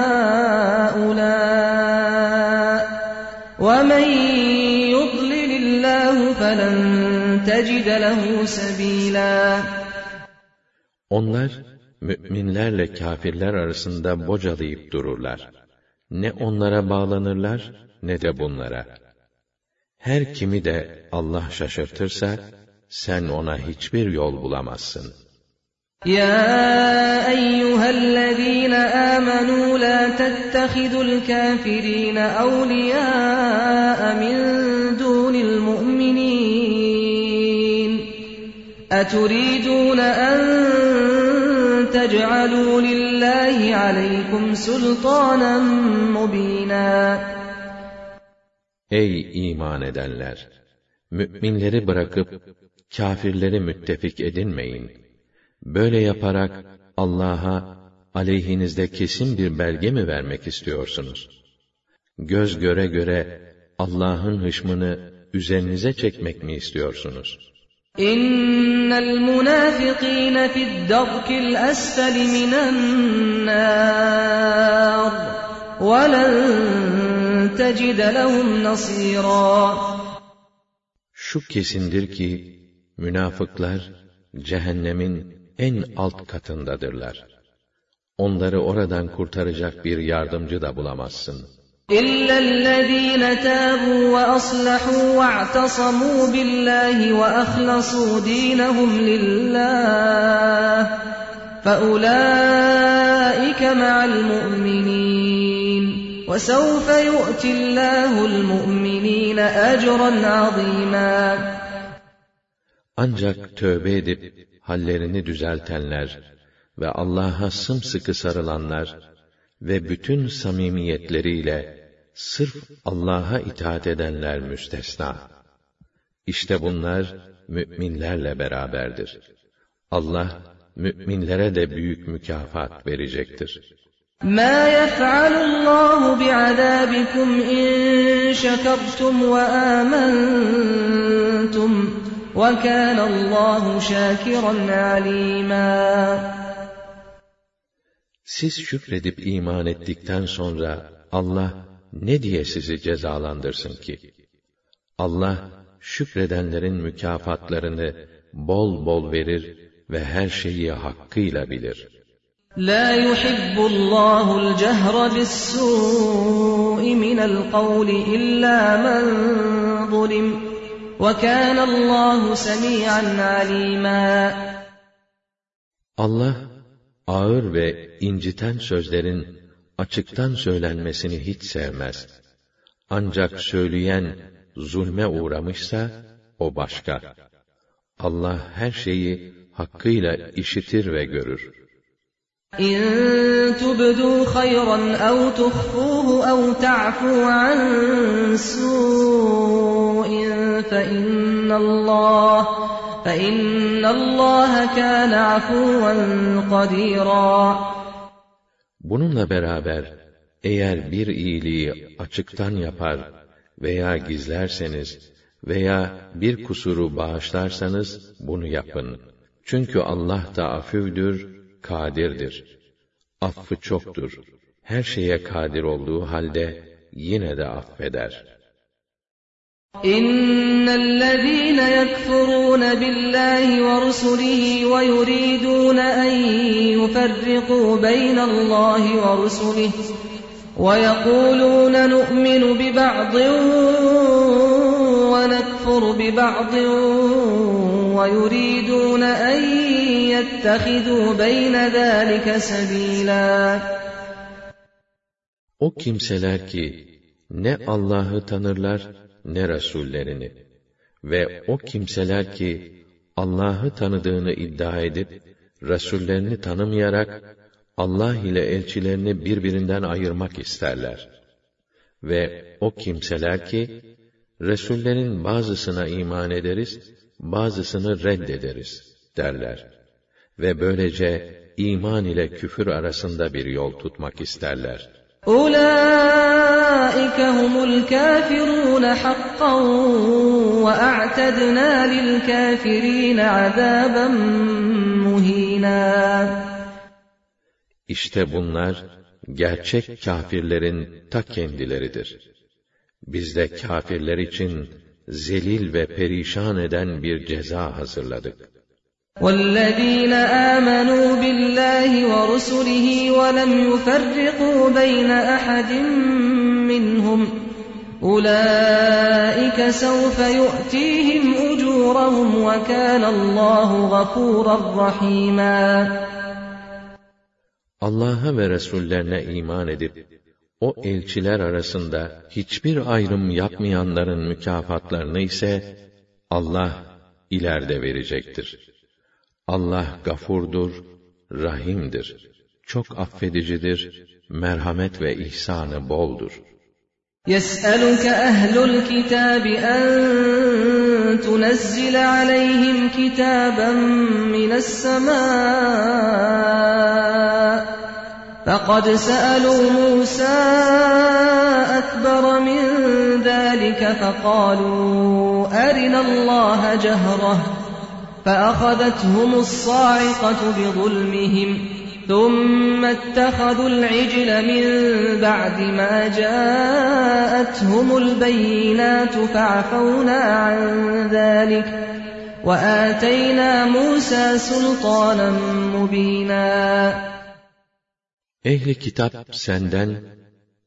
[SPEAKER 2] هَٰؤُلَاءِ وَمَنْ يُضْلِلِ اللّٰهُ فَلَنْ تَجِدَ لَهُ سَب۪يلًا.
[SPEAKER 1] Onlar, mü'minlerle kâfirler arasında bocalayıp dururlar. Ne onlara bağlanırlar, ne de bunlara. Her kimi de Allah şaşırtırsa, sen ona hiçbir yol bulamazsın.
[SPEAKER 2] يَا أَيُّهَا الَّذ۪ينَ آمَنُوا لَا تَتَّخِذُوا الْكَافِرِينَ أَوْلِيَاءَ مِنْ دُونِ الْمُؤْمِنِينَ أَتُرِيدُونَ أَنْ تَجْعَلُوا لِلّٰهِ عَلَيْكُمْ سُلْطَانًا مُب۪ينًا.
[SPEAKER 1] Ey iman edenler! Mü'minleri bırakıp, kâfirleri müttefik edinmeyin. Böyle yaparak, Allah'a, aleyhinizde kesin bir belge mi vermek istiyorsunuz? Göz göre göre, Allah'ın hışmını üzerinize çekmek mi istiyorsunuz?
[SPEAKER 2] İnnel münâfikîne fi'd-darkil esfeli minennâr ve len tecide lehum nasîrâ.
[SPEAKER 1] Şu kesindir ki, münafıklar, cehennemin en alt katındadırlar. Onları oradan kurtaracak bir yardımcı da bulamazsın.
[SPEAKER 2] إِلَّا الَّذِينَ تَابُوا وَأَصْلَحُوا وَاعْتَصَمُوا بِاللَّهِ وَأَخْلَصُوا دِينَهُمْ لِلَّهِ فَأُولَٰئِكَ مَعَ الْمُؤْمِنِينَ وَسَوْفَ يُؤْتِ اللّٰهُ الْمُؤْمِنِينَ أَجْرًا عَظِيمًا.
[SPEAKER 1] Ancak tövbe edip hallerini düzeltenler ve Allah'a sımsıkı sarılanlar ve bütün samimiyetleriyle sırf Allah'a itaat edenler müstesna. İşte bunlar müminlerle beraberdir. Allah müminlere de büyük mükafat verecektir.
[SPEAKER 2] مَا يَفْعَلُ اللّٰهُ بِعَذَابِكُمْ إِنْ شَكَرْتُمْ وَآمَنْتُمْ وَكَانَ اللّٰهُ شَاكِرًا عَلِيمًا.
[SPEAKER 1] Siz şükredip iman ettikten sonra Allah ne diye sizi cezalandırsın ki? Allah şükredenlerin mükafatlarını bol bol verir ve her şeyi hakkıyla bilir.
[SPEAKER 2] لَا يُحِبُّ اللّٰهُ الْجَهْرَ بِالسُّوءِ مِنَ الْقَوْلِ إِلَّا مَنْ ظُلِمَ وَكَانَ اللّٰهُ سَمِيعًا عَلِيمًا.
[SPEAKER 1] Allah ağır ve inciten sözlerin açıktan söylenmesini hiç sevmez. Ancak söyleyen zulme uğramışsa o başka. Allah her şeyi hakkıyla işitir ve görür.
[SPEAKER 2] إِن تُبْدُوا خَيْرًا أَوْ تُخْفُوهُ أَوْ تَعْفُوا عَن سُوءٍ فَإِنَّ اللّٰهَ كَانَ عَفُوًّا قَدِيرًا.
[SPEAKER 1] Bununla beraber eğer bir iyiliği açıktan yapar veya gizlerseniz veya bir kusuru bağışlarsanız bunu yapın. Çünkü Allah da afüvdür, kadirdir. Affı çoktur. Her şeye kadir olduğu halde yine de affeder.
[SPEAKER 2] إِنَّ الَّذِينَ يَكْفُرُونَ بِاللَّهِ وَرُسُلِهِ وَيُرِيدُونَ أَن يُفَرِّقُوا بَيْنَ اللَّهِ وَرُسُلِهِ وَيَقُولُونَ نُؤْمِنُ بِبَعْضٍ وَنَكْفُرُ بِبَعْضٍ وَيُرِيدُونَ أَن يَتَّخِذُوا بَيْنَ ذَٰلِكَ سَبِيلًا.
[SPEAKER 1] O kimseler ki ne Allah'ı tanırlar ne Resullerini ve o kimseler ki Allah'ı tanıdığını iddia edip Resullerini tanımayarak Allah ile elçilerini birbirinden ayırmak isterler. Ve o kimseler ki Resullerin bazısına iman ederiz, bazısını reddederiz derler. Ve böylece iman ile küfür arasında bir yol tutmak isterler.
[SPEAKER 2] أُولَٰئِكَ هُمُ الْكَافِرُونَ حَقًّا وَأَعْتَدْنَا لِلْكَافِرِينَ عَذَابًا مُهِينًا.
[SPEAKER 1] İşte bunlar gerçek kâfirlerin ta kendileridir. Biz de kâfirler için zelil ve perişan eden bir ceza hazırladık.
[SPEAKER 2] وَالَّذِينَ آمَنُوا بِاللَّهِ وَرُسُلِهِ وَلَمْ يُفَرِّقُوا بَيْنَ أَحَدٍ مِّنْهُمْ أُولَٰئِكَ سَوْفَ يُؤْتِيهِمْ أُجُورَهُمْ وَكَانَ اللّٰهُ غَفُورًا رَحِيمًا.
[SPEAKER 1] Allah'a ve Resullerine iman edip o elçiler arasında hiçbir ayrım yapmayanların mükafatlarını ise Allah ileride verecektir. Allah gafurdur, rahimdir. Çok affedicidir, merhamet ve ihsanı boldur.
[SPEAKER 2] يَسْأَلُكَ أَهْلُ الْكِتَابِ أَن تُنَزِّلَ عَلَيْهِمْ كِتَابًا مِّنَ السَّمَاءِ فَقَدْ سَأَلُوا مُوسَىٰ أَكْبَرَ مِن ذَٰلِكَ فَقَالُوا أَرِنَا اللَّهَ جَهْرَةً فَأَخَذَتْهُمُ الصَّاعِقَةُ بِظُلْمِهِمْ ثُمَّ اتَّخَذُوا الْعِجْلَ مِن بَعْدِ مَا جَاءَتْهُمُ الْبَيِّنَاتُ فَعَفَوْنَا عَن ذَٰلِكَ وَآتَيْنَا مُوسَىٰ سُلْطَانًا مُّبِينًا.
[SPEAKER 1] Ehli kitap senden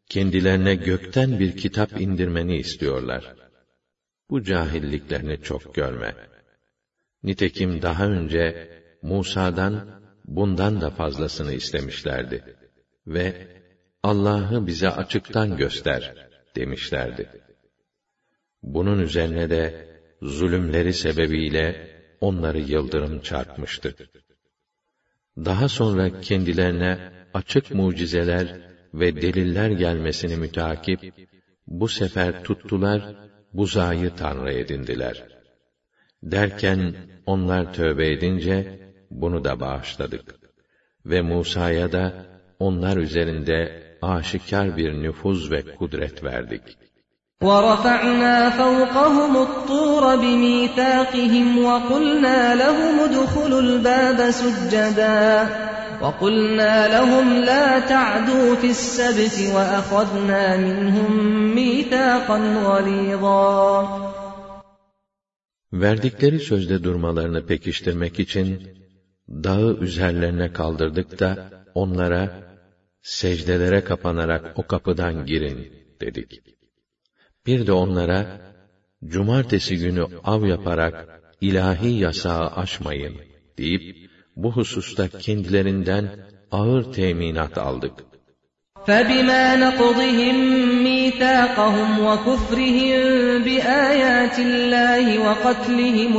[SPEAKER 1] kendilerine gökten bir kitap indirmeni istiyorlar. Bu cahilliklerini çok görme. Nitekim daha önce Musa'dan bundan da fazlasını istemişlerdi ve Allah'ı bize açıktan göster demişlerdi. Bunun üzerine de zulümleri sebebiyle onları yıldırım çarpmıştı. Daha sonra kendilerine açık mucizeler ve deliller gelmesini müteakip, bu sefer tuttular, buzağı tanrı edindiler. Derken onlar tövbe edince, bunu da bağışladık. Ve Musa'ya da onlar üzerinde aşikar bir nüfuz ve kudret verdik.
[SPEAKER 2] وَرَفَعْنَا فَوْقَهُمُ الطُّورَ بِمِيثَاقِهِمْ وَقُلْنَا لَهُمُ ادْخُلُوا الْبَابَ سُجَّدًا وَقُلْنَا لَهُمْ لَا تَعْدُوا فِي السَّبْتِ وَأَخَذْنَا مِنْهُمْ مِيثَاقًا غَلِيظًا.
[SPEAKER 1] Verdikleri sözde durmalarını pekiştirmek için dağı üzerlerine kaldırdık da onlara secdelere kapanarak o kapıdan girin dedik. Bir de onlara cumartesi günü av yaparak ilahi yasağı aşmayın deyip bu hususta kendilerinden ağır teminat aldık.
[SPEAKER 2] فَبِمَا نَقْضِهِمْ مِيثَاقَهُمْ وَكُفْرِهِمْ بِآيَاتِ اللَّهِ وَقَتْلِهِمُ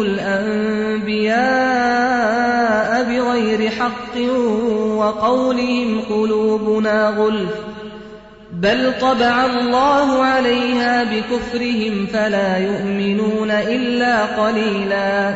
[SPEAKER 2] الْأَنْبِيَاءَ بِغَيْرِ حَقٍّ وَقَوْلِهِمْ قُلُوبُنَا غُلْفٌ بَلْ طَبَعَ اللَّهُ عَلَيْهَا بِكُفْرِهِمْ فَلَا يُؤْمِنُونَ إِلَّا قَلِيلًا.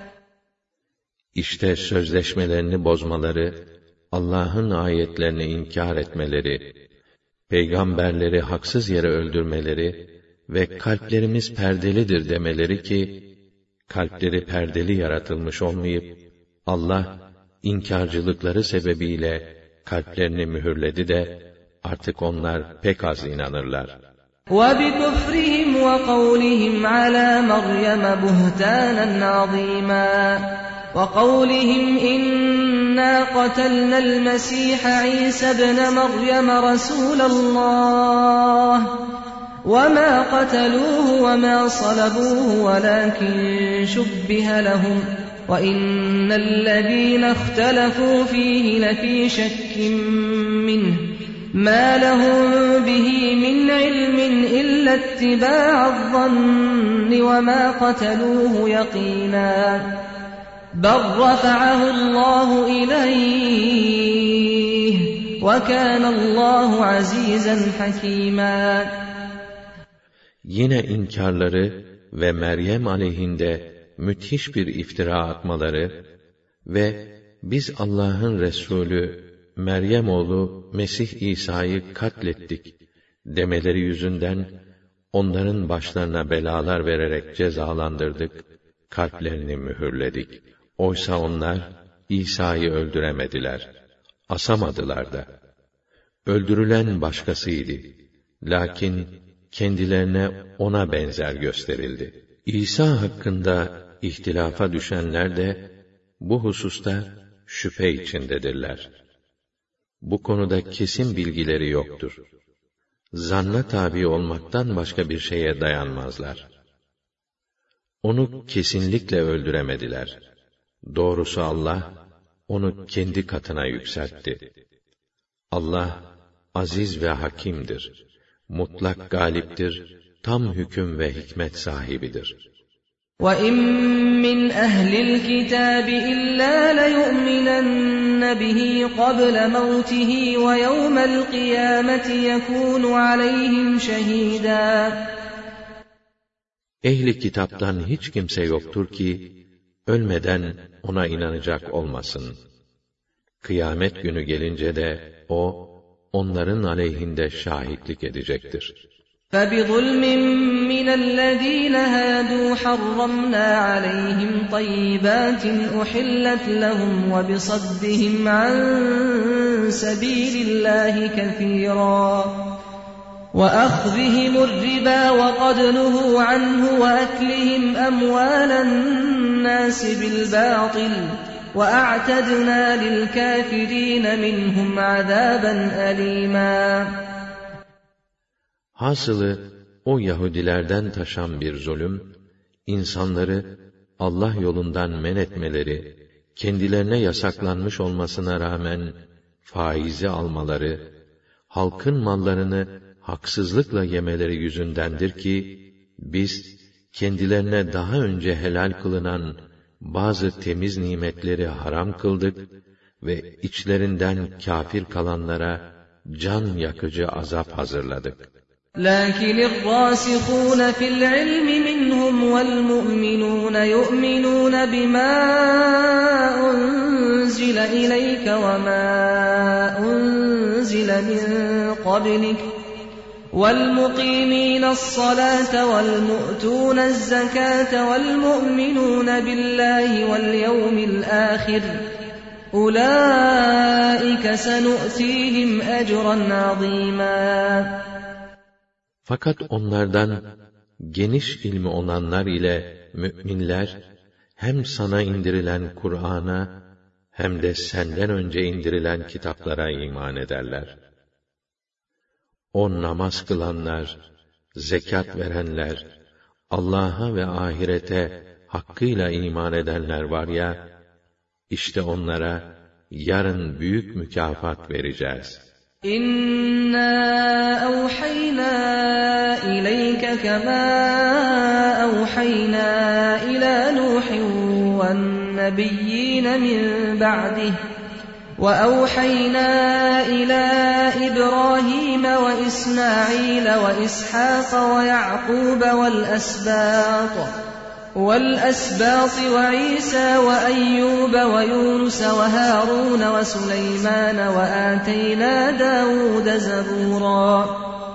[SPEAKER 1] İşte sözleşmelerini bozmaları, Allah'ın ayetlerini inkar etmeleri, peygamberleri haksız yere öldürmeleri ve kalplerimiz perdelidir demeleri ki, kalpleri perdeli yaratılmış olmayıp, Allah inkarcılıkları sebebiyle kalplerini mühürledi de, artık onlar pek az inanırlar.
[SPEAKER 2] وَبِكُفْرِهِمْ وَقَوْلِهِمْ عَلَى مَرْيَمَ بُهْتَانًا عَظِيمًا وَقَوْلِهِمْ إِنَّا قَتَلْنَا الْمَسِيحَ عِيسَى ابْنَ مَرْيَمَ رَسُولَ اللَّهِ وَمَا قَتَلُوهُ وَمَا صَلَبُوهُ وَلَكِنْ شُبِّهَ لَهُمْ وَإِنَّ الَّذِينَ اخْتَلَفُوا فِيهِ لَفِي شَكٍّ مِّنْهُ مَا لَهُمْ بِهِ مِنْ عِلْمٍ إِلَّا اتِّبَاعَ الظَّنِّ وَمَا قَتَلُوهُ يَقِينًا بَلْ رَفَعَهُ اللَّهُ إِلَيْهِ وَكَانَ اللّٰهُ عَز۪يزًا حَك۪يمًا.
[SPEAKER 1] Yine inkarları ve Meryem aleyhinde müthiş bir iftira atmaları ve biz Allah'ın Resulü Meryem oğlu Mesih İsa'yı katlettik demeleri yüzünden onların başlarına belalar vererek cezalandırdık, kalplerini mühürledik. Oysa onlar İsa'yı öldüremediler, asamadılar da. Öldürülen başkasıydı. Lakin kendilerine ona benzer gösterildi. İsa hakkında ihtilafa düşenler de bu hususta şüphe içindedirler. Bu konuda kesin bilgileri yoktur. Zanna tabi olmaktan başka bir şeye dayanmazlar. Onu kesinlikle öldüremediler. Doğrusu Allah, onu kendi katına yükseltti. Allah, aziz ve hakimdir. Mutlak galiptir, tam hüküm ve hikmet sahibidir.
[SPEAKER 2] وَإِن مِّنْ أَهْلِ الْكِتَابِ إِلَّا لَيُؤْمِنَنَّ بِهِ قَبْلَ مَوْتِهِ وَيَوْمَ الْقِيَامَةِ يَكُونُ عَلَيْهِمْ شَهِيدًا.
[SPEAKER 1] Ehli kitaptan hiç kimse yoktur ki, ölmeden ona inanacak olmasın. Kıyamet günü gelince de o, onların aleyhinde şahitlik edecektir.
[SPEAKER 2] فَبِظُلْمٍ مِّنَ الَّذ۪ينَ هَادُوا حَرَّمْنَا عَلَيْهِمْ طَيِّبَاتٍ أُحِلَّتْ لَهُمْ وَبِصَدِّهِمْ عَنْ سَب۪يلِ اللّٰهِ كَثِيرًا وَأَخْذِهِمُ الرِّبَا وَقَدْ نُهُوا عَنْهُ وَأَكْلِهِمْ أَمْوَالَ النَّاسِ بِالْبَاطِلِ وَأَعْتَدْنَا لِلْكَافِرِينَ مِنْهُمْ عَذَابًا أَلِيمًا.
[SPEAKER 1] Hasılı o Yahudilerden taşan bir zulüm, insanları Allah yolundan men etmeleri, kendilerine yasaklanmış olmasına rağmen faizi almaları, halkın mallarını haksızlıkla yemeleri yüzündendir ki, biz kendilerine daha önce helal kılınan bazı temiz nimetleri haram kıldık ve içlerinden kâfir kalanlara can yakıcı azap hazırladık.
[SPEAKER 2] لكن الراسخون في العلم منهم والمؤمنون يؤمنون بما أنزل إليك وما أنزل من قبلك والمقيمين الصلاة والمؤتون الزكاة والمؤمنون بالله واليوم الآخر أولئك سنؤتيهم أجرا عظيما.
[SPEAKER 1] Fakat onlardan geniş ilmi olanlar ile müminler hem sana indirilen Kur'an'a hem de senden önce indirilen kitaplara iman ederler. O namaz kılanlar, zekat verenler, Allah'a ve ahirete hakkıyla iman edenler var ya, işte onlara yarın büyük mükafat vereceğiz.
[SPEAKER 2] İnna awhayna ileyke kema awhayna ila Nuhin ven nebiyyin min ba'dih ve awhayna ila İbrahim ve İsmail ve İshak ve Ya'kub والأسباط وعيسى وأيوب ويونس وهارون وسليمان وآتينا داود زبورا.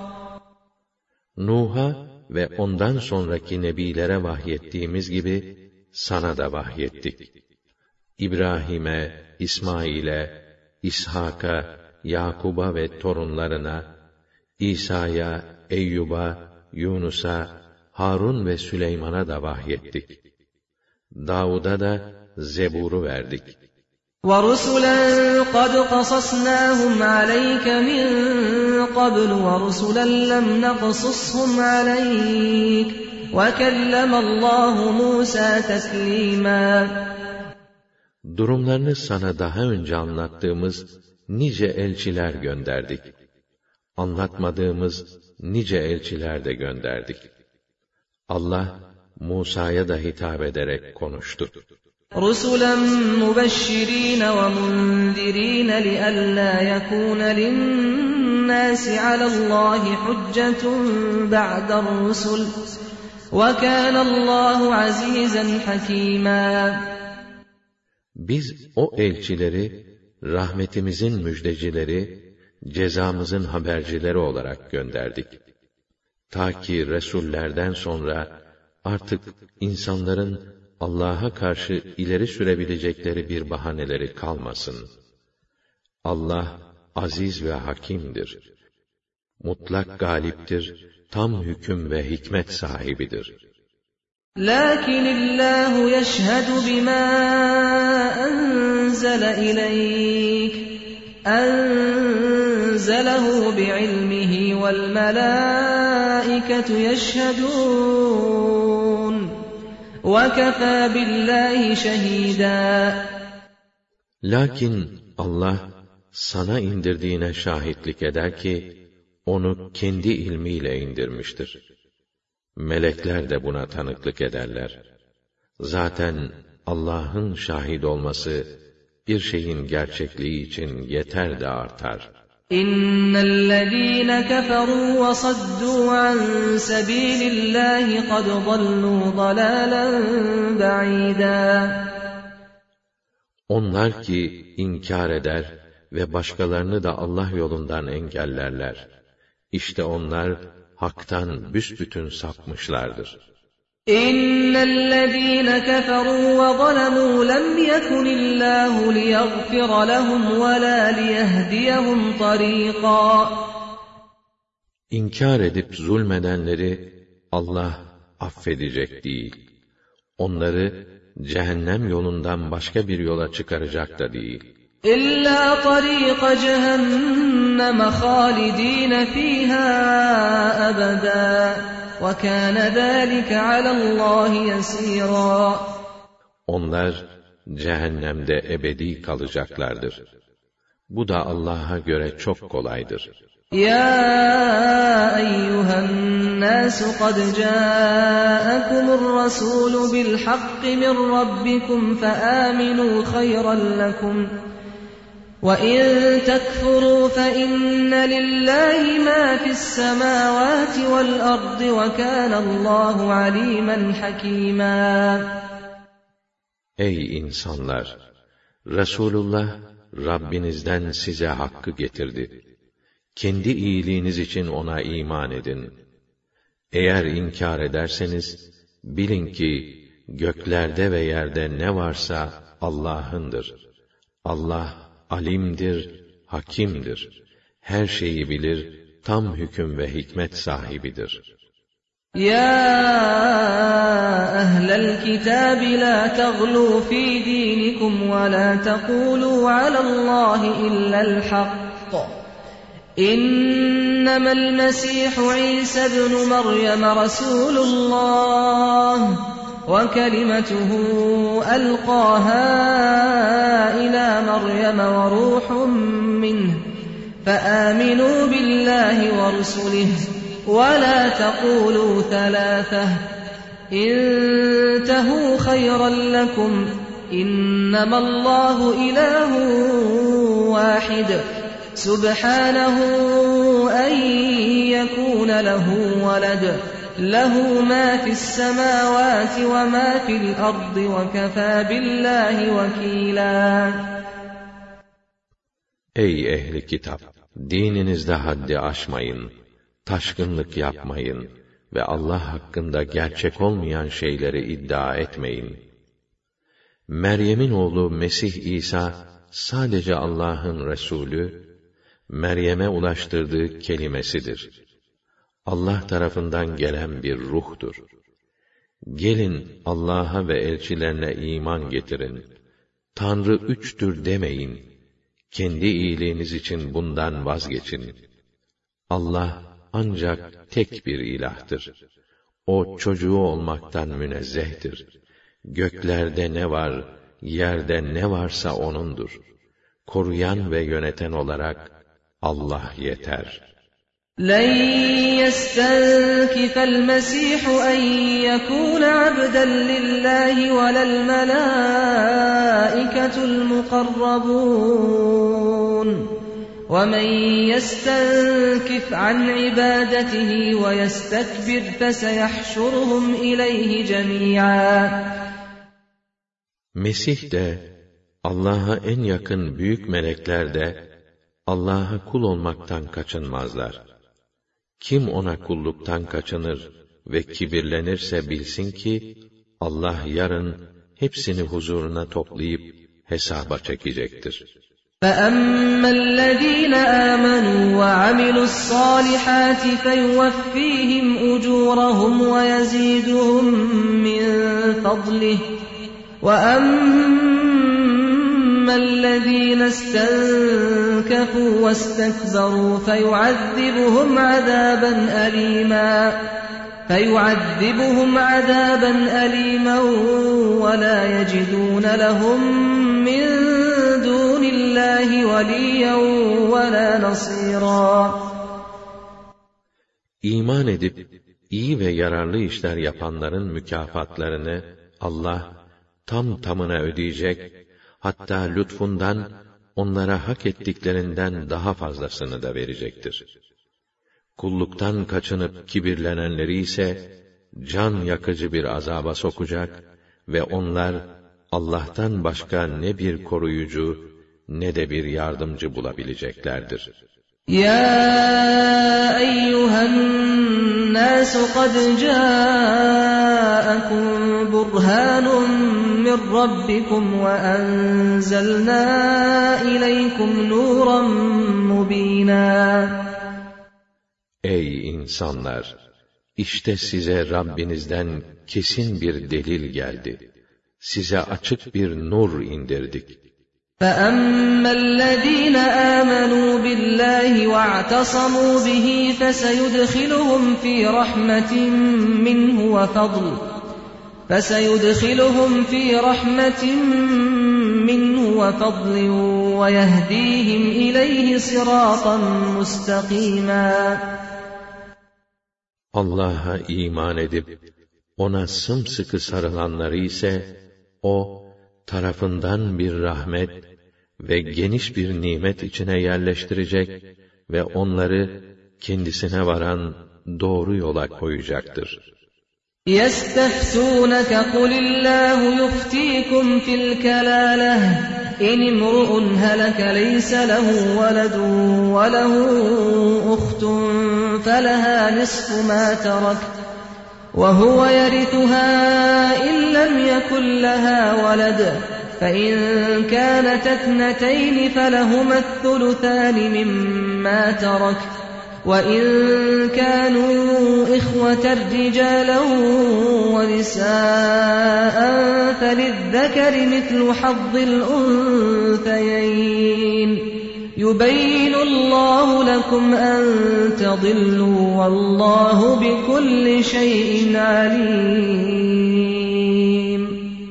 [SPEAKER 1] Nuh'a ve ondan sonraki nebilere vahyettiğimiz gibi sana da vahyettik. İbrahim'e, İsmail'e, İshak'a, Yakub'a ve torunlarına, İsa'ya, Eyyub'a, Yunus'a, Harun ve Süleyman'a da vahyettik. Davud'a da Zebur'u verdik.
[SPEAKER 2] وَرُسُلًا قَدْ قَصَصْنَاهُمْ عَلَيْكَ مِنْ قَبْلُ وَرُسُلًا لَمْ نَقْصُصْهُمْ عَلَيْكَ وَكَلَّمَ اللّٰهُ مُوسَى تَكْلِيمًا.
[SPEAKER 1] Durumlarını sana daha önce anlattığımız nice elçiler gönderdik. Anlatmadığımız nice elçiler de gönderdik. Allah Musa'ya da hitap ederek konuştu.
[SPEAKER 2] رُسُلًا مُبَشِّرِينَ وَمُنذِرِينَ لِئَلَّا يَكُونَ لِلنَّاسِ عَلَى اللّٰهِ حُجَّةٌ بَعْدَ الرُّسُلِ وَكَانَ اللّٰهُ عَزِيزًا حَكِيمًا.
[SPEAKER 1] Biz o elçileri rahmetimizin müjdecileri, cezamızın habercileri olarak gönderdik. Ta ki Resullerden sonra artık insanların Allah'a karşı ileri sürebilecekleri bir bahaneleri kalmasın. Allah aziz ve hakimdir. Mutlak galiptir, tam hüküm ve hikmet sahibidir.
[SPEAKER 2] لَكِنِ اللّٰهُ يَشْهَدُ بِمَا أَنزَلَ إِلَيْكَ أَنزَلَهُ بِعِلْمِهِ وَالْمَلَائِكَةُ يَشْهَدُونَ وَكَفَى بِاللّٰهِ شَهِيدًا.
[SPEAKER 1] Lakin Allah sana indirdiğine şahitlik eder ki onu kendi ilmiyle indirmiştir. Melekler de buna tanıklık ederler. Zaten Allah'ın şahit olması bir şeyin gerçekliği için yeter de artar.
[SPEAKER 2] İnnellezîne keferû ve saddû an sebîlillâhi kad dallû dalâlen ba'îdâ.
[SPEAKER 1] Onlar ki inkar eder ve başkalarını da Allah yolundan engellerler. İşte onlar haktan büsbütün sapmışlardır.
[SPEAKER 2] İnnellezîne keferû ve zalemû lem yekunillâhu liyaghfir lehum ve lâ liyehdiyehum tarîqâ.
[SPEAKER 1] İnkar edip zulmedenleri Allah affedecek değil. Onları cehennem yolundan başka bir yola çıkaracak da değil.
[SPEAKER 2] إلا طريق جهنم خالدين فيها أبدا وكان ذلك على الله يسيرا.
[SPEAKER 1] Onlar cehennemde ebedi kalacaklardır. Bu da Allah'a göre çok kolaydır.
[SPEAKER 2] يا أيها الناس قد جاءكم الرسول بالحق من ربكم فآمنوا خيرا لكم وإن تكفروا فإن لله ما في السماوات والأرض وكان الله عليما حكيما.
[SPEAKER 1] Ey insanlar! Resulullah Rabbinizden size hakkı getirdi. Kendi iyiliğiniz için ona iman edin. Eğer inkar ederseniz, bilin ki göklerde ve yerde ne varsa Allah'ındır. Allah alimdir, hakimdir. Her şeyi bilir, tam hüküm ve hikmet sahibidir.
[SPEAKER 2] يا أهل الكتاب لا تغلوا في دينكم ولا تقولوا على الله إلا الحق إنما المسيح عيسى ابن مريم رسول الله وكلمته ألقاها إلى مريم وروح منه فآمنوا بالله ورسله ولا تقولوا ثلاثة انتهوا خيرا لكم إنما الله إله واحد سبحانه أن يكون له ولد له ما في السماوات وما في الأرض وكفى بالله وكيلا.
[SPEAKER 1] Ey ehli kitap! Dininizde haddi aşmayın, taşkınlık yapmayın ve Allah hakkında gerçek olmayan şeyleri iddia etmeyin. Meryem'in oğlu Mesih İsa sadece Allah'ın Resulü, Meryem'e ulaştırdığı kelimesidir. Allah tarafından gelen bir ruhtur. Gelin Allah'a ve elçilerine iman getirin. Tanrı üçtür demeyin. Kendi iyiliğiniz için bundan vazgeçin. Allah ancak tek bir ilahtır. O çocuğu olmaktan münezzehtir. Göklerde ne var, yerde ne varsa O'nundur. Koruyan ve yöneten olarak Allah yeter.
[SPEAKER 2] لن يستنكف المسيح أن يكون عبدا لله ولا الملائكة المقربون ومن يستنكف عن عبادته ويستكبر فسيحشرهم إليه جميعا.
[SPEAKER 1] Mesih de, Allah'a en yakın büyük melekler de, Allah'a kul olmaktan kaçınmazlar. Kim ona kulluktan kaçınır ve kibirlenirse bilsin ki, Allah yarın hepsini huzuruna toplayıp hesaba çekecektir.
[SPEAKER 2] فَأَمَّا الَّذ۪ينَ آمَنُوا وَعَمِلُوا الصَّالِحَاتِ فَيُوَفِّيهِمْ أُجُورَهُمْ وَيَزِيدُهُمْ مِنْ فَضْلِهِ وَأَمَّا الَّذ۪ينَ اسْتَنْكَفُوا وَاسْتَكْبَرُوا فَيُعَذِّبُهُمْ عَذَابًا أَلِيمًا وَلَا يَجِدُونَ لَهُمْ مِنْ دُونِ اللّٰهِ وَلِيًّا وَلَا نَصِيرًا.
[SPEAKER 1] İman edip iyi ve yararlı işler yapanların mükafatlarını Allah tam tamına ödeyecek, hatta lütfundan onlara hak ettiklerinden daha fazlasını da verecektir. Kulluktan kaçınıp kibirlenenleri ise can yakıcı bir azaba sokacak ve onlar Allah'tan başka ne bir koruyucu ne de bir yardımcı bulabileceklerdir.
[SPEAKER 2] Ya eyyühen nas kad ca'akum burhanun min rabbikum ve enzelna ileykum nuran mubina.
[SPEAKER 1] Ey insanlar! İşte size Rabbinizden kesin bir delil geldi. Size açık bir nur indirdik.
[SPEAKER 2] فَأَمَّا الَّذِينَ آمَنُوا بِاللَّهِ وَاعْتَصَمُوا بِهِ فَسَيُدْخِلُهُمْ فِي رَحْمَةٍ مِّنْهُ وَفَضْلٍ وَيَهْدِيهِمْ إِلَيْهِ صِرَاطًا مُسْتَقِيمًا.
[SPEAKER 1] Allah'a iman edip ona sımsıkı sarılanları ise o tarafından bir rahmet ve geniş bir nimet içine yerleştirecek ve onları kendisine varan doğru yola koyacaktır.
[SPEAKER 2] يَسْتَفْتُونَكَ قُلِ اللَّهُ يُفْتِيكُمْ فِي الْكَلَالَةِ إِنِ امْرُؤٌ هَلَكَ لَيْسَ لَهُ وَلَدٌ وَلَهُ أُخْتٌ فَلَهَا نِصْفُ مَا تَرَكَ وَهُوَ يَرِثُهَا إِن لَّمْ يَكُن لَّهَا وَلَدٌ فَإِن كَانَتَا اثْنَتَيْنِ فَلَهُمَا الثُّلُثَانِ مِمَّا تَرَكَ وَإِن كَانُوا إِخْوَةً رِّجَالًا وَنِسَاءً فَلِلذَّكَرِ مِثْلُ حَظِّ الْأُنثَيَيْنِ يُبَيِّنُ اللَّهُ لَكُمْ أَن تَضِلُّوا وَاللَّهُ بِكُلِّ شَيْءٍ عَلِيمٌ.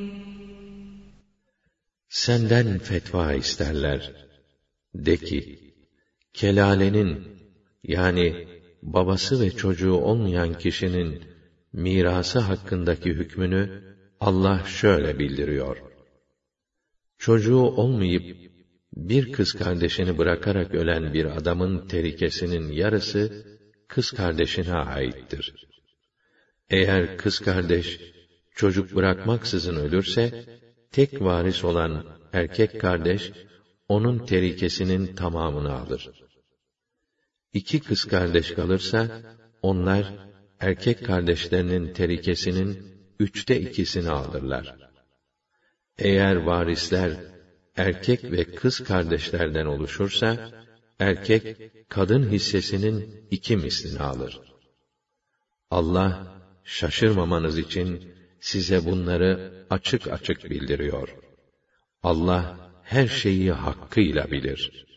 [SPEAKER 1] Senden fetva isterler. De ki, kelalenin yani babası ve çocuğu olmayan kişinin mirası hakkındaki hükmünü Allah şöyle bildiriyor. Çocuğu olmayıp bir kız kardeşini bırakarak ölen bir adamın terikesinin yarısı kız kardeşine aittir. Eğer kız kardeş çocuk bırakmaksızın ölürse, tek varis olan erkek kardeş onun terikesinin tamamını alır. İki kız kardeş kalırsa, onlar erkek kardeşlerinin terikesinin 2/3'ünü alırlar. Eğer varisler erkek ve kız kardeşlerden oluşursa, erkek kadın hissesinin 2 mislini alır. Allah şaşırmamanız için size bunları açık açık bildiriyor. Allah her şeyi hakkıyla bilir.